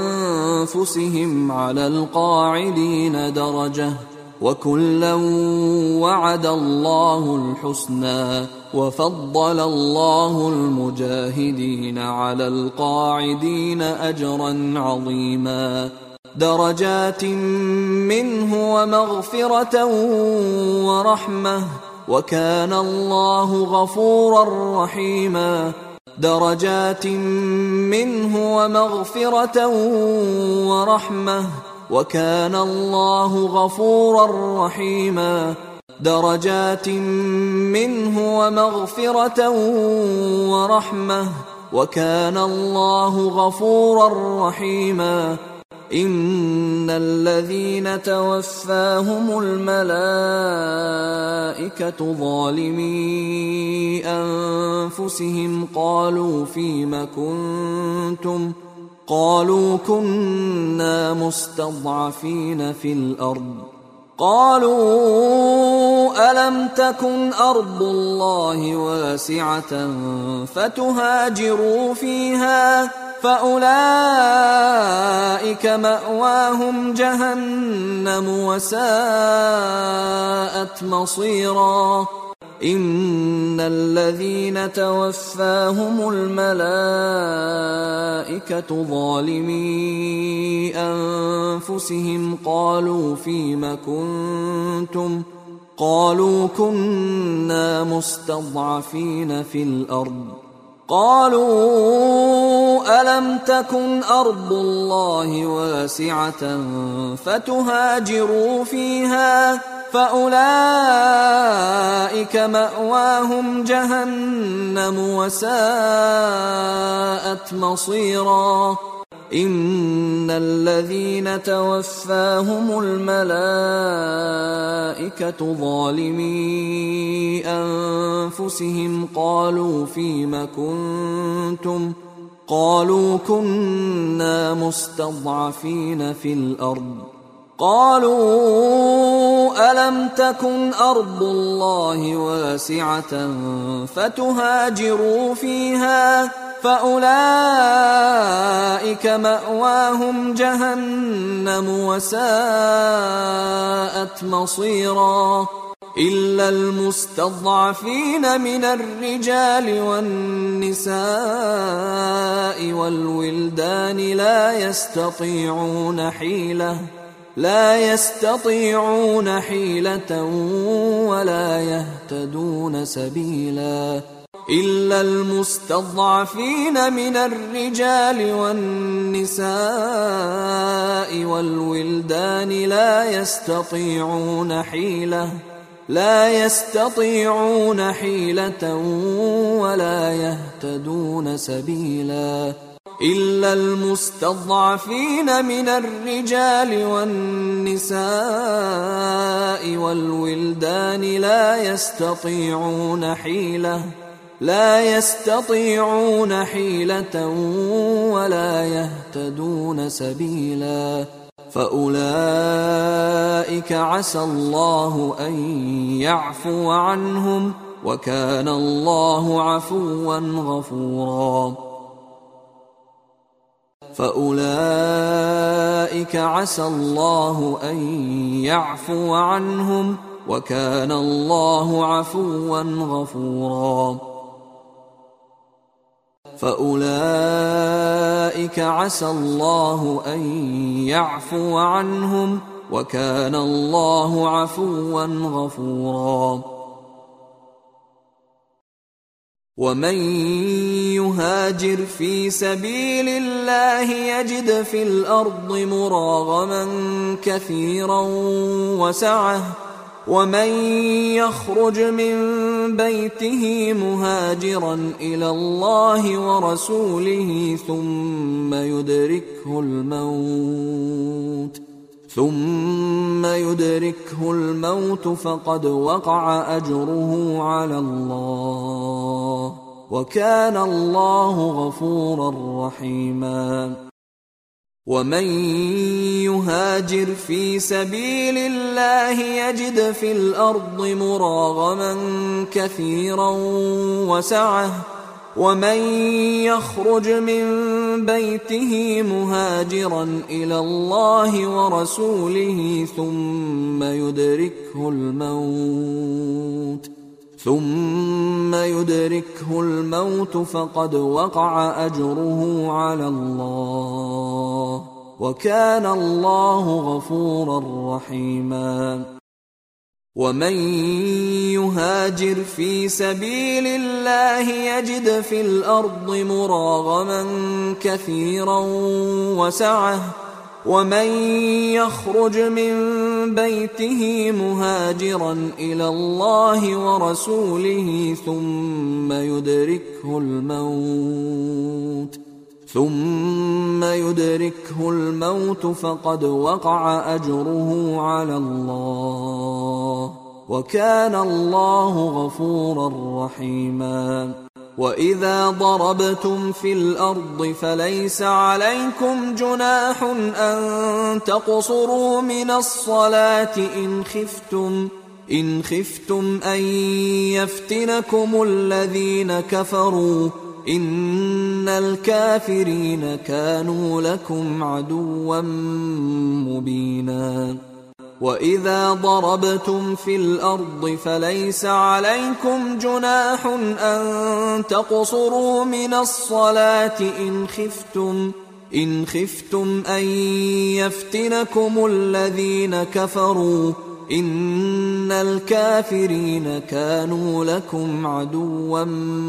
وأنفسهم على القاعدين درجة وكلا وعد الله الحسنى وفضل الله المجاهدين على القاعدين أجرا عظيما درجات منه ومغفرة ورحمة وكان الله غفورا رحيما درجات منه ومغفرة ورحمة وكان الله غفورا رحيما درجات منه ومغفرة ورحمة وكان الله غفورا رحيما إن الذين توفاهم الملائكة ظالمي أنفسهم قالوا فيم كنتم قالوا كنا مستضعفين في الأرض قالوا ألم تكن أرض الله واسعة فتهاجروا فيها فأولئك مأواهم جهنم وساءت مصيرا إن الذين توفاهم الملائكة ظالمي أنفسهم قالوا فيم كنتم قالوا كنا مستضعفين في الأرض قالوا ألم تكن أرض الله واسعة فتهاجروا فيها فأولئك مأواهم جهنم وساءت مصيرا إن الذين توفاهم الملائكة ظالمي أنفسهم قالوا فيم كنتم قالوا كنا مستضعفين في الأرض قالوا ألم تكن أرض الله واسعة فتهاجروا فيها فأولئك مأواهم جهنم وساءت مصيرا إلا المستضعفين من الرجال والنساء والولدان لا يستطيعون حيلة لا يستطيعون حيلة ولا يهتدون سبيلا إلا المستضعفين من الرجال والنساء والولدان لا يستطيعون حيلة لا يستطيعون حيلة ولا يهتدون سبيلا إلا المستضعفين من الرجال والنساء والولدان لا يستطيعون حيلة لا يستطيعون حيلة ولا يهتدون سبيلا فأولئك عسى الله أن يعفو عنهم وكان الله عفوا غفورا فأولئك عسى الله أن يعفو عنهم وكان الله عفوا غفورا فأولئك عسى الله أن يعفو عنهم وكان الله عفوا غفورا ومن يهاجر في سبيل الله يجد في الأرض مراغما كثيرا وسعة ومن يخرج من بيته مهاجرا إلى الله ورسوله ثم يدركه الموت ثم يدركه الموت فقد وقع أجره على الله وكان الله غفورا رحيما ومن يهاجر في سبيل الله يجد في الأرض مراغما كثيرا وسعة ومن يخرج من بيته مهاجرا إلى الله ورسوله ثم يدركه الموت ثم يدركه الموت فقد وقع أجره على الله وكان الله غفورا رحيما ومن يهاجر في سبيل الله يجد في الأرض مراغما كثيرا وسعة ومن يخرج من بيته مهاجرا إلى الله ورسوله ثم يدركه الموت ثم يدركه الموت فقد وقع أجره على الله وكان الله غفورا رحيما وإذا ضربتم في الأرض فليس عليكم جناح أن تقصروا من الصلاة إن خفتم إن خفتم أن يفتنكم الذين كفروا إن الكافرين كانوا لكم عدوا مبينا وإذا ضربتم في الأرض فليس عليكم جناح أن تقصروا من الصلاة إن خفتم إن خفتم أن يفتنكم الذين كفروا إن الكافرين كانوا لكم عدوا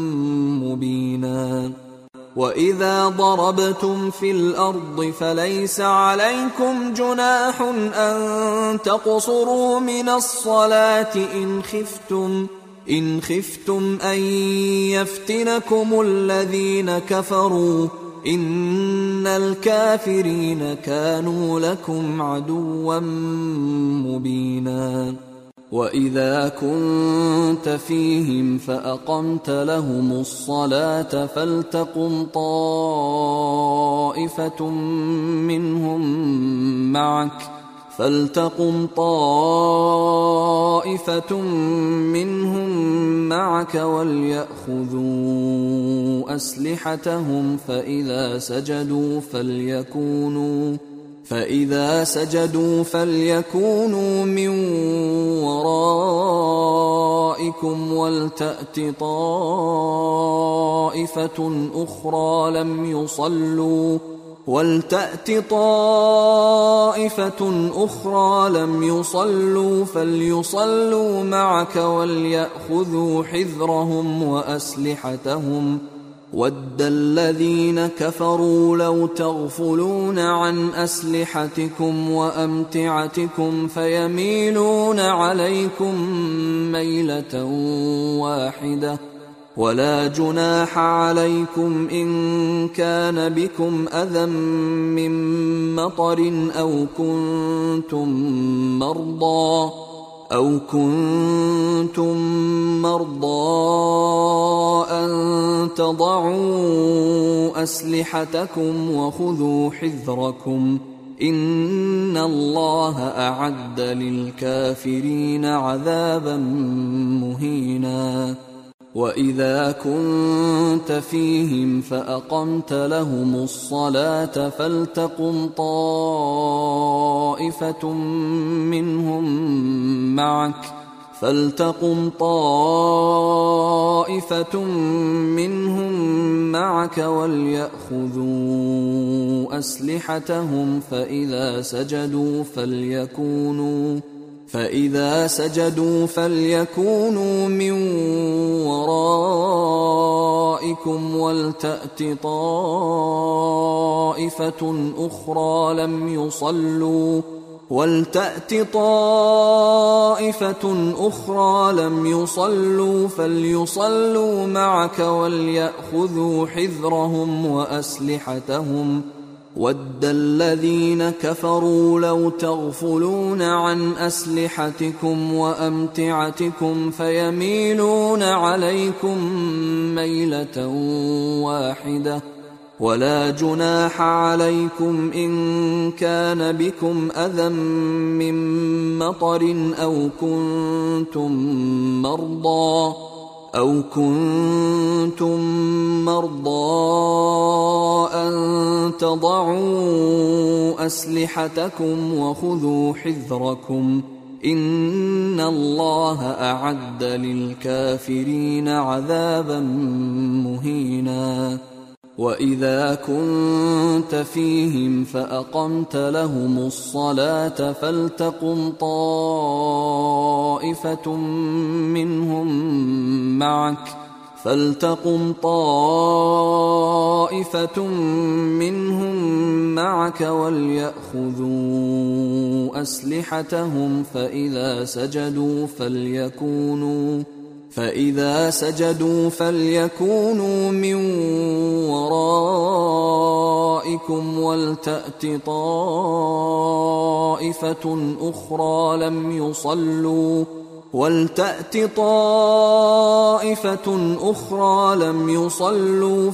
مبينا وإذا ضربتم في الأرض فليس عليكم جناح أن تقصروا من الصلاة إن خفتم إن خفتم أن يفتنكم الذين كفروا إن الكافرين كانوا لكم عدوا مبينا وإذا كنت فيهم فأقمت لهم الصلاة فلتقم طائفة منهم معك فلتقم طائفة منهم معك وليأخذوا أسلحتهم فإذا سجدوا فليكونوا فإذا سجدوا فليكونوا من ورائكم ولتأت طائفة أخرى لم يصلوا ولتأت طائفة أخرى لم يصلوا فليصلوا معك وليأخذوا حذرهم وأسلحتهم ود الذين كفروا لو تغفلون عن أسلحتكم وأمتعتكم فيميلون عليكم ميلة واحدة ولا جناح عليكم إن كان بكم أذى من مطر أو كنتم مرضى أو كنتم مرضى أن تضعوا أسلحتكم وخذوا حذركم إن الله أعد للكافرين عذابا مهينا وإذا كنت فيهم فأقمت لهم الصلاة فلتقم طائفة منهم معك فلتقم طائفة منهم معك وليأخذوا أسلحتهم فإذا سجدوا فليكونوا فإذا سجدوا فليكونوا من ورائكم ولتأت طائفة أخرى لم يصلوا ولتأت طائفة أخرى لم يصلوا فليصلوا معك وليأخذوا حذرهم وأسلحتهم ود الذين كفروا لو تغفلون عن أسلحتكم وأمتعتكم فيميلون عليكم ميلة واحدة ولا جناح عليكم إن كان بكم أذى من مطر أو كنتم مرضى أو كنتم مرضى أن تضعوا أسلحتكم وخذوا حذركم إن الله أعد للكافرين عذابا مهينا وإذا كنت فيهم فأقمت لهم الصلاة فلتقم طائفة منهم معك فلتقم طائفة منهم معك وليأخذوا أسلحتهم فإذا سجدوا فليكونوا فإذا سجدوا فليكونوا من ورائكم ولتأت طائفة أخرى لم يصلوا ولتأت طائفة أخرى لم يصلوا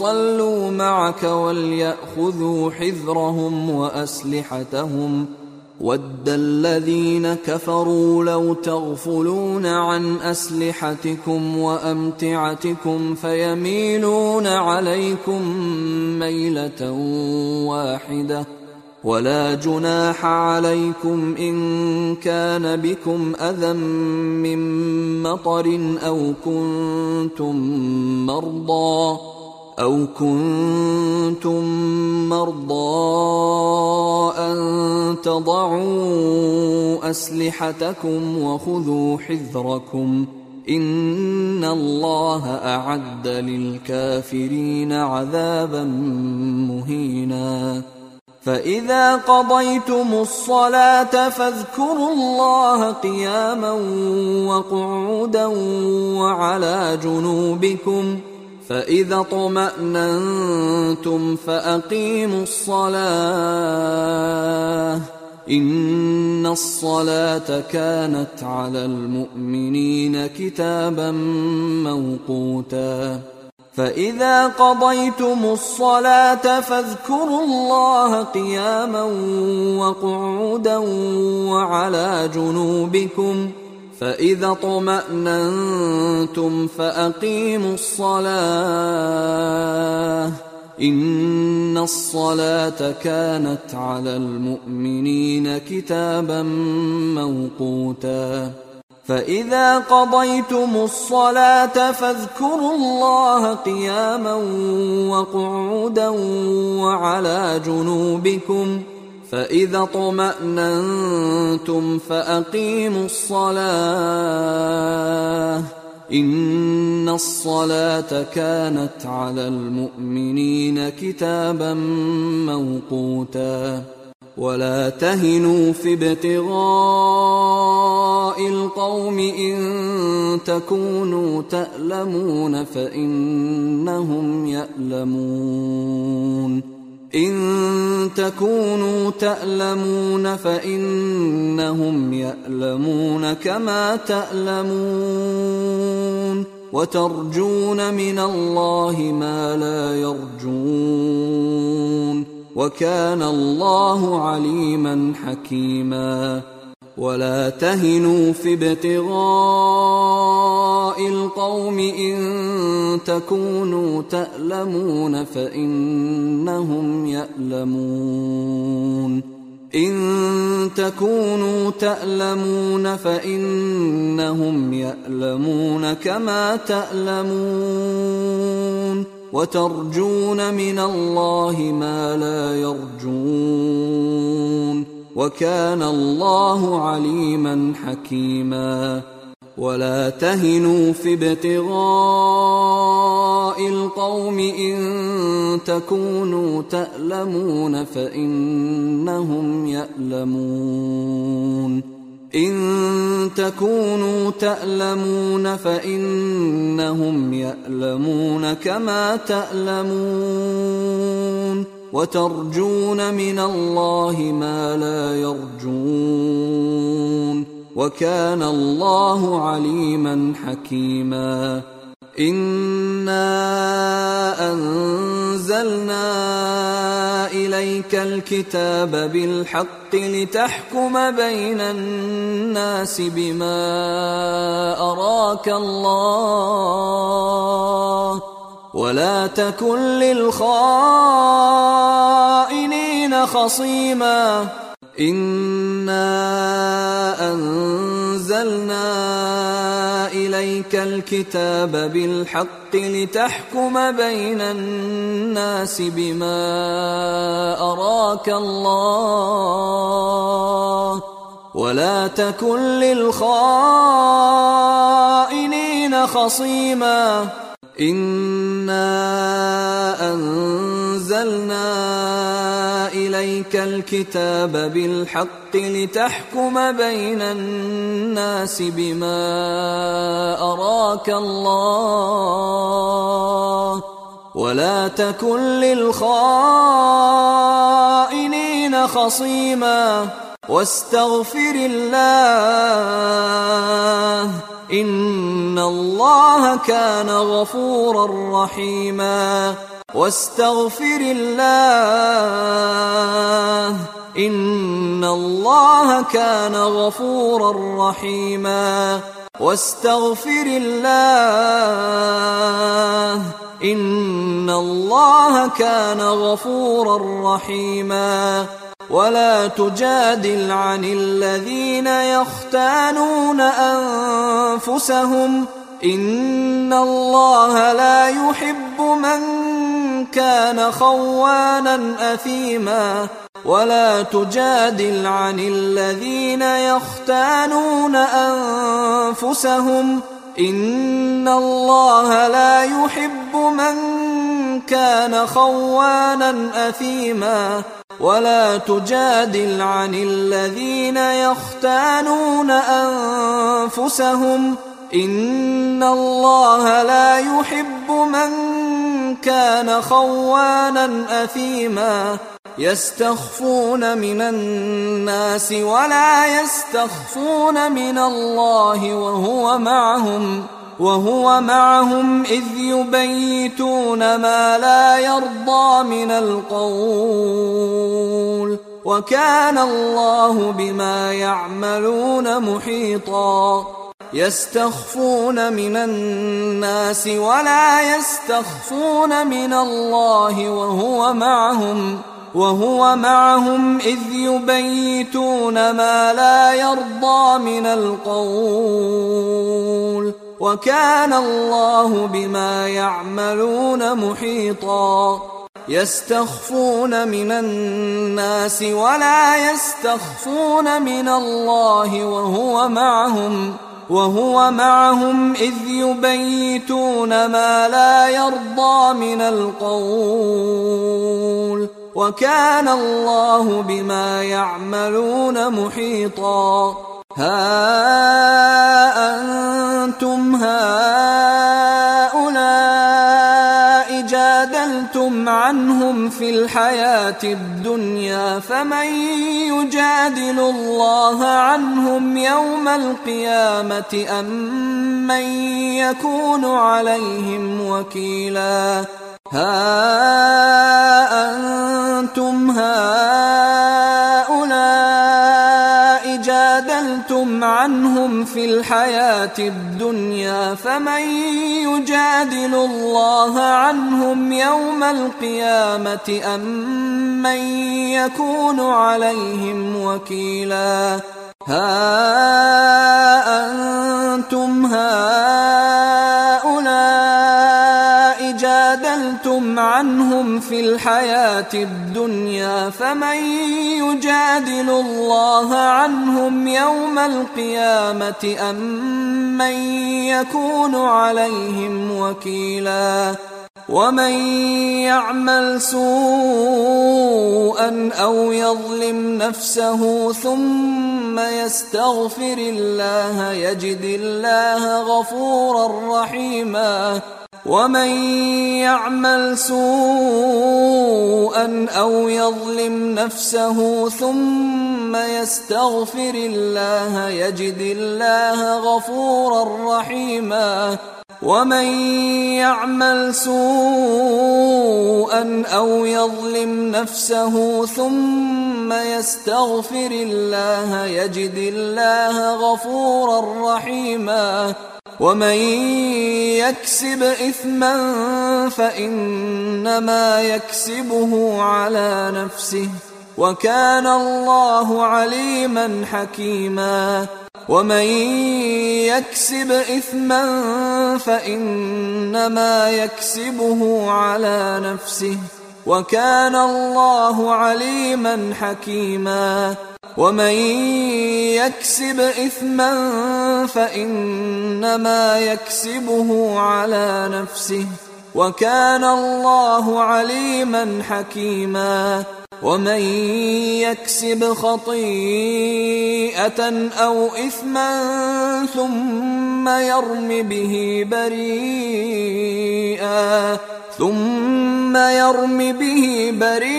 فليصلوا معك وليأخذوا حذرهم وأسلحتهم وَدَّ الَّذِينَ كَفَرُوا لَوْ تَغْفُلُونَ عَنْ أَسْلِحَتِكُمْ وَأَمْتِعَتِكُمْ فَيَمِيلُونَ عَلَيْكُمْ مَيْلَةً وَاحِدَةً وَلَا جُنَاحَ عَلَيْكُمْ إِن كَانَ بِكُمْ أَذًى مِّن مَّطَرٍ أَوْ كُنتُم مَّرْضَىٰ أَوْ كُنتُم مَّرْضَىٰ أَن تَضَعُوا أَسْلِحَتَكُمْ وَخُذُوا حِذْرَكُمْ إِنَّ اللَّهَ أَعَدَّ لِلْكَافِرِينَ عَذَابًا مُّهِينًا فَإِذَا قَضَيْتُمُ الصَّلَاةَ فاذكروا اللَّهَ قِيَامًا وَقُعُودًا وَعَلَى جُنُوبِكُمْ فَإِذَا اطْمَأْنَنتُمْ فَأَقِيمُوا الصَّلَاةَ إِنَّ الصَّلَاةَ كَانَتْ عَلَى الْمُؤْمِنِينَ كِتَابًا مَّوْقُوتًا فَإِذَا قَضَيْتُمُ الصَّلَاةَ فاذكروا اللَّهَ قِيَامًا وَقُعُودًا وَعَلَى جُنُوبِكُمْ فَإِذَا اطْمَأْنَنتُمْ فَأَقِيمُوا الصَّلَاةَ إِنَّ الصَّلَاةَ كَانَتْ عَلَى الْمُؤْمِنِينَ كِتَابًا مَّوْقُوتًا فَإِذَا قَضَيْتُمُ الصَّلَاةَ فاذكروا اللَّهَ قِيَامًا وَقُعُودًا وَعَلَى جُنُوبِكُمْ فَإِذَا اطْمَأْنَنتُمْ فَأَقِيمُوا الصَّلَاةَ إِنَّ الصَّلَاةَ كَانَتْ عَلَى الْمُؤْمِنِينَ كِتَابًا مَّوْقُوتًا وَلَا تَهِنُوا فِي ابْتِغَاءِ الْقَوْمِ إِن تَكُونُوا تَأْلَمُونَ فَإِنَّهُمْ يَأْلَمُونَ إِن تَكُونُوا تَأْلَمُونَ فَإِنَّهُمْ يَأْلَمُونَ كَمَا تَأْلَمُونَ وَتَرْجُونَ مِنَ اللَّهِ مَا لَا يَرْجُونَ وَكَانَ اللَّهُ عَلِيمًا حَكِيمًا وَلَا تَهِنُوا فِي ابْتِغَاءِ الْقَوْمِ إِن تَكُونُوا تَأْلَمُونَ فَإِنَّهُمْ يَأْلَمُونَ إِن تَكُونُوا تَأْلَمُونَ فَإِنَّهُمْ يَأْلَمُونَ كَمَا تَأْلَمُونَ وَتَرْجُونَ مِنَ اللَّهِ مَا لَا يَرْجُونَ وَكَانَ اللَّهُ عَلِيمًا حَكِيمًا وَلَا تَهِنُوا فِي ابْتِغَاءِ الْقَوْمِ إِن تَكُونُوا تَأْلَمُونَ فَإِنَّهُمْ يَأْلَمُونَ إِن تَكُونُوا تَأْلَمُونَ فَإِنَّهُمْ يَأْلَمُونَ كَمَا تَأْلَمُونَ وَتَرْجُونَ مِنَ اللَّهِ مَا لَا يَرْجُونَ وَكَانَ اللَّهُ عَلِيمًا حَكِيمًا إِنَّا أَنزَلْنَا إِلَيْكَ الْكِتَابَ بِالْحَقِّ لِتَحْكُمَ بَيْنَ النَّاسِ بِمَا أَرَاكَ اللَّهُ وَلَا تَكُن لِّلْخَائِنِينَ خَصِيمًا إِنَّا أَنزَلْنَا إِلَيْكَ الْكِتَابَ بِالْحَقِّ لِتَحْكُمَ بَيْنَ النَّاسِ بِمَا أَرَاكَ اللَّهُ وَلَا تَكُن لِّلْخَائِنِينَ خَصِيمًا إِنَّا أَنزَلْنَا إِلَيْكَ الْكِتَابَ بِالْحَقِّ لِتَحْكُمَ بَيْنَ النَّاسِ بِمَا أَرَاكَ اللَّهُ وَلَا تَكُن لِّلْخَائِنِينَ خَصِيمًا وَاسْتَغْفِرِ اللَّهَ إِنَّ اللَّهَ كَانَ غَفُورًا رَّحِيمًا وَاسْتَغْفِرِ اللَّهَ إن الله كان غفورا رحيما واستغفر الله إن الله كان غفورا رحيما ولا تجادل عن الذين يختانون أنفسهم إن الله لا يحب من كان خوانا أثيما ولا تجادل عن الذين يختانون أنفسهم إن الله لا يحب من كان خوانا أثيما ولا تجادل عن الذين يختانون أنفسهم إن الله لا يحب من كان خوانا أثيما يستخفون من الناس ولا يستخفون من الله وهو معهم وهو معهم إذ يبيتون ما لا يرضى من القول وكان الله بما يعملون محيطا يستخفون من الناس ولا يستخفون من الله وهو معهم وهو معهم إذ يبيتون ما لا يرضى من القول وكان الله بما يعملون محيطا يستخفون من الناس ولا يستخفون من الله وهو معهم وهو معهم إذ يبيتون ما لا يرضى من القول وكان الله بما يعملون محيطا ها أنتم هؤلاء جادلتم عنهم في الحياة الدنيا فمن يجادل الله عنهم يوم القيامة أم من يكون عليهم وكيلا ها أنتم هؤلاء جادلتم عنهم في الحياة الدنيا فمن يجادل الله عنهم يوم القيامة أم من يكون عليهم وكيلا ها أنتم هؤلاء جادلتم عنهم في الحياة الدنيا فمن يجادل الله عنهم يوم القيامة أم من يكون عليهم وكيلا ومن يعمل سوءا أو يظلم نفسه ثم يستغفر الله يجد الله غفورا رحيما ومن يعمل سوءا أو يظلم نفسه ثم يستغفر الله يجد الله غفورا رحيما ومن يعمل سوءا أو يظلم نفسه ثم يستغفر الله يجد الله غفورا رحيما ومن يكسب إثما فإنما يكسبه على نفسه وكان الله عليما حكيما ومن يكسب إثما فإنما يكسبه على نفسه وكان الله عليما حكيما ومن يكسب إثما فإنما يكسبه على نفسه وكان الله عليما حكيما ومن يكسب خطيئة أو إثما ثم يرم به بريئا ثم يرم به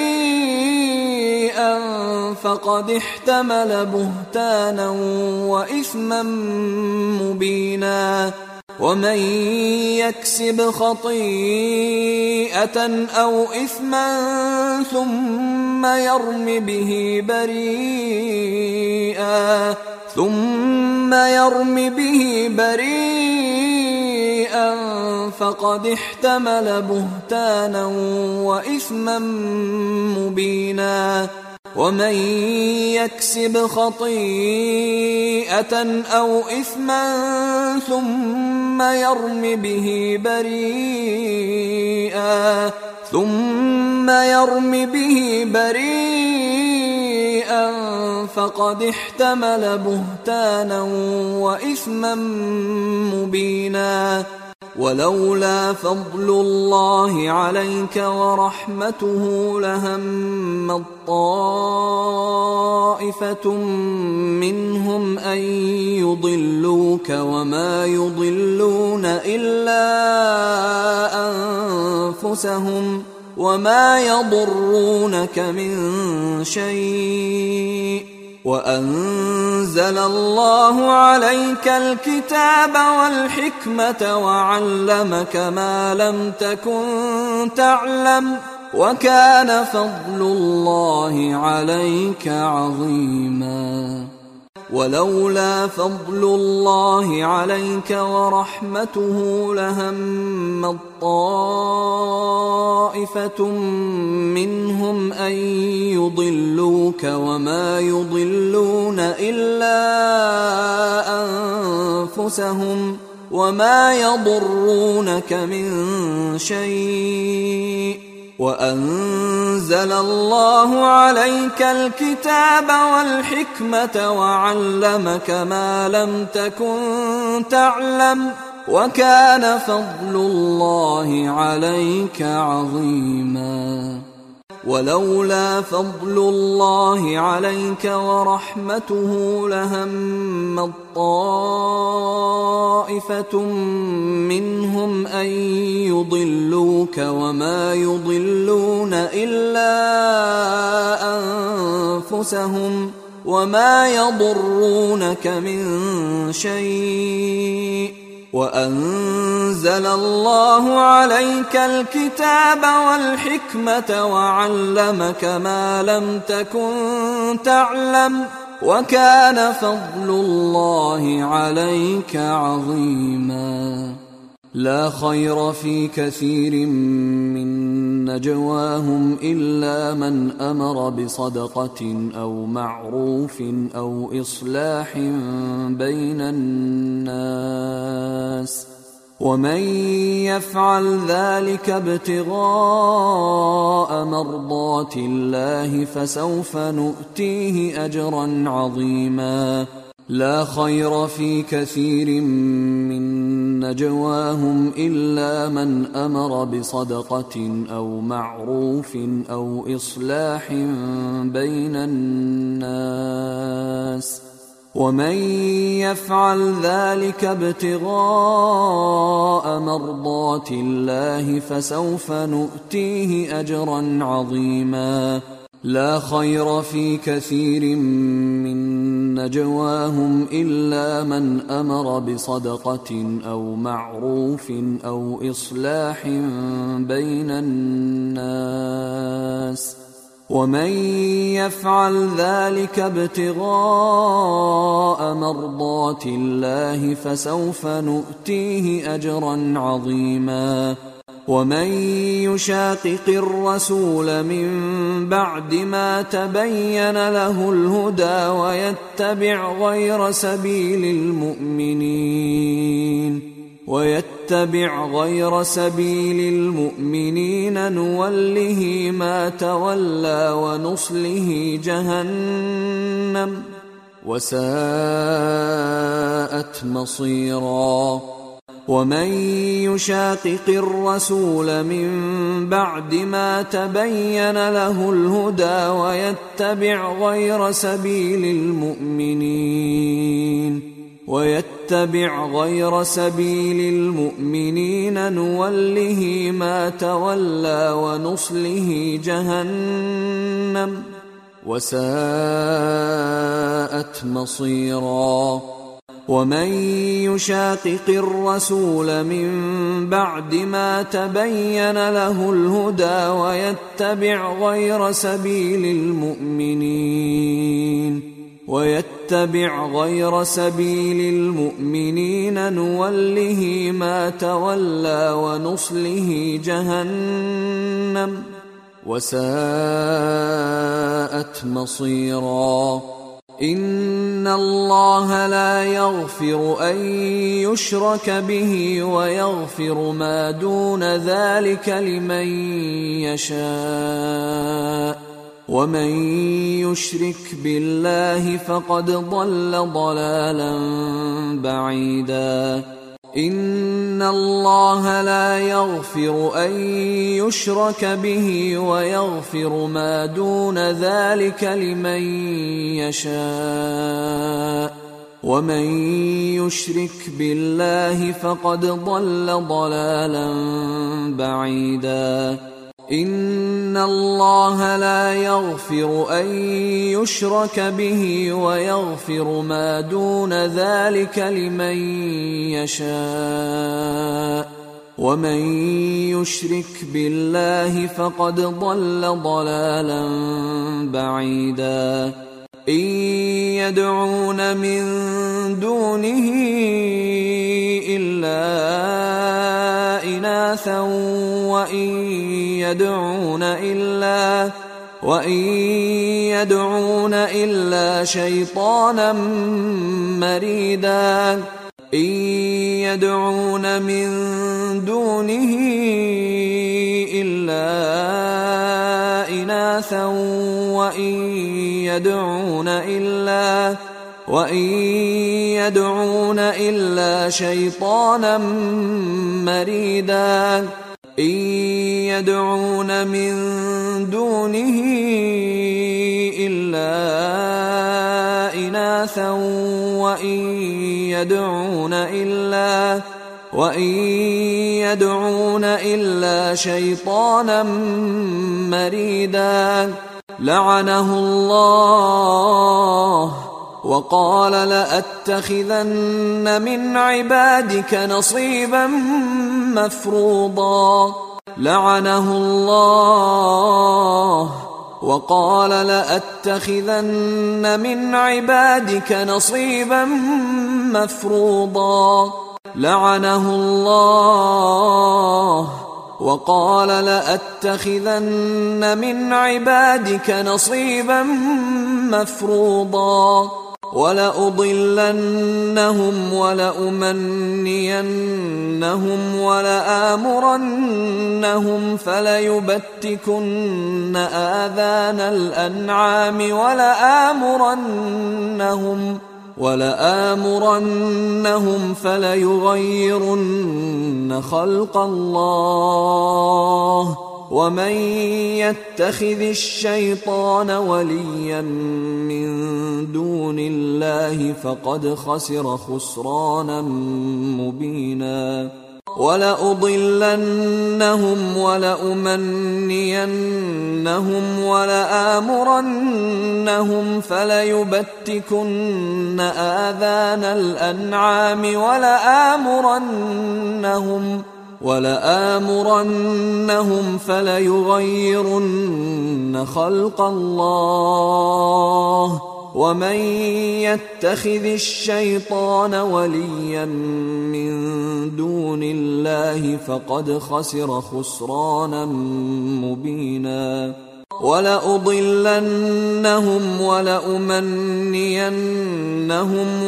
بريئا فقد احتمل بهتانا وإثما مبينا ومن يكسب خطيئة أو إثما ثم يرم به بريئا ثم يرم به بريئا فقد احتمل بهتانا وإثما مبينا. ومن يكسب خطيئة أو إثما ثم يرم به بريئا ثم يرم به بريئا فقد احتمل بهتانا وإثما مبينا. ولولا فضل الله عليك ورحمته لهم طائفة منهم أن يضلوك وما يضلون إلا أنفسهم وما يضرونك من شيء وأنزل الله عليك الكتاب والحكمة وعلمك ما لم تكن تعلم وكان فضل الله عليك عظيما. ولولا فضل الله عليك ورحمته لهم طائفة منهم أن يضلوك وما يضلون إلا أنفسهم وما يضرونك من شيء وأنزل الله عليك الكتاب والحكمة وعلمك ما لم تكن تعلم وكان فضل الله عليك عظيما. ولولا فضل الله عليك ورحمته لهم طائفة منهم أن يضلوك وما يضلون إلا أنفسهم وما يضرونك من شيء وأنزل الله عليك الكتاب والحكمة وعلمك ما لم تكن تعلم وكان فضل الله عليك عظيما. لا خير في كثير من نجواهم إلا من أمر بصدقة أو معروف أو إصلاح بين الناس ومن يفعل ذلك ابتغاء مرضات الله فسوف نؤتيه أجرا عظيما. لا خير في كثير من نجواهم إلا من أمر بصدقة أو معروف أو إصلاح بين الناس ومن يفعل ذلك ابتغاء مرضات الله فسوف نؤتيه أجرا عظيما. لا خير في كثير من نجواهم إلا من أمر بصدقة أو معروف أو إصلاح بين الناس ومن يفعل ذلك ابتغاء مرضات الله فسوف نؤتيه أجرا عظيما. ومن يشاقق الرسول من بعد ما تبين له الهدى ويتبع غير سبيل المؤمنين ويتبع غير سبيل المؤمنين نوله ما تولى ونصله جهنم وساءت مصيرا. ومن يشاقق الرسول من بعد ما تبين له الهدى ويتبع غير سبيل المؤمنين ويتبع غير سبيل المؤمنين نوله ما تولى ونصله جهنم وساءت مصيرا. ومن يشاقق الرسول من بعد ما تبين له الهدى ويتبع غير سبيل المؤمنين ويتبع غير سبيل المؤمنين نوله ما تولى ونصله جهنم وساءت مصيرا. إن الله لا يغفر أن يشرك به ويغفر ما دون ذلك لمن يشاء ومن يشرك بالله فقد ضل ضلالا بعيدا. إن الله لا يغفر أن يشرك به ويغفر ما دون ذلك لمن يشاء ومن يشرك بالله فقد ضل ضلالا بعيدا. إن الله لا يغفر أن يشرك به ويغفر ما دون ذلك لمن يشاء ومن يشرك بالله فقد ضل ضلالا بعيدا. إن يدعون من دونه إلا إناثا وإن يدعون إلا وإن يدعون إلا شيطانا مريدا. إن يدعون من دونه إلا إناثا وإن يدعون إلا وإن يدعون إلا شيطانا مريدا. إن يدعون من دونه إلا إناثا وإن يدعون إلا وإن يدعون إلا شيطانا مريدا. لعنه الله وقال لأتخذن من عبادك نصيبا مفروضا. لعنه الله وقال لأتخذن من عبادك نصيبا مفروضا. لعنه الله وقال لأتخذن من عبادك نصيبا مفروضا. ولأضلنهم ولأمنينهم ولآمرنهم فليبتكن آذان الأنعام ولآمرنهم ولآمرنهم فليغيرن خلق الله. ومن يتخذ الشيطان وليا من دون الله فقد خسر خسرانا مبينا. ولأضلنهم ولأمنينهم ولآمرنهم فليبتكن آذان الأنعام ولآمرنهم ولآمرنهم فليغيرن خلق الله. ومن يتخذ الشيطان وليا من دون الله فقد خسر خسرانا مبينا. ولأضلنهم ولأمنينهم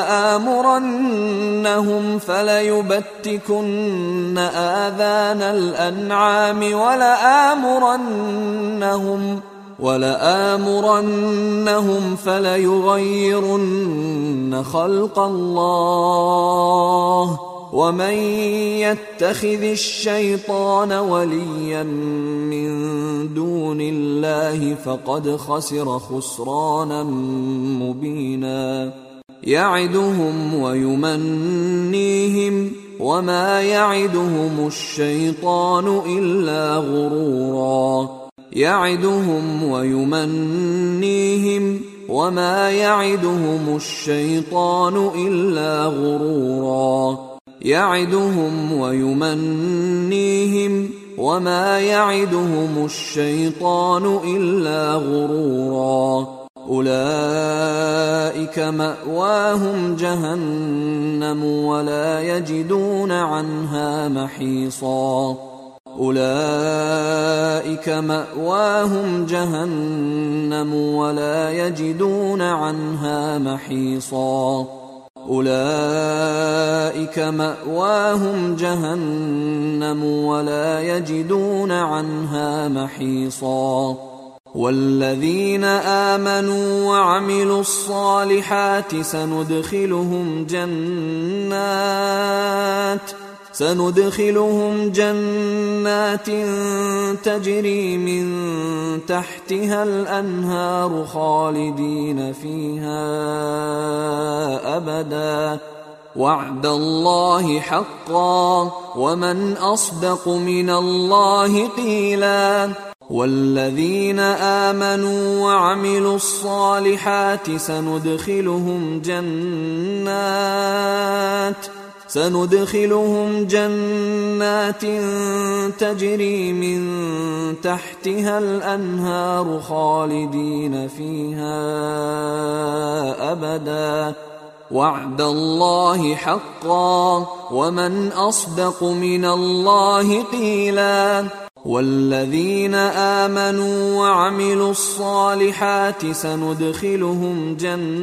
ولآمرنهم فليبتكن آذان الأنعام ولآمرنهم ولآمرنهم فليغيرن خلق الله. ومن يتخذ الشيطان وليا من دون الله فقد خسر خسرانا مبينا. يعدهم ويمنيهم وما يعدهم الشيطان إلا غرورا. يعدهم ويمنيهم وما يعدهم الشيطان إلا غرورا يعدهم ويمنيهم وما يعدهم الشيطان إلا غرورا أولئك مأواهم جهنم ولا يجدون عنها محيصا أولئك مأواهم جهنم ولا يجدون عنها محيصا أولئك مأواهم جهنم ولا يجدون عنها محيصا والذين آمنوا وعملوا الصالحات سندخلهم جنات سندخلهم جنات تجري من تحتها الأنهار خالدين فيها أبدا وعد الله حقا ومن أصدق من الله قيلا والذين آمنوا وعملوا الصالحات سندخلهم جنات سندخلهم جنات تجري من تحتها الأنهار خالدين فيها أبدا وعد الله حقا ومن أصدق من الله قيلا والذين آمنوا وعملوا الصالحات سندخلهم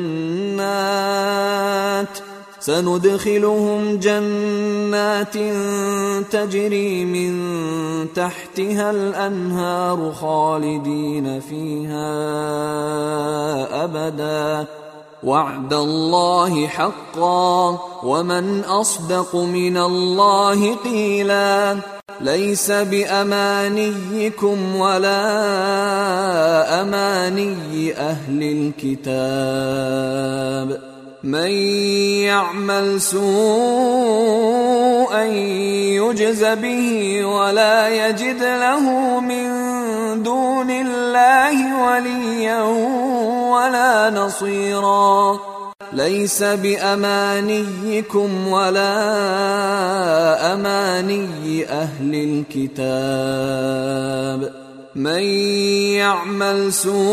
جنات سندخلهم جنات تجري من تحتها الأنهار خالدين فيها أبدا وعد الله حقا ومن أصدق من الله قيلا ليس بأمانيكم ولا أماني أهل الكتاب من يعمل سوءا يجز به ولا يجد له من دون الله وليا ولا نصيرا ليس بأمانيكم ولا أماني أهل الكتاب من يعمل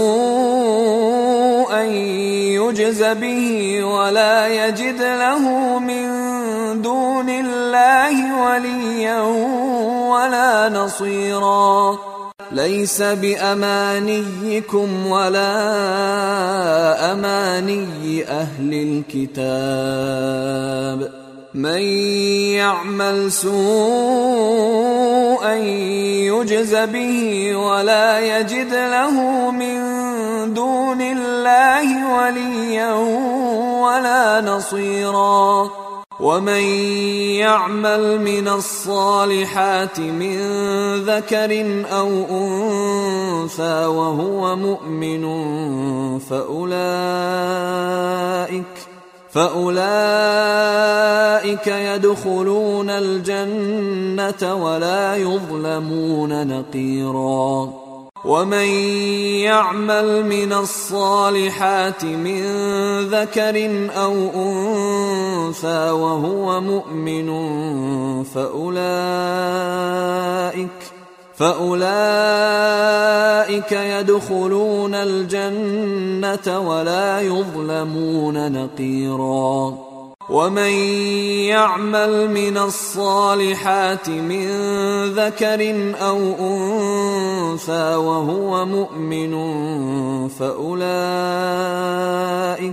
سوءا يجز به ولا يجد له من دون الله وليا ولا نصيرا ليس بأمانيكم ولا أماني أهل الكتاب من يعمل سوءا يجز به ولا يجد له من دون الله وليا ولا نصيرا ومن يعمل من الصالحات من ذكر أو أنثى وهو مؤمن فأولئك فأولئك يدخلون الجنة ولا يظلمون نقيرا ومن يعمل من الصالحات من ذكر أو أنثى وهو مؤمن فأولئك فأولئك يدخلون الجنة ولا يظلمون نقيرا ومن يعمل من الصالحات من ذكر أو أنثى وهو مؤمن فأولئك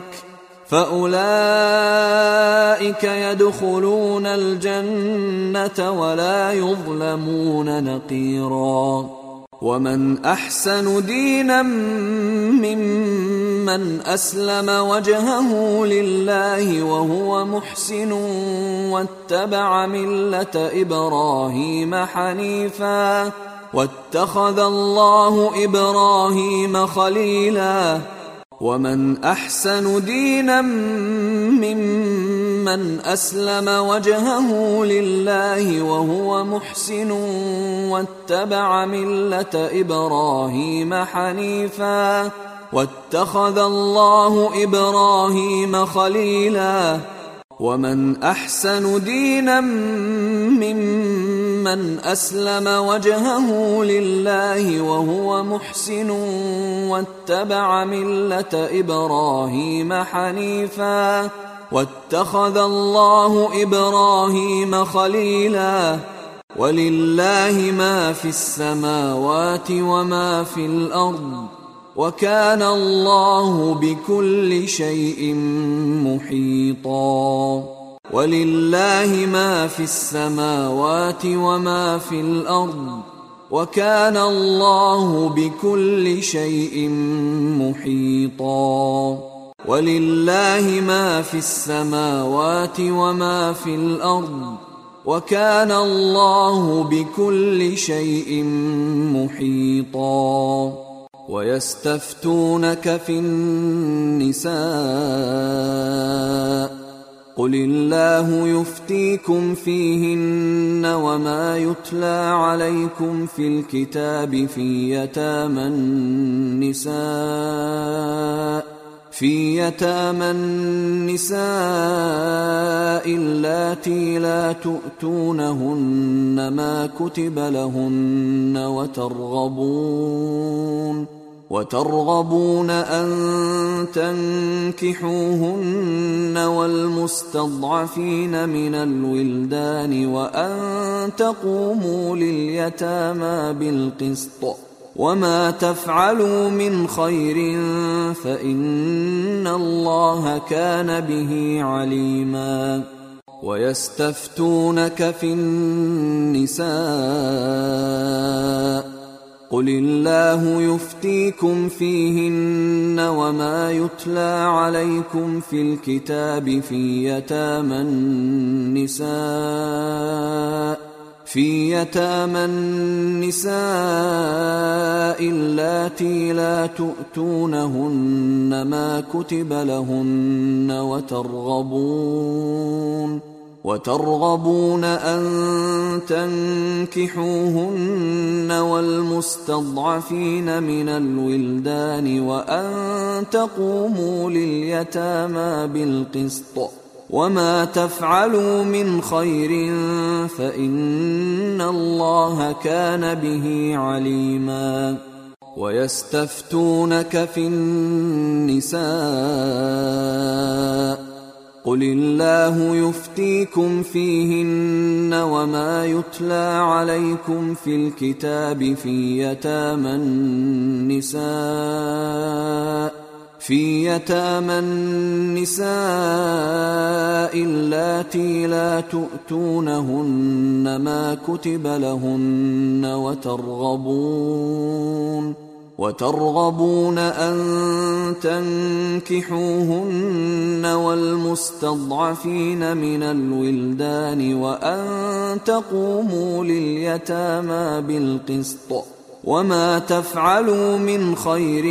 فأولئك يدخلون الجنة ولا يظلمون نقيرا ومن أحسن دينا ممن أسلم وجهه لله وهو محسن واتبع ملة إبراهيم حنيفا واتخذ الله إبراهيم خليلا ومن أحسن دينا ممن أسلم وجهه لله وهو محسن واتبع ملة إبراهيم حنيفا واتخذ الله إبراهيم خليلا ومن أحسن دينا ممن أسلم وجهه لله وهو محسن واتبع ملة إبراهيم حنيفا واتخذ الله إبراهيم خليلا ولله ما في السماوات وما في الأرض وكان الله بكل شيء محيطا ولله ما في السماوات وما في الأرض وكان الله بكل شيء محيطا ولله ما في السماوات وما في الأرض وكان الله بكل شيء محيطا ويستفتونك في النساء قل الله يفتيكم فيهن وما يتلى عليكم في الكتاب في يتامى النساء في يتامى النساء اللاتي لا تؤتونهن ما كتب لهن وترغبون وترغبون أن تنكحوهن والمستضعفين من الولدان وأن تقوموا لليتامى بالقسط وما تفعلوا من خير فإن الله كان به عليما ويستفتونك في النساء قل الله يفتيكم فيهن وما يتلى عليكم في الكتاب في يتامى النساء في يتامى النساء اللاتي لا تؤتونهن ما كتب لهن وترغبون وترغبون أن تنكحوهن والمستضعفين من الولدان وأن تقوموا لليتامى بالقسط وما تفعلوا من خير فإن الله كان به عليما ويستفتونك في النساء قل الله يفتيكم فيهن وما يتلى عليكم في الكتاب في يتامى النساء في يتامى النساء اللاتي لا تؤتونهن ما كتب لهن وترغبون وترغبون أن تنكحوهن والمستضعفين من الولدان وأن تقوموا لليتامى بالقسط وما تفعلوا من خير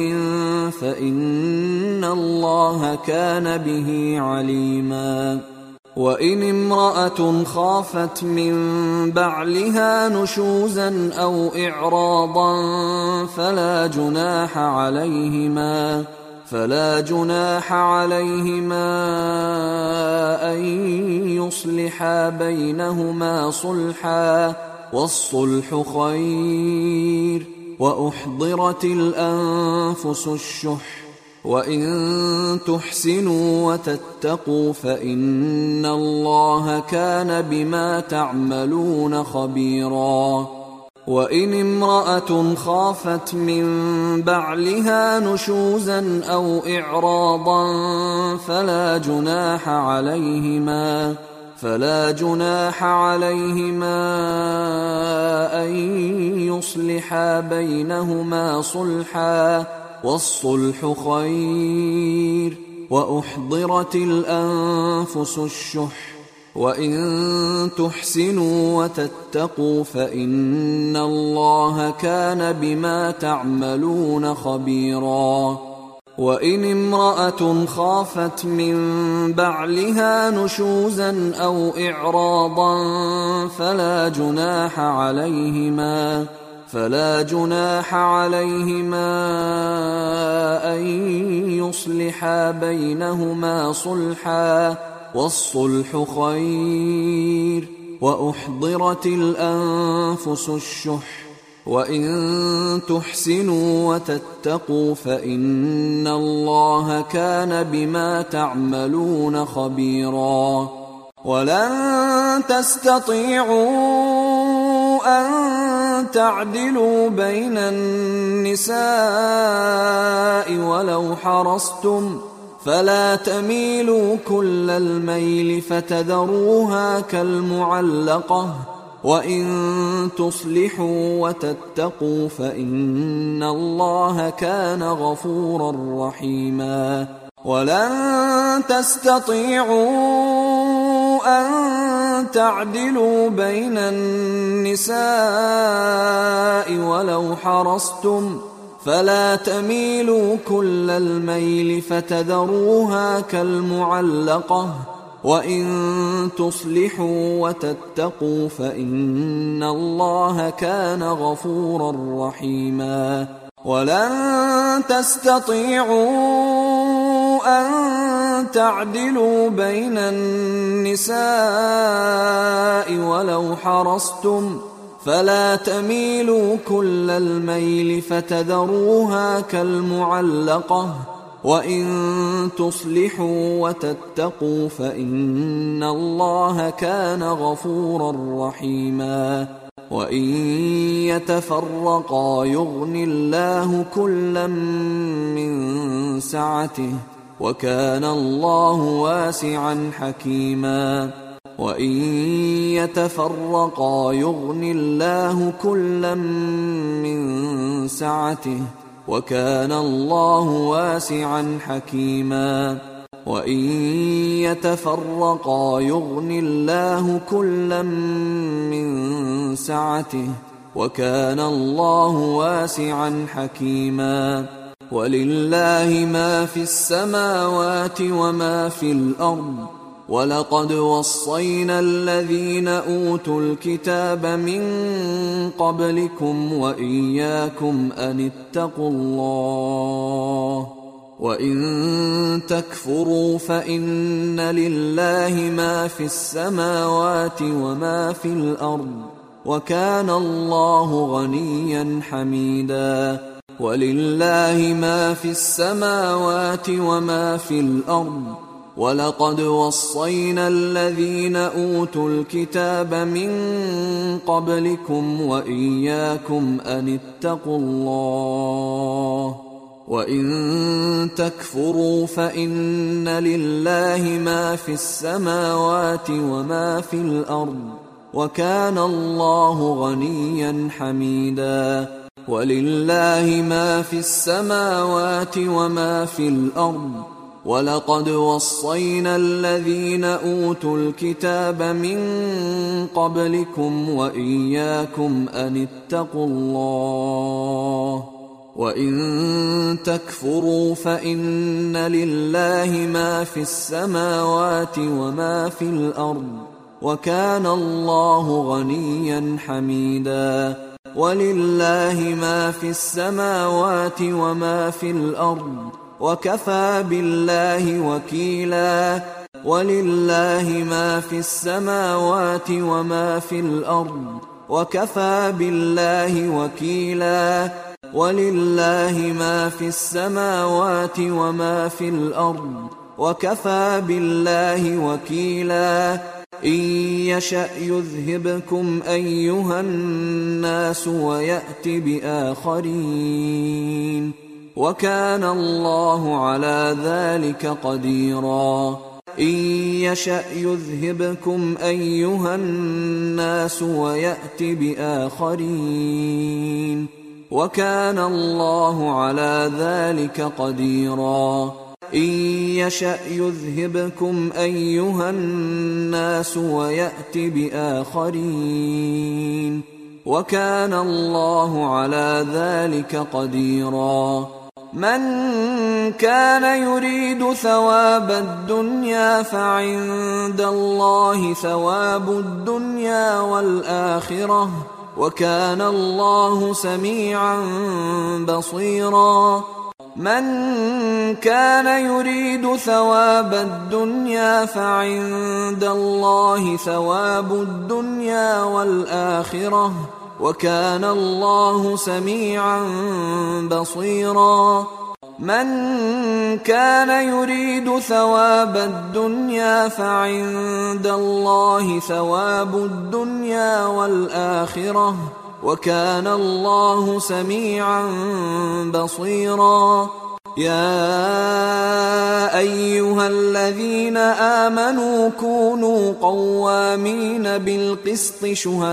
فإن الله كان به عليما وإن امرأة خافت من بعلها نشوزا أو إعراضا فلا جناح عليهما فلا جناح عليهما أن يصلحا بينهما صلحا والصلح خير وأحضرت الأنفس الشح وإن تحسنوا وتتقوا فإن الله كان بما تعملون خبيرا وإن امرأة خافت من بعلها نشوزا أو إعراضا فلا جناح عليهما فلا جناح عليهما أن يصلحا بينهما صلحا والصلح خير وأحضرت الأنفس الشح وإن تحسنوا وتتقوا فإن الله كان بما تعملون خبيرا وإن امرأة خافت من بعلها نشوزا أو إعراضا فلا جناح عليهما فلا جناح عليهما أن يصلحا بينهما صلحا، والصلح خير. وأحضرت الأنفس الشح، وإن تحسنوا وتتقوا فإن الله كان بما تعملون خبيرا. ولن تستطيعوا أن تعدلوا بين النساء ولو حرصتم، فلا تميلوا كل الميل فتذروها كالمعلقة، وإن تصلحوا وتتقوا فإن الله كان غفورا رحيما. ولن تستطيعوا أن تعدلوا بين النساء ولو حرصتم، فلا تميلوا كل الميل فتذروها كالمعلقة، وإن تصلحوا وتتقوا فإن الله كان غفورا رحيما. ولن تستطيعوا أن تعدلوا بين النساء ولو حرصتم، فلا تميلوا كل الميل فتذروها كالمعلقة، وإن تصلحوا وتتقوا فإن الله كان غفورا رحيما. وإن يتفرقا يغن الله كلا من سعته، وكان الله واسعا حكيما. وإن يتفرقا يغن الله كلا من سعته، وكان الله واسعا حكيما. وإن يتفرقا يغن الله كلا من سعته، وكان الله واسعا حكيما. ولله ما في السماوات وما في الأرض، ولقد وصينا الذين أوتوا الكتاب من قبلكم وإياكم أن اتقوا الله، وإن تكفروا فإن لله ما في السماوات وما في الأرض، وكان الله غنيا حميدا. ولله ما في السماوات وما في الأرض، ولقد وصينا الذين أوتوا الكتاب من قبلكم وإياكم أن اتقوا الله، وإن تكفروا فإن لله ما في السماوات وما في الأرض، وكان الله غنيا حميدا. ولله ما في السماوات وما في الأرض، ولقد وصينا الذين أوتوا الكتاب من قبلكم وإياكم أن اتقوا الله، وإن تكفروا فإن لله ما في السماوات وما في الأرض، وكان الله غنيا حميدا. ولله ما في السماوات وما في الأرض، وكفى بالله وكيلا. ولله ما في السماوات وما في الأرض، وكفى بالله وكيلا. ولله ما في السماوات وما في الأرض، وكفى بالله وكيلا. إن يشأ يذهبكم أيها الناس ويأت بآخرين، وكان الله على ذلك قديرا. إن يشأ يذهبكم أيها الناس ويأت بآخرين، وكان الله على ذلك قديرا. إن يشأ يذهبكم أيها الناس ويأت بآخرين، وكان الله على ذلك قديرا. من كان يريد ثواب الدنيا فعند الله ثواب الدنيا والآخرة، وكان الله سميعا بصيرا من كان يريد ثواب الدنيا فعند الله ثواب الدنيا والآخرة وكان الله سميعا بصيرا من كان يريد ثواب الدنيا فعند الله ثواب الدنيا والآخرة وكان الله سميعا بصيرا يا أيها الذين آمنوا كونوا قوامين بالقسط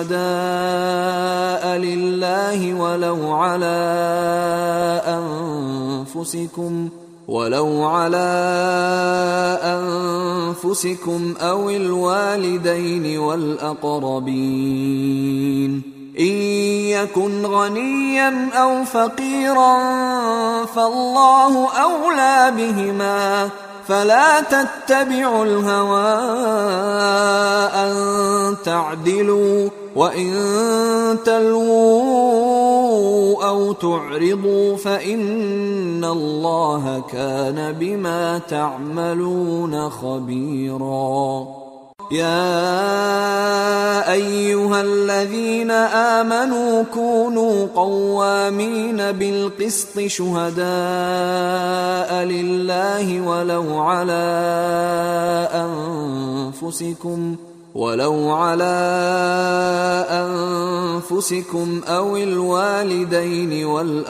شهداء لله ولو على أنفسكم ولو على أنفسكم أو الوالدين والأقربين إن يكن غنيا أو فقيرا فالله أولى بهما فلا تتبعوا الهوى أن تعدلوا وإن تلووا أو تعرضوا فإن الله كان بما تعملون خبيرا يا أيها الذين آمنوا كونوا قوامين بالقسط شهداء لله ولو على أنفسكم ولو على أنفسكم أو الوالدين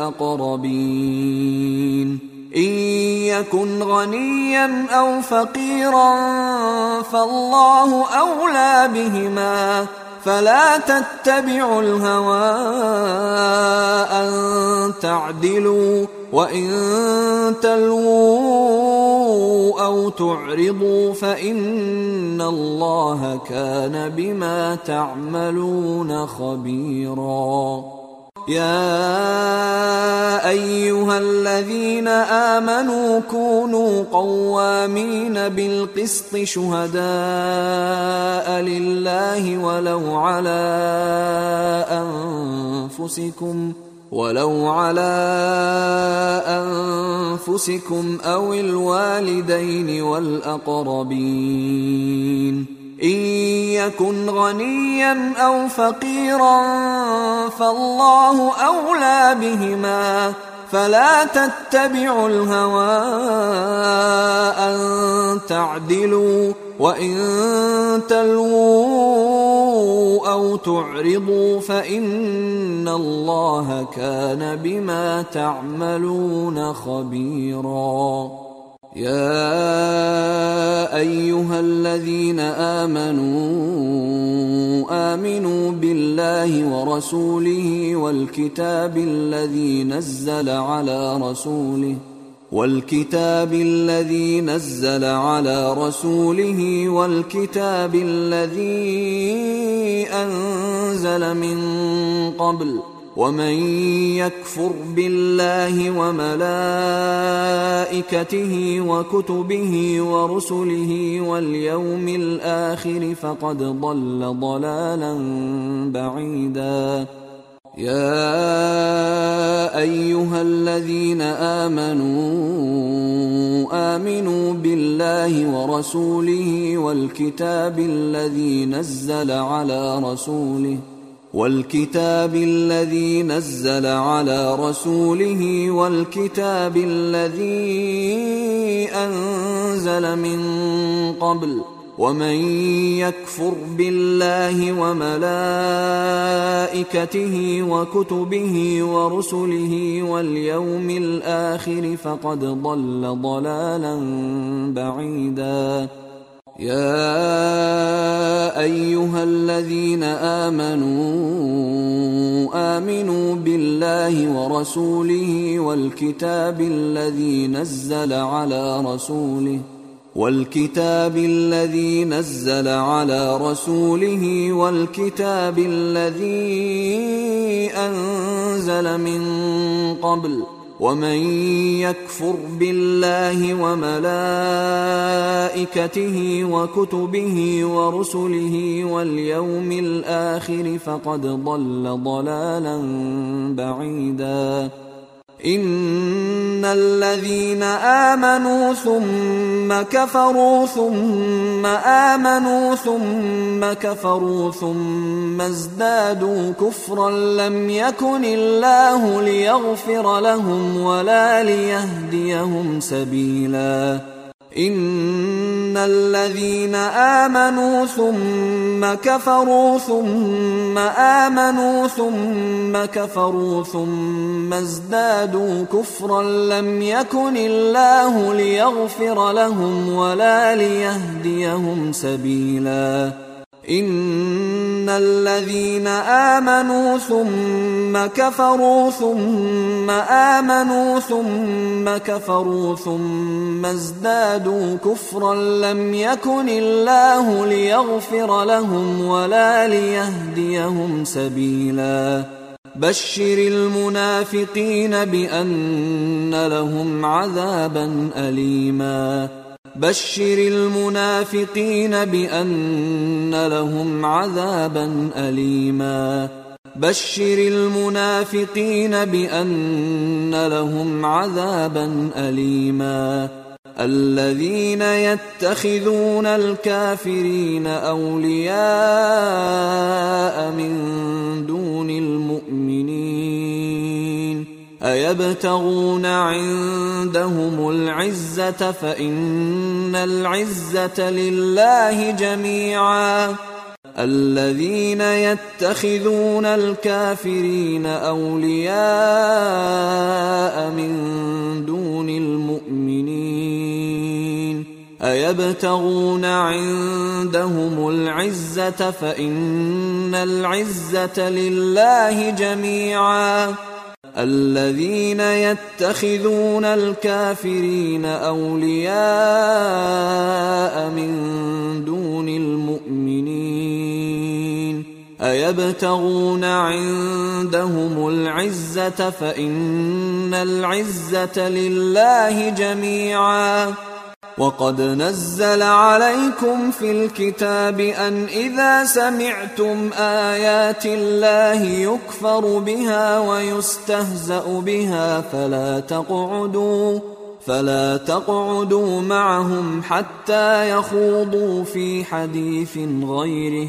والأقربين إن يكن غنيا أو فقيرا فالله أولى بهما فلا تتبعوا الهوى أن تعدلوا وإن تلووا أو تعرضوا فإن الله كان بما تعملون خبيرا يا أيها الذين آمنوا كونوا قوامين بالقسط شهداء لله ولو على أنفسكم ولو على أنفسكم أو الوالدين والأقربين إن يكن غنيا أو فقيرا فالله أولى بهما فلا تتبعوا الهوى أن تعدلوا وإن تلووا أو تعرضوا فإن الله كان بما تعملون خبيرا يا أيها الذين آمنوا آمنوا بالله ورسوله والكتاب الذي نزل على رسوله والكتاب الذي نزل على رسوله والكتاب الذي أنزل من قبل ومن يكفر بالله وملائكته وكتبه ورسله واليوم الآخر فقد ضل ضلالا بعيدا يا أيها الذين آمنوا آمنوا بالله ورسوله والكتاب الذي نزل على رسوله والكتاب الذي نزل على رسوله والكتاب الذي أنزل من قبل ومن يكفر بالله وملائكته وكتبه ورسله واليوم الآخر فقد ضل ضلالا بعيدا يا أيها الذين آمنوا آمنوا بالله ورسوله والكتاب الذي نزل على رسوله والكتاب الذي نزل على رسوله والكتاب الذي أنزل من قبل ومن يكفر بالله وملائكته وكتبه ورسله واليوم الآخر فقد ضل ضلالا بعيدا. إن الذين آمنوا ثم كفروا ثم آمنوا ثم كفروا ثم ازدادوا كفرا لم يكن الله ليغفر لهم ولا ليهديهم سبيلا. إن الذين آمنوا ثم كفروا ثم آمنوا ثم كفروا ثم ازدادوا كفرا لم يكن الله ليغفر لهم ولا ليهديهم سبيلا. إن الذين آمنوا ثم كفروا ثم آمنوا ثم كفروا ثم ازدادوا كفرا لم يكن الله ليغفر لهم ولا ليهديهم سبيلا. بشر المنافقين بأن لهم عذابا أليما. بشر المنافقين بأن لهم عذابا أليما. بشر المنافقين بأن لهم عذابا أليما. الذين يتخذون الكافرين أولياء من دون المؤمنين أيبتغون عندهم العزة فإن العزة لله جميعا. الذين يتخذون الكافرين أولياء من دون المؤمنين أيبتغون عندهم العزة فإن العزة لله جميعا. الذين يتخذون الكافرين أولياء من دون المؤمنين أيبتغون عندهم العزة فإن العزة لله جميعا. وقد نزل عليكم في الكتاب أن إذا سمعتم آيات الله يكفر بها ويستهزأ بها فلا تقعدوا فلا تقعدوا معهم حتى يخوضوا في حديث غيره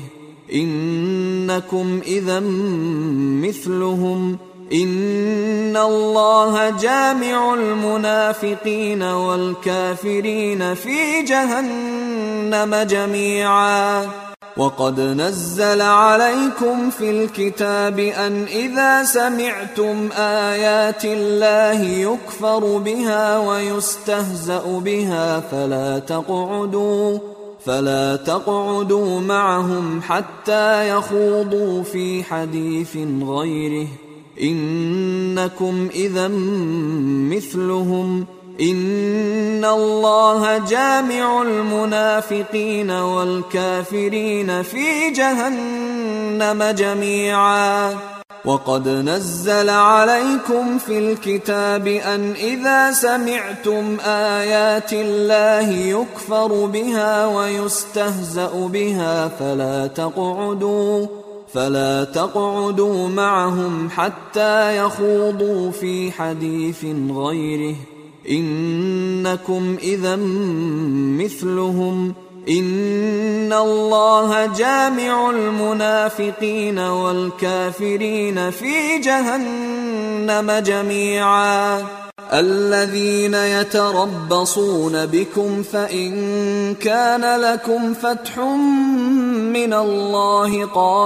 إنكم إذا مثلهم. إن الله جامع المنافقين والكافرين في جهنم جميعا. وقد نزل عليكم في الكتاب أن إذا سمعتم آيات الله يكفر بها ويستهزأ بها فلا تقعدوا فلا تقعدوا معهم حتى يخوضوا في حديث غيره إنكم إذا مثلهم. إن الله جامع المنافقين والكافرين في جهنم جميعا. وقد نزل عليكم في الكتاب أن إذا سمعتم آيات الله يكفر بها ويستهزأ بها فلا تقعدوا فلا تقعدوا معهم حتى يخوضوا في حديث غيره إنكم إذا مثلهم. إن الله جامع المنافقين والكافرين في جهنم جميعا. الذين يتربصون بكم فإن كان لكم فتح من الله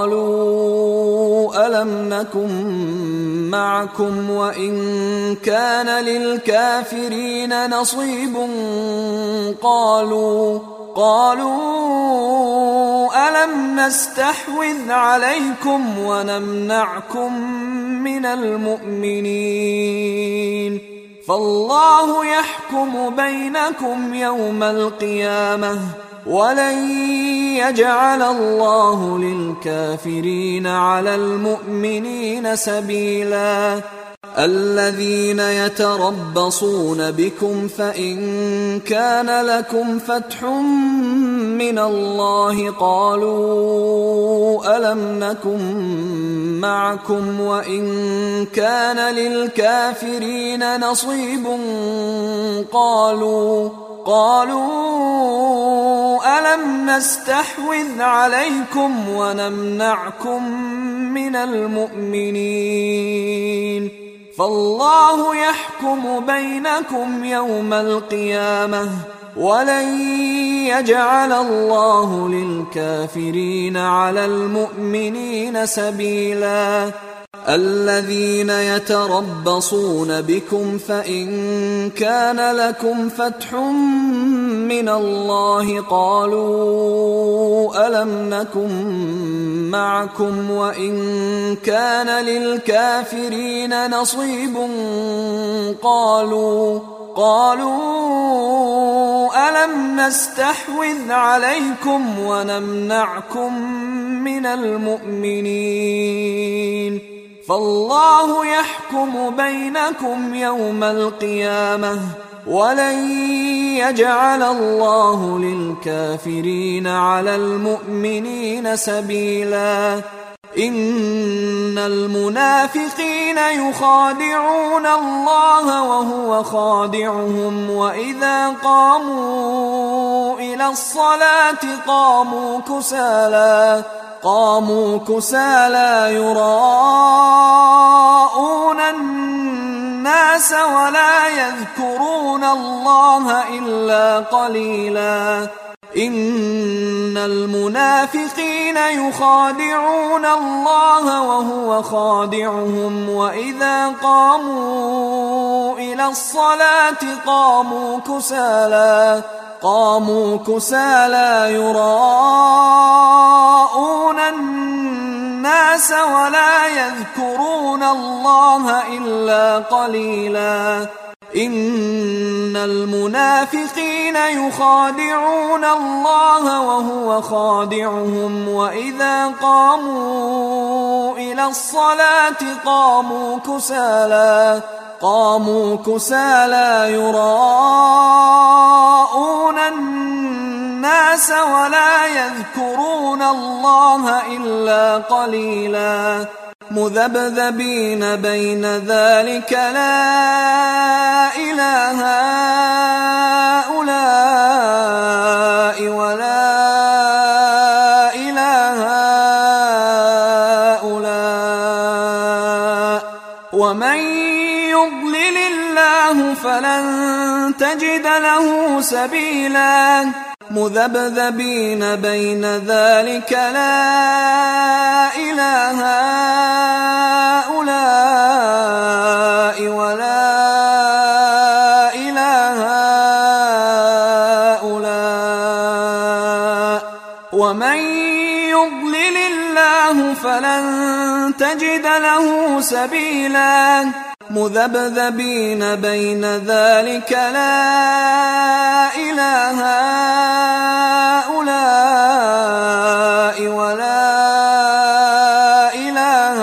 قالوا ألم نكن معكم وإن كان للكافرين نصيب قالوا قالوا ألم نستحوذ عليكم ونمنعكم من المؤمنين فالله يحكم بينكم يوم القيامة ولن يجعل الله للكافرين على المؤمنين سبيلا. الذين يتربصون بكم فإن كان لكم فتح من الله قالوا ألم نكن معكم وإن كان للكافرين نصيب قالوا قالوا ألم نستحوذ عليكم ونمنعكم من المؤمنين فالله يحكم بينكم يوم القيامة ولن يجعل الله للكافرين على المؤمنين سبيلا الذين يتربصون بكم فإن كان لكم فتح من الله قالوا ألم نكن معكم وإن كان للكافرين نصيب قالوا قالوا ألم نستحوذ عليكم ونمنعكم من المؤمنين فالله يحكم بينكم يوم القيامة ولن يجعل الله للكافرين على المؤمنين سبيلا إن المنافقين يخادعون الله وهو خادعهم وإذا قاموا إلى الصلاة قاموا كسالى قاموا كسالى يراءون الناس ولا يذكرون الله إلا قليلا إن المنافقين يخادعون الله وهو خادعهم وإذا قاموا إلى الصلاة قاموا كسالى قاموا كسالى يراءون الناس ولا يذكرون الله إلا قليلا إن المنافقين يخادعون الله وهو خادعهم وإذا قاموا إلى الصلاة قاموا كسالى قاموا كسالى يراءون الناس ولا يذكرون الله إلا قليلا مذبذبين بين ذلك لا إله هؤلاء ولا إله هؤلاء ومن يضلل الله فلن تجد له سبيلا مذبذبين بين ذلك لا إله هؤلاء ولا إله هؤلاء ومن يضلل الله فلن تجد له سبيلا مذبذبين بين ذلك لا إله هؤلاء ولا إله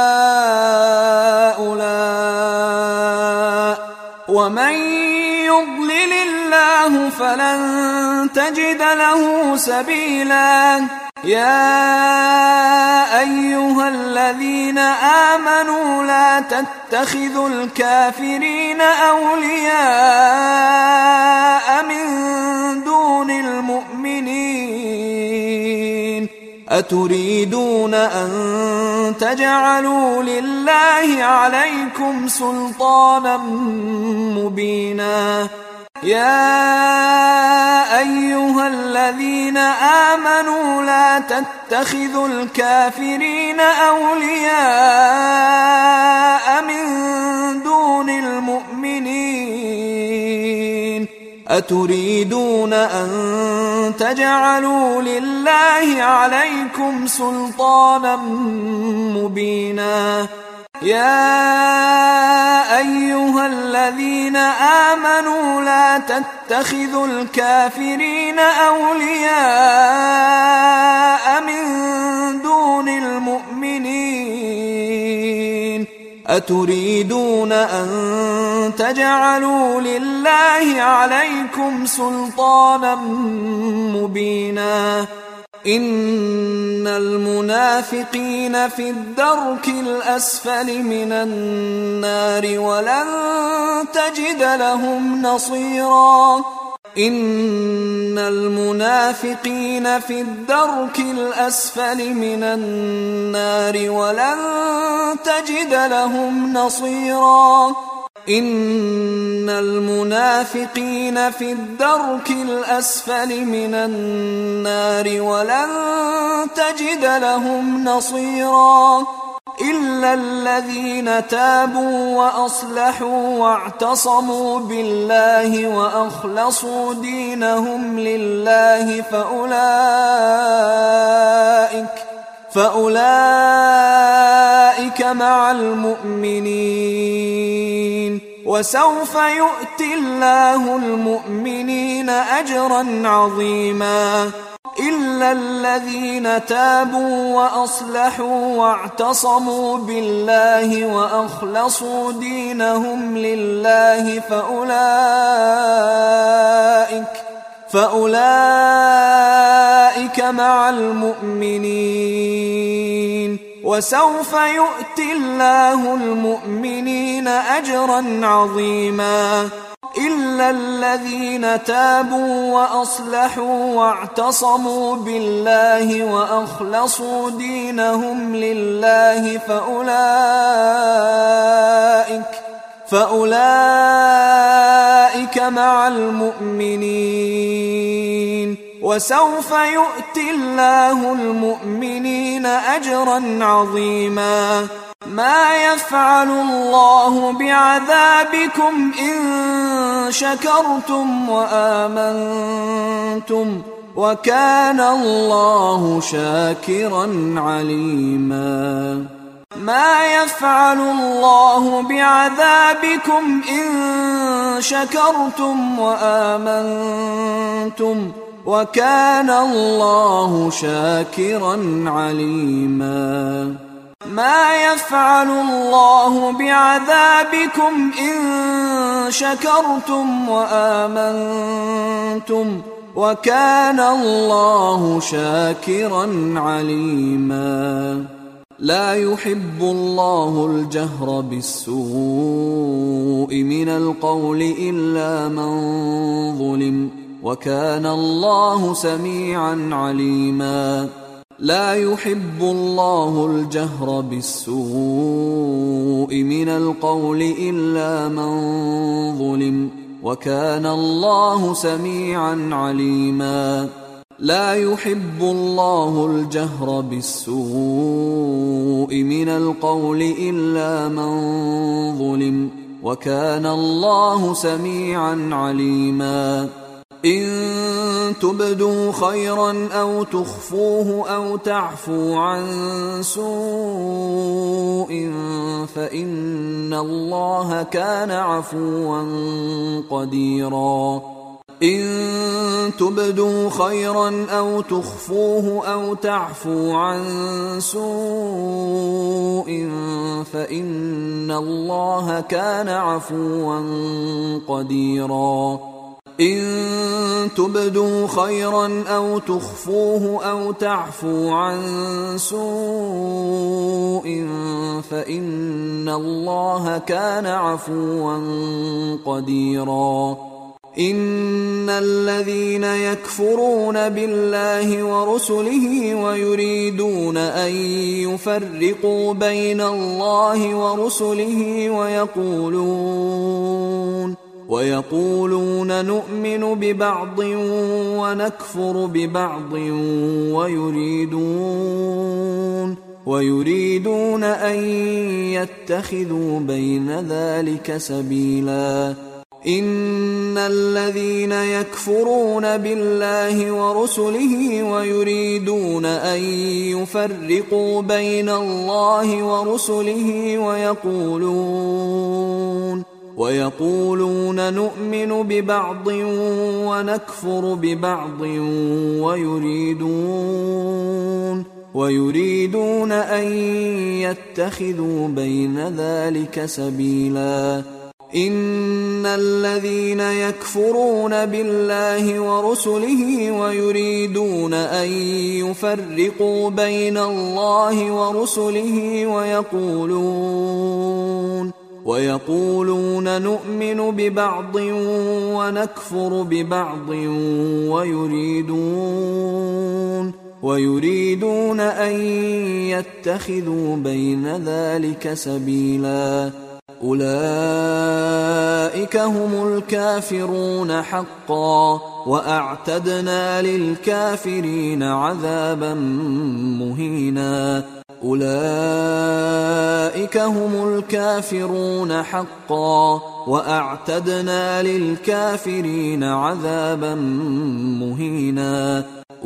هؤلاء ومن يضلل الله فلن تجد له سبيلا يا أيها الذين آمنوا لا تتخذوا الكافرين أولياء من دون المؤمنين أتريدون أن تجعلوا لله عليكم سلطانا مبينا يا أيها الذين آمنوا لا تتخذوا الكافرين أولياء من دون المؤمنين أتريدون أن تجعلوا لله عليكم سلطانا مبينا يا أيها الذين آمنوا لا تتخذوا الكافرين أولياء من دون المؤمنين أتريدون أن تجعلوا لله عليكم سلطانا مبينا إن المنافقين في الدرك الأسفل من النار ولن تجد لهم نصيرا إن المنافقين في الدرك الأسفل من النار ولن تجد لهم نصيرا إن المنافقين في الدرك الأسفل من النار ولن تجد لهم نصيرا إلا الذين تابوا وأصلحوا واعتصموا بالله وأخلصوا دينهم لله فأولئك فأولئك مع المؤمنين وسوف يؤتي الله المؤمنين أجرا عظيما إلا الذين تابوا وأصلحوا واعتصموا بالله وأخلصوا دينهم لله فأولئك فأولئك مع المؤمنين وسوف يؤتي الله المؤمنين أجرا عظيما إلا الذين تابوا وأصلحوا واعتصموا بالله وأخلصوا دينهم لله فأولئك فأولئك مع المؤمنين وسوف يؤتي الله المؤمنين أجرا عظيما ما يفعل الله بعذابكم إن شكرتم وآمنتم وكان الله شاكرا عليما ما يفعل الله بعذابكم إن شكرتم وآمنتم وكان الله شاكرا عليما ما يفعل الله بعذابكم إن شكرتم وآمنتم وكان الله شاكرا عليما لا يحب الله الجهر بالسوء من القول إلا من ظلم وكان الله سميعا عليما لا يحب الله الجهر بالسوء من القول إلا من ظلم وكان الله سميعا عليما لا يحب الله الجهر بالسوء من القول إلا من ظلم وكان الله سميعا عليما إن تبدوا خيرا أو تخفوه أو تعفو عن سوء فإن الله كان عفوا قديرا إن تبدوا خيرا أو تخفوه أو تعفو عن سوء فإن الله كان عفوا قديرا إن تبدوا خيرا أو تخفوه أو تعفو عن سوء فإن الله كان عفوا قديرا إن الذين يكفرون بالله ورسله ويريدون أن يفرقوا بين الله ورسله ويقولون ويقولون نؤمن ببعض ونكفر ببعض ويريدون ويريدون أن يتخذوا بين ذلك سبيلا إن الذين يكفرون بالله ورسله ويريدون أن يفرقوا بين الله ورسله ويقولون ويقولون نؤمن ببعض ونكفر ببعض ويريدون ويريدون أن يتخذوا بين ذلك سبيلا إن الذين يكفرون بالله ورسله ويريدون أن يفرقوا بين الله ورسله ويقولون ويقولون نؤمن ببعض ونكفر ببعض ويريدون ويريدون أن يتخذوا بين ذلك سبيلا أولئك هم الكافرون حقا وأعتدنا للكافرين عذابا مهينا أولئك هم الكافرون حقا وأعتدنا للكافرين عذابا مهينا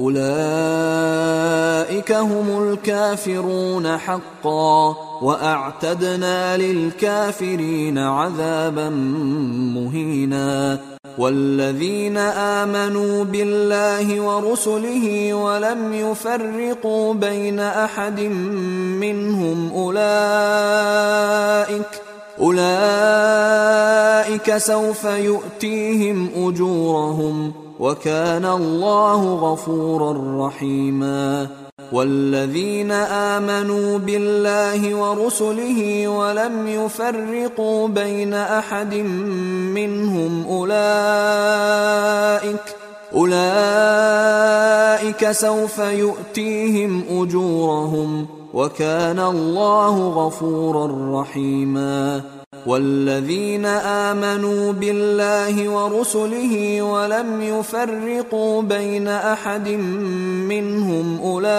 أولئك هم الكافرون حقا وأعتدنا للكافرين عذابا مهينا والذين آمنوا بالله ورسله ولم يفرقوا بين أحد منهم أولئك أولئك سوف يؤتيهم أجورهم وكان الله غفورا رحيما والذين آمنوا بالله ورسله ولم يفرقوا بين أحد منهم أولئك أولئك سوف يؤتيهم أجورهم وكان الله غفورا رحيما والذين آمنوا بالله ورسله ولم يفرقوا بين أحد منهم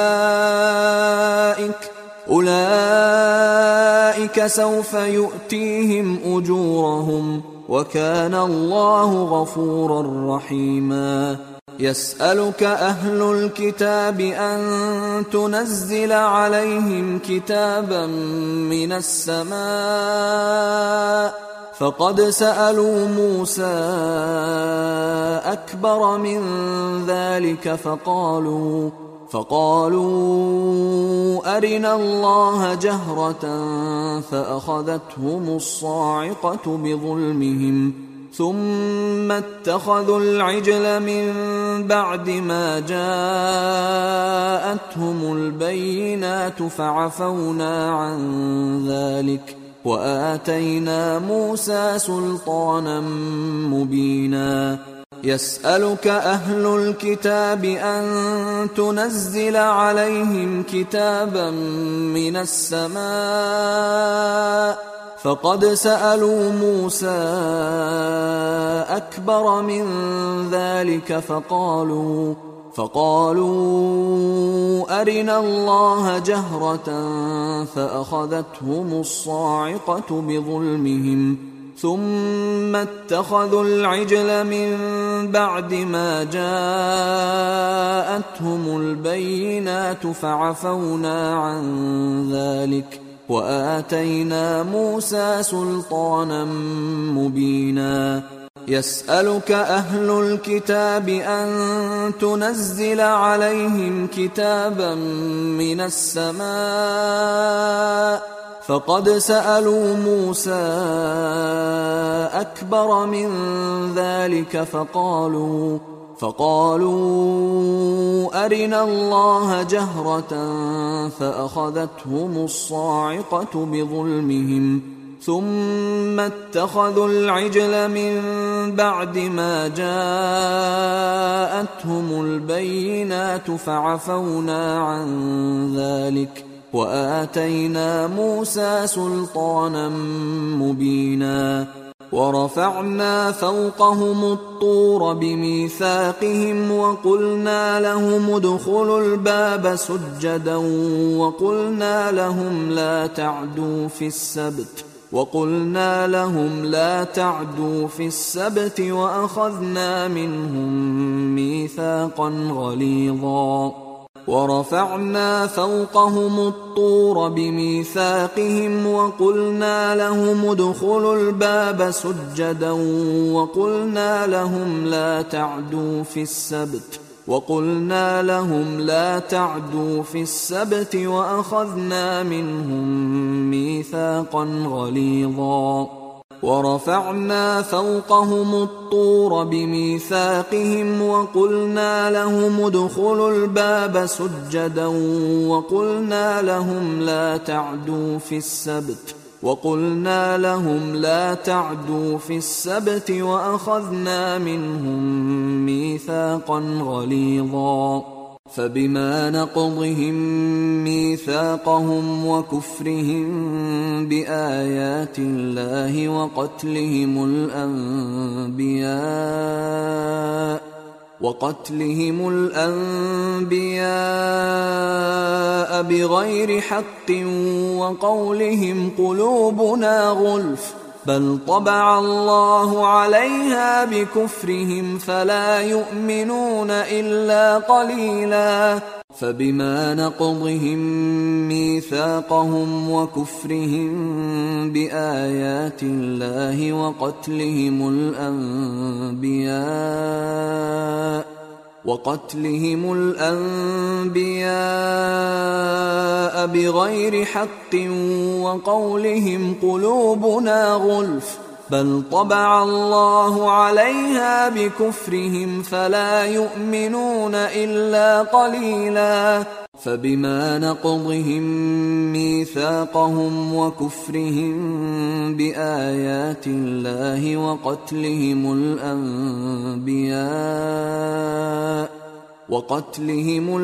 أولئك أولئك سوف يؤتيهم أجورهم وكان الله غفورا رحيما يسألك أهل الكتاب أن تنزل عليهم كتابا من السماء فقد سألوا موسى أكبر من ذلك فقالوا فقالوا أرنا الله جهرة فأخذتهم الصاعقة بظلمهم ثم اتخذوا العجل من بعد ما جاءتهم البينات فعفونا عن ذلك وآتينا موسى سلطانا مبينا يسألك أهل الكتاب أن تنزل عليهم كتابا من السماء فقد سألوا موسى أكبر من ذلك فقالوا فقالوا أرنا الله جهرة فأخذتهم الصاعقة بظلمهم ثم اتخذوا العجل من بعد ما جاءتهم البينات فعفونا عن ذلك وآتينا موسى سلطانا مبينا يسألك أهل الكتاب أن تنزل عليهم كتابا من السماء فقد سألوا موسى أكبر من ذلك فقالوا فقالوا أرنا الله جهرة فأخذتهم الصاعقة بظلمهم ثم اتخذوا العجل من بعد ما جاءتهم البينات فعفونا عن ذلك وآتينا موسى سلطانا مبينا ورفعنا فوقهم الطور بميثاقهم وقلنا لهم ادخلوا الباب سجدا وقلنا لهم لا تعدوا في السبت وقلنا لهم لا تعدوا في السبت وأخذنا منهم ميثاقا غليظا ورفعنا فوقهم الطور بميثاقهم وقلنا لهم ادخلوا الباب سجدا وقلنا لهم لا تعدوا في السبت وقلنا لهم لا تعدوا في السبت وأخذنا منهم ميثاقا غليظا ورفعنا فوقهم الطور بميثاقهم وقلنا لهم ادخلوا الباب سجدا وقلنا لهم لا تعدوا في السبت وقلنا لهم لا تعدوا في السبت وأخذنا منهم ميثاقا غليظا فبما نقضهم ميثاقهم وكفرهم بآيات الله وقتلهم الأنبياء وقتلهم الأنبياء بغير حق وقولهم قلوبنا غلف بل طبع الله عليها بكفرهم فلا يؤمنون إلا قليلا فبما نقضهم ميثاقهم وكفرهم بآيات الله وقتلهم الأنبياء وقتلهم الأنبياء بغير حق وقولهم قلوبنا غلف بل طبع الله عليها بكفرهم فلا يؤمنون إلا قليلا فبما نقضهم ميثاقهم وكفرهم بآيات الله وقتلهم الأنبياء وقتلهم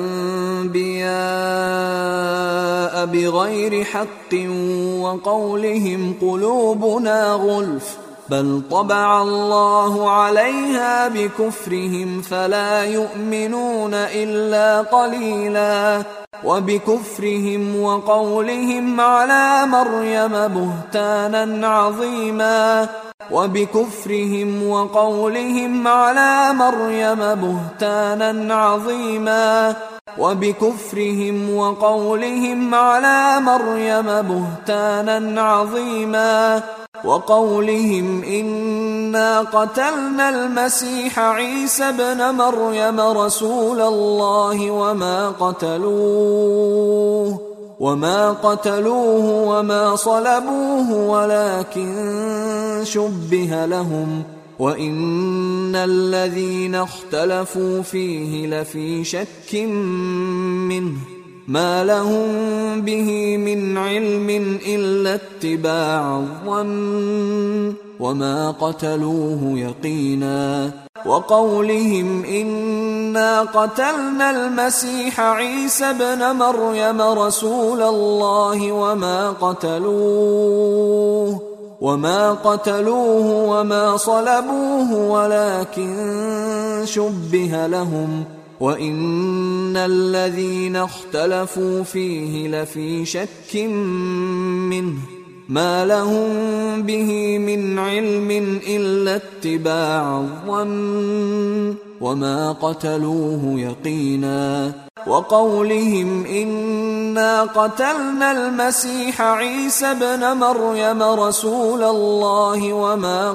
الأنبياء بغير حق وقولهم قلوبنا غلف بل طبع الله عليها بكفرهم فلا يؤمنون إلا قليلا وبكفرهم وقولهم على مريم بهتانا عظيما وبكفرهم وقولهم على مريم بهتانا عظيما وبكفرهم وقولهم على مريم بهتانا عظيما وقولهم إنا قتلنا المسيح عيسى ابن مريم رسول الله وما قتلوه وما قتلوه وما صلبوه ولكن شبه لهم وإن الذين اختلفوا فيه لفي شك منه ما لهم به من علم إلا اتباع الظن وما قتلوه يقينا وقولهم إنا قتلنا المسيح عيسى ابن مريم رسول الله وما قتلوه وما قتلوه وما صلبوه ولكن شبه لهم وإن الذين اختلفوا فيه لفي شك منه ما لهم به من علم إلا اتباع الظن وما قتلوه يقينا وقولهم إنا قتلنا المسيح عيسى ابن مريم رسول الله وما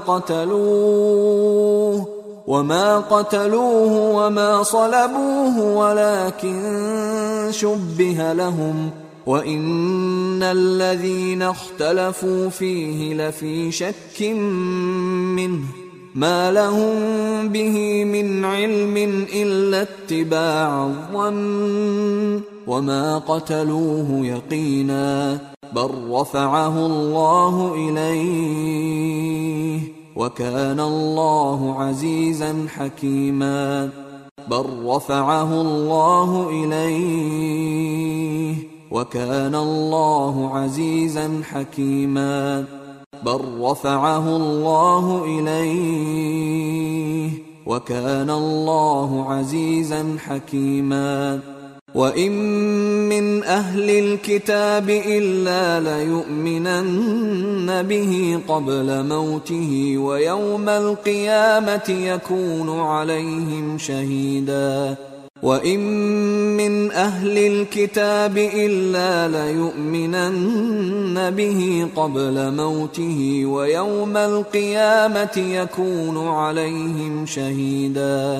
قتلوه وما قتلوه وما صلبوه ولكن شبه لهم وإن الذين اختلفوا فيه لفي شك منه ما لهم به من علم إلا اتباع الظن وما قتلوه يقينا بل رفعه الله إليه وكان الله عزيزا حكيما بل رفعه الله إليه وكان الله عزيزا حكيما بل رفعه الله إليه وكان الله عزيزا حكيما وإن من أهل الكتاب إلا ليؤمنن به قبل موته ويوم القيامة يكون عليهم شهيدا وإن من أهل الكتاب إلا ليؤمنن به قبل موته ويوم القيامة يكون عليهم شهيدا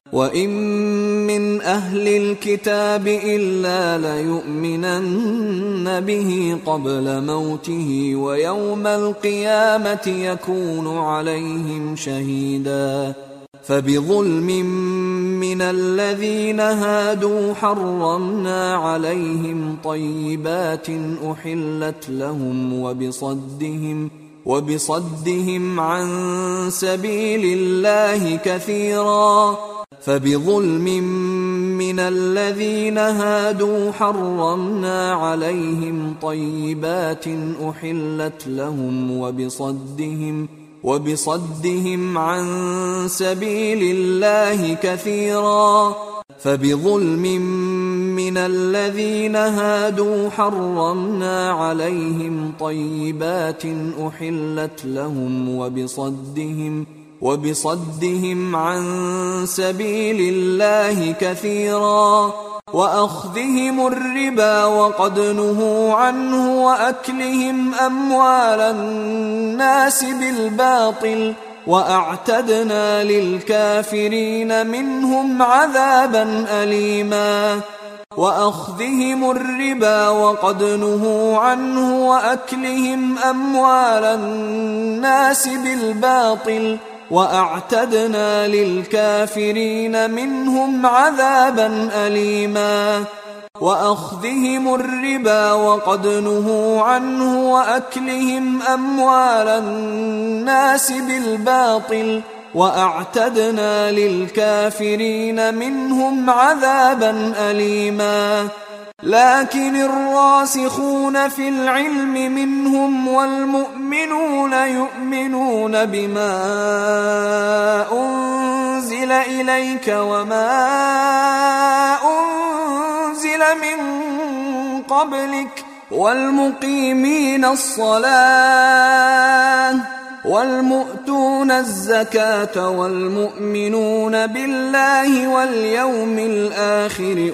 وإن من أهل الكتاب إلا ليؤمنن به قبل موته ويوم القيامة يكون عليهم شهيدا فبظلم من الذين هادوا حرمنا عليهم طيبات أحلت لهم وبصدهم وبصدهم عن سبيل الله كثيرا فبظلم من الذين هادوا حرمنا عليهم طيبات أحلت لهم وبصدهم وبصدهم عن سبيل الله كثيرا فبظلم من الذين هادوا حرمنا عليهم طيبات أحلت لهم وبصدهم وبصدهم عن سبيل الله كثيرا وأخذهم الربا وقد نهوا عنه وأكلهم أموال الناس بالباطل وأعتدنا للكافرين منهم عذابا أليما وأخذهم الربا وقد نهوا عنه وأكلهم أموال الناس بالباطل وأعتدنا للكافرين منهم عذابا أليما وأخذهم الربا وقد نهوا عنه وأكلهم أموال الناس بالباطل وأعتدنا للكافرين منهم عذابا أليما لكن الراسخون في العلم منهم والمؤمنون يؤمنون بما أنزل إليك وما أنزل من قبلك والمقيمين الصلاة والمؤتون الزكاة والمؤمنون بالله واليوم الآخر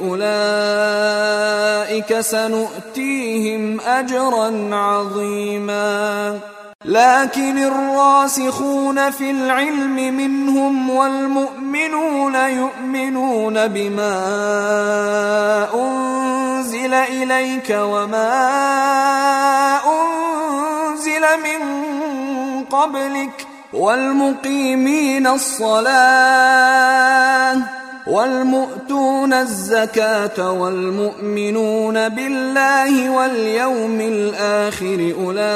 أولئك سنؤتيهم أجرا عظيما لكن الراسخون في العلم منهم والمؤمنون يؤمنون بما أنزل إليك وما أنزل من قبلك والمقيمين الصلاة والمؤتون الزكاة والمؤمنون بالله واليوم الآخر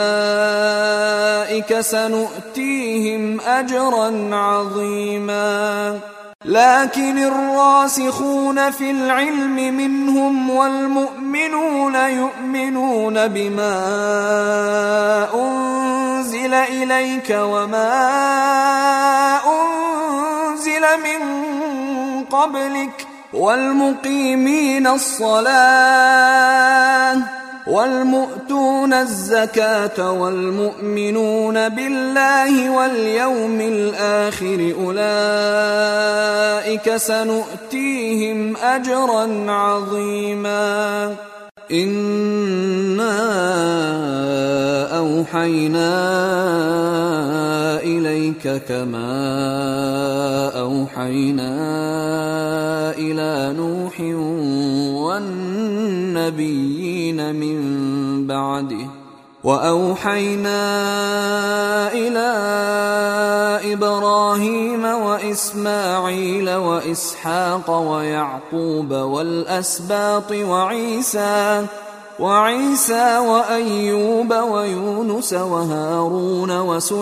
أولئك سنؤتيهم أجرا عظيما لكن الراسخون في العلم منهم والمؤمنون يؤمنون بما أنزل إليك وما أنزل من قبلك والمقيمين الصلاة والمؤتون الزكاة والمؤمنون بالله واليوم الآخر أولئك سنؤتيهم أجرا عظيما إنا أوحينا إليك كما أوحينا إلى نوح والنبيين من بعده وأوحينا إلى إبراهيم وإسماعيل وإسحاق ويعقوب والأسباط وعيسى وعيسى وأيوب ويونس وهارون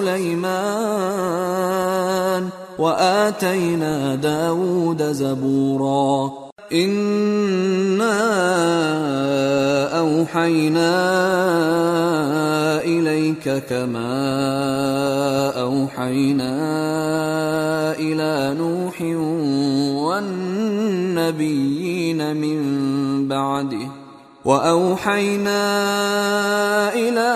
وسليمان وآتينا داود زبورا إنا أوحينا إليك كما أوحينا إلى نوح والنبيين من بعده وأوحينا إلى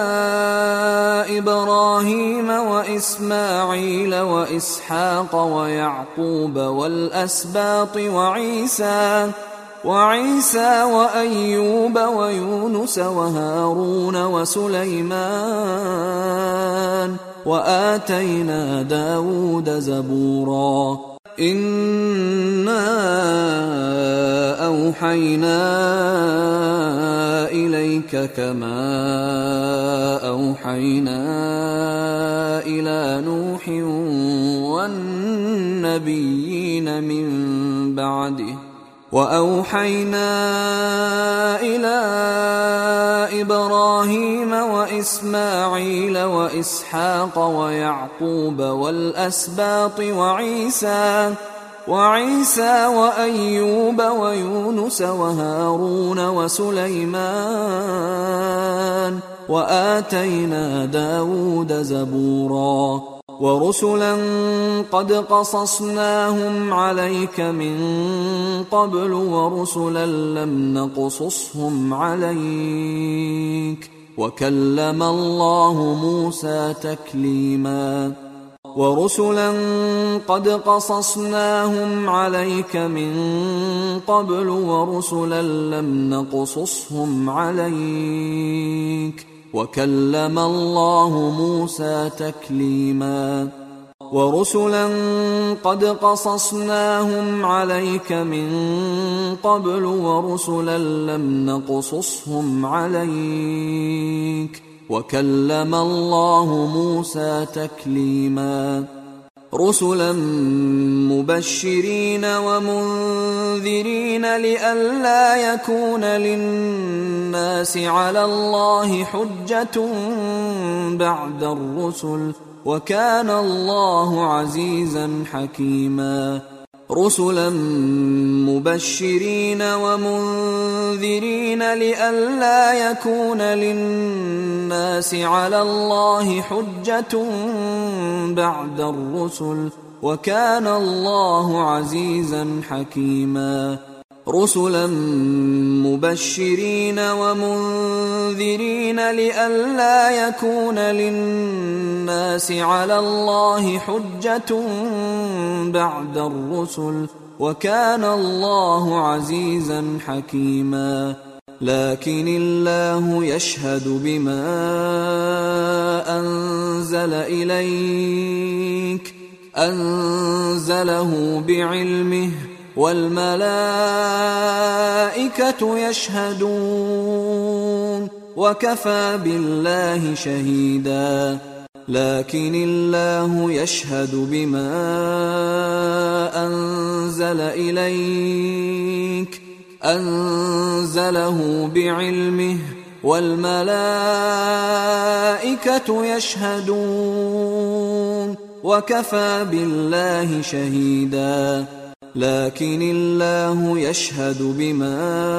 إبراهيم وإسماعيل وإسحاق ويعقوب والأسباط وعيسى وعيسى وأيوب ويونس وهارون وسليمان وآتينا داود زبورا إنا أوحينا إليك كما أوحينا إلى نوح والنبيين من بعده وأوحينا إلى إبراهيم وإسماعيل وإسحاق ويعقوب والأسباط وعيسى وعيسى وأيوب ويونس وهارون وسليمان وآتينا داود زبورا ورسلا قد قصصناهم عليك من قبل ورسلا لم نقصصهم عليك وكلم الله موسى تكليما ورسلا قد قصصناهم عليك من قبل ورسلا لم نقصصهم عليك وكلم الله موسى تكليما ورسلا قد قصصناهم عليك من قبل ورسلا لم نقصصهم عليك وكلم الله موسى تكليما رسلا مبشرين ومنذرين لئلا يكون للناس على الله حجة بعد الرسل وكان الله عزيزا حكيما رسلا مبشرين ومنذرين لئلا يكون للناس على الله حجة بعد الرسل وكان الله عزيزا حكيما رسلا مبشرين ومنذرين لئلا يكون للناس على الله حجة بعد الرسل وكان الله عزيزا حكيما لكن الله يشهد بما أنزل إليك أنزله بعلمه والملائكة يشهدون وكفى بالله شهيدا لكن الله يشهد بما أنزل إليك أنزله بعلمه والملائكة يشهدون وكفى بالله شهيدا لكن الله يشهد بما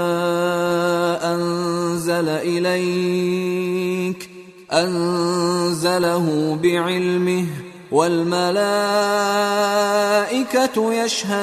أنزل إليك أنزله بعلمه والملائكة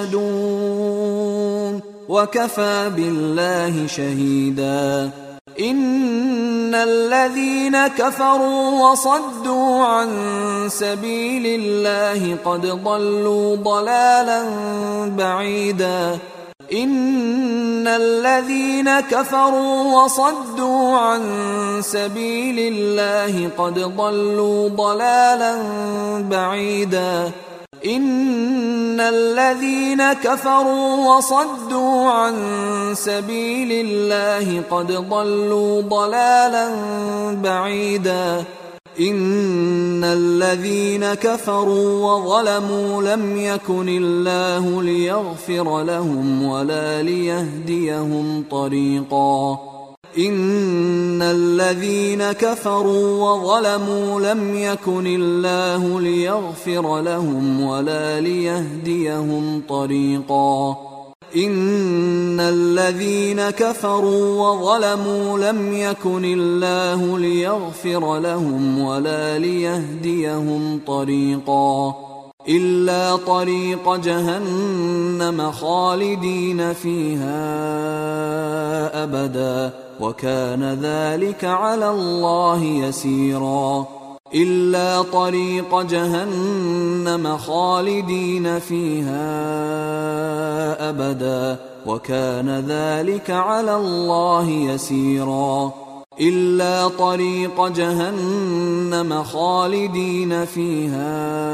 يشهدون وكفى بالله شهيدا إن الذين كفروا وصدوا عن سبيل الله قد ضلوا ضلالا بعيدا إن الذين كفروا وصدوا عن سبيل الله قد ضلوا ضلالا بعيدا إن الذين كفروا وصدوا عن سبيل الله قد ضلوا ضلالا بعيدا إن الذين كفروا وظلموا لم يكن الله ليغفر لهم ولا ليهديهم طريقا إن الذين كفروا وظلموا لم يكن الله ليغفر لهم ولا ليهديهم طريقا إن الذين كفروا وظلموا لم يكن الله ليغفر لهم ولا ليهديهم طريقا إلا طريق جهنم خالدين فيها أبدا وكان ذلك على الله يسيرا إلا طريق جهنم خالدين فيها أبدا وكان ذلك على الله يسيرا إلا طريق جهنم خالدين فيها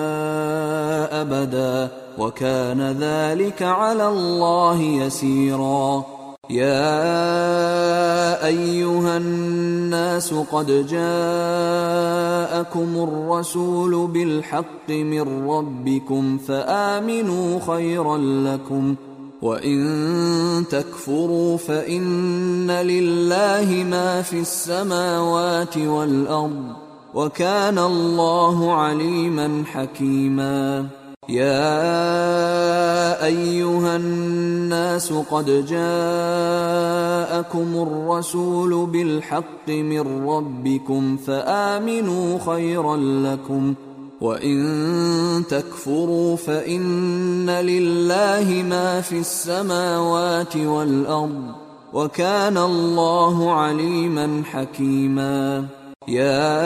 أبدا وكان ذلك على الله يسيرا. يا أيها الناس قد جاءكم الرسول بالحق من ربكم فآمنوا خيرا لكم، وإن تكفروا فإن لله ما في السماوات والأرض وكان الله عليما حكيما. يا أيها الناس قد جاءكم الرسول بالحق من ربكم فآمنوا خيرا لكم، وإن تكفروا فإن لله ما في السماوات والأرض وكان الله عليما حكيما. يا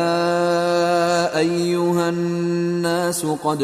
أيها الناس قد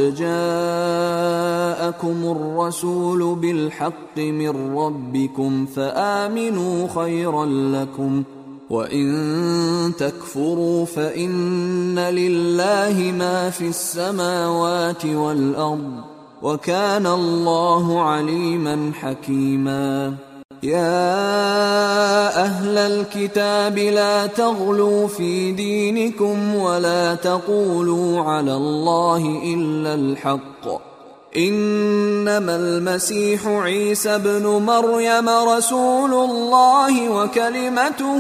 جاءكم الرسول بالحق من ربكم فآمنوا خيرا لكم، وإن تكفروا فإن لله ما في السماوات والأرض وكان الله عليما حكيما. يا أهل الكتاب لا تغلوا في دينكم ولا تقولوا على الله إلا الحق، إنما المسيح عيسى ابن مريم رسول الله وكلمته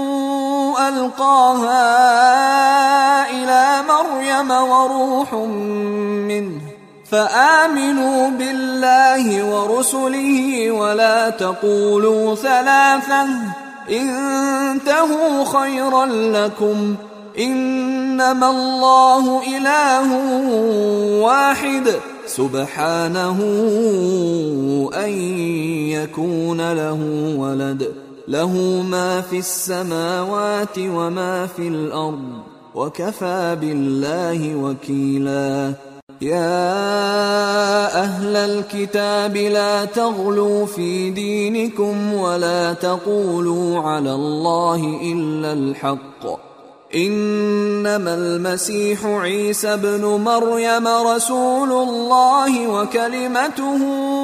ألقاها إلى مريم وروح منه، فآمنوا بالله ورسله ولا تقولوا ثلاثة انتهوا خيرا لكم، إنما الله إله واحد سبحانه أن يكون له ولد، له ما في السماوات وما في الأرض وكفى بالله وكيلا. يا أهل الكتاب لا تغلوا في دينكم ولا تقولوا على الله إلا الحق، إنما المسيح عيسى ابن مريم رسول الله وكلمته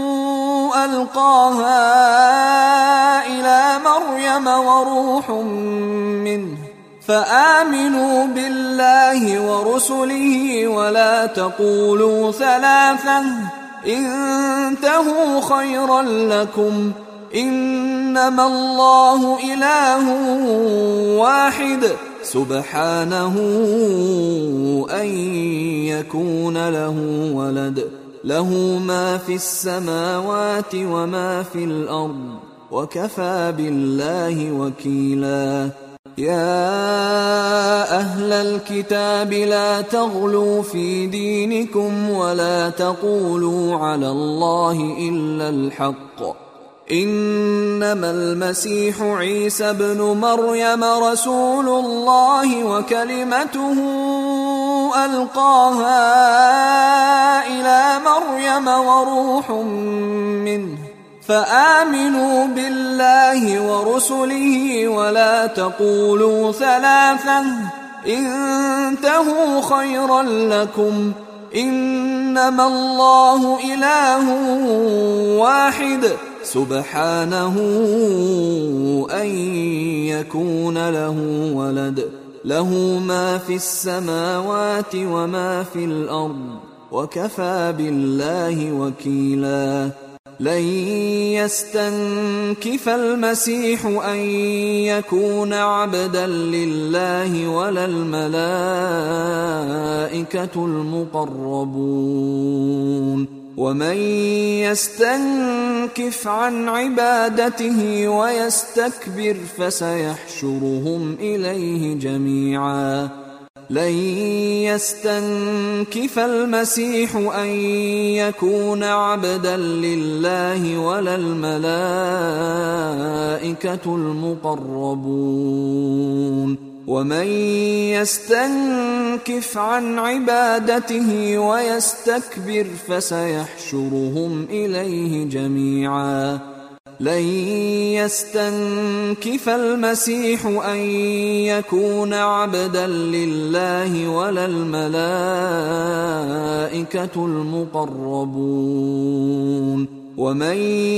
ألقاها إلى مريم وروح منه، فآمنوا بالله ورسله ولا تقولوا ثلاثة انتهوا خيرا لكم، إنما الله إله واحد سبحانه أن يكون له ولد، له ما في السماوات وما في الأرض وكفى بالله وكيلا. يا أهل الكتاب لا تغلوا في دينكم ولا تقولوا على الله إلا الحق، إنما المسيح عيسى ابن مريم رسول الله وكلمته ألقاها إلى مريم وروح منه، فآمنوا بالله ورسله ولا تقولوا ثلاثة انتهوا خيرا لكم، إنما الله إله واحد سبحانه أن يكون له ولد، له ما في السماوات وما في الأرض وكفى بالله وكيلا. لن يستنكف المسيح أن يكون عبدا لله ولا الملائكة المقربون، ومن يستنكف عن عبادته ويستكبر فسيحشرهم إليه جميعا. لن يستنكف المسيح أن يكون عبدا لله ولا الملائكة المقربون، ومن يستنكف عن عبادته ويستكبر فسيحشرهم إليه جميعا. لن يستنكف المسيح أن يكون عبدا لله ولا الملائكة المقربون ومن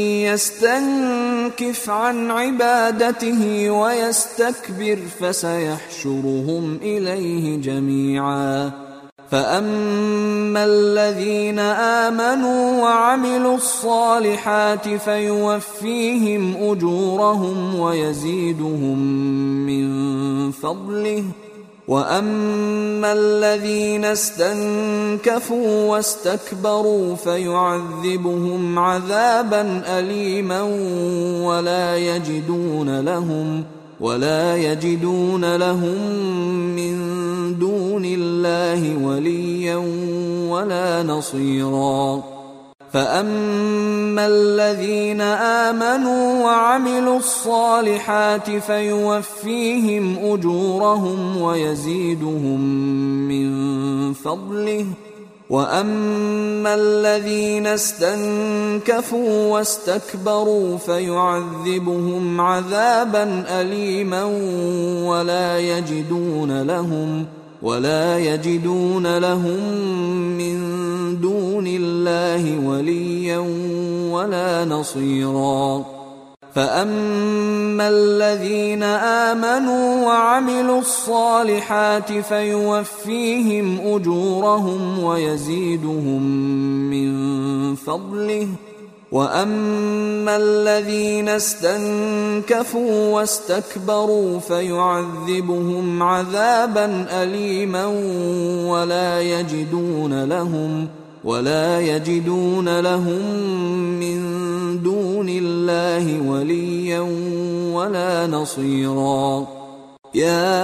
يستنكف عن عبادته ويستكبر فسيحشرهم إليه جميعا فأما الذين آمنوا وعملوا الصالحات فيوفيهم أجورهم ويزيدهم من فضله وأما الذين استنكفوا واستكبروا فيعذبهم عذابا أليما ولا يجدون لهم ولا يجدون لهم من دون الله وليا ولا نصيرا فأما الذين آمنوا وعملوا الصالحات فيوفيهم أجورهم ويزيدهم من فضله وأما الذين استنكفوا واستكبروا فيعذبهم عذابا أليما ولا يجدون لهم ولا يجدون لهم من دون الله وليا ولا نصيرا فأما الذين آمنوا وعملوا الصالحات فيوفيهم أجورهم ويزيدهم من فضله وأما الذين استنكفوا واستكبروا فيعذبهم عذابا أليما ولا يجدون لهم ولا يجدون لهم من دون الله وليا ولا نصيرا يا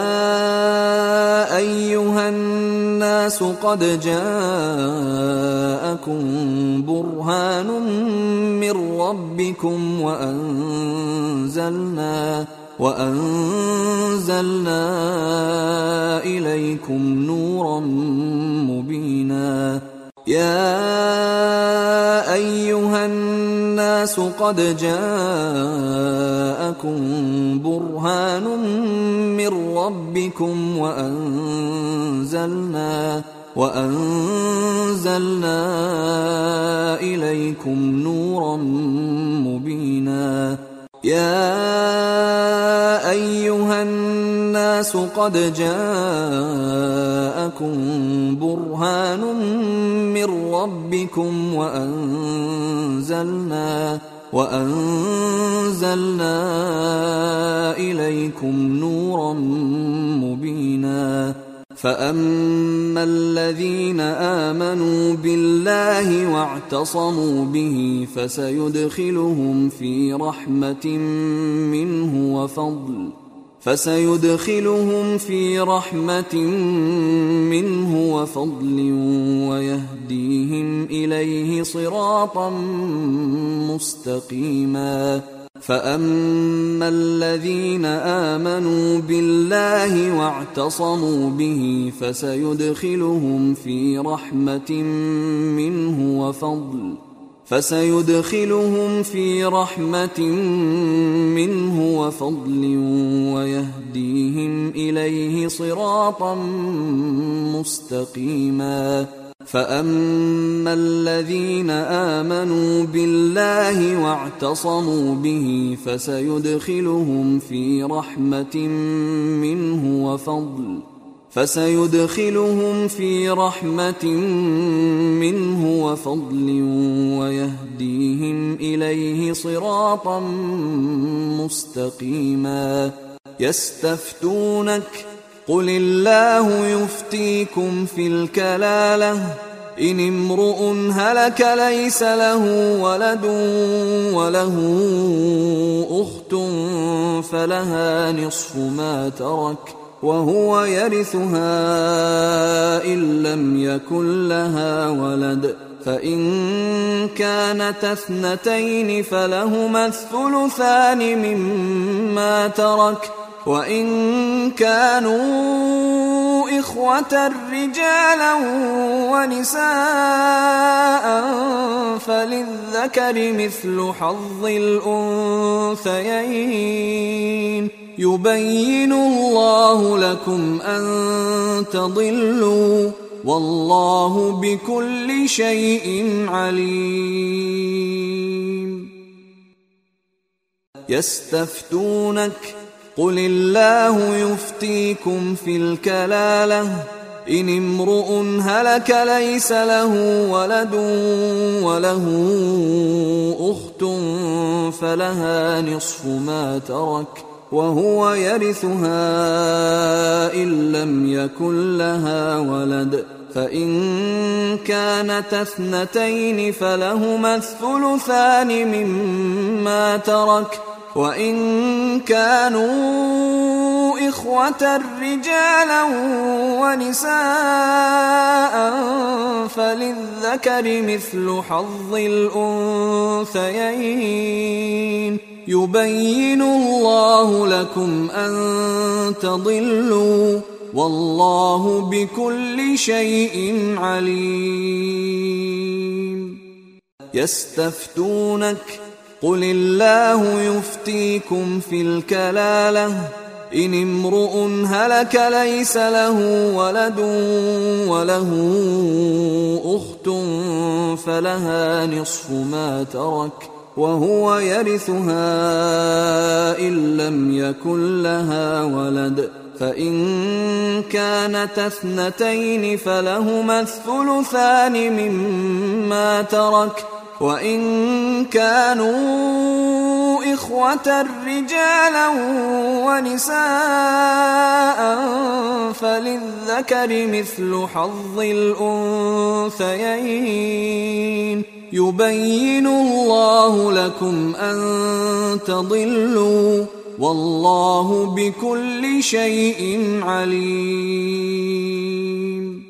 أيها الناس قد جاءكم برهان من ربكم وأنزلنا وأنزلنا إليكم نورا مبينا يا أيها الناس قد جاءكم برهان من ربكم وأنزلنا وأنزلنا إليكم نورا مبينا يا أيها الناس قد جاءكم برهان من ربكم وأنزلنا وأنزلنا إليكم نورا مبينا فأما الذين آمنوا بالله واعتصموا به فسيدخلهم في رحمة منه وفضل فسيدخلهم في رحمة منه وفضل ويهديهم إليه صراطا مستقيما فأما الذين آمنوا بالله واعتصموا به فسيدخلهم في رحمة منه وفضل فسيدخلهم في رحمة منه وفضل ويهديهم إليه صراطا مستقيما فأما الذين آمنوا بالله واعتصموا به فسيدخلهم في رحمة منه وفضل فسيدخلهم في رحمة منه وفضل ويهديهم إليه صراطا مستقيما يستفتونك قل الله يفتيكم في الكلالة إن امرؤ هلك ليس له ولد وله أخت فلها نصف ما ترك وهو يرثها إن لم يكن لها ولد فإن كانت اثنتين فلهما الثلثان مما ترك وإن كانوا إخوة رجالا ونساء فللذكر مثل حظ الأنثيين يبين الله لكم أن تضلوا والله بكل شيء عليم. يستفتونك قل الله يفتيكم في الكلالة إن امرؤ هلك ليس له ولد وله أخت فلها نصف ما ترك وهو يرثها إن لم يكن لها ولد فإن كانت اثنتين فلهما الثلثان مما ترك وإن كانوا إخوة رجالا ونساء فللذكر مثل حظ الأنثيين يبين الله لكم أن تضلوا والله بكل شيء عليم. يستفتونك قل الله يفتيكم في الكلالة إن امرؤ هلك ليس له ولد وله أخت فلها نصف ما ترك وهو يرثها إن لم يكن لها ولد فإن كانت اثنتين فلهما الثلثان مما ترك وإن كانوا إخوة رجالا ونساء فللذكر مثل حظ الأنثيين يبين الله لكم أن تضلوا والله بكل شيء عليم.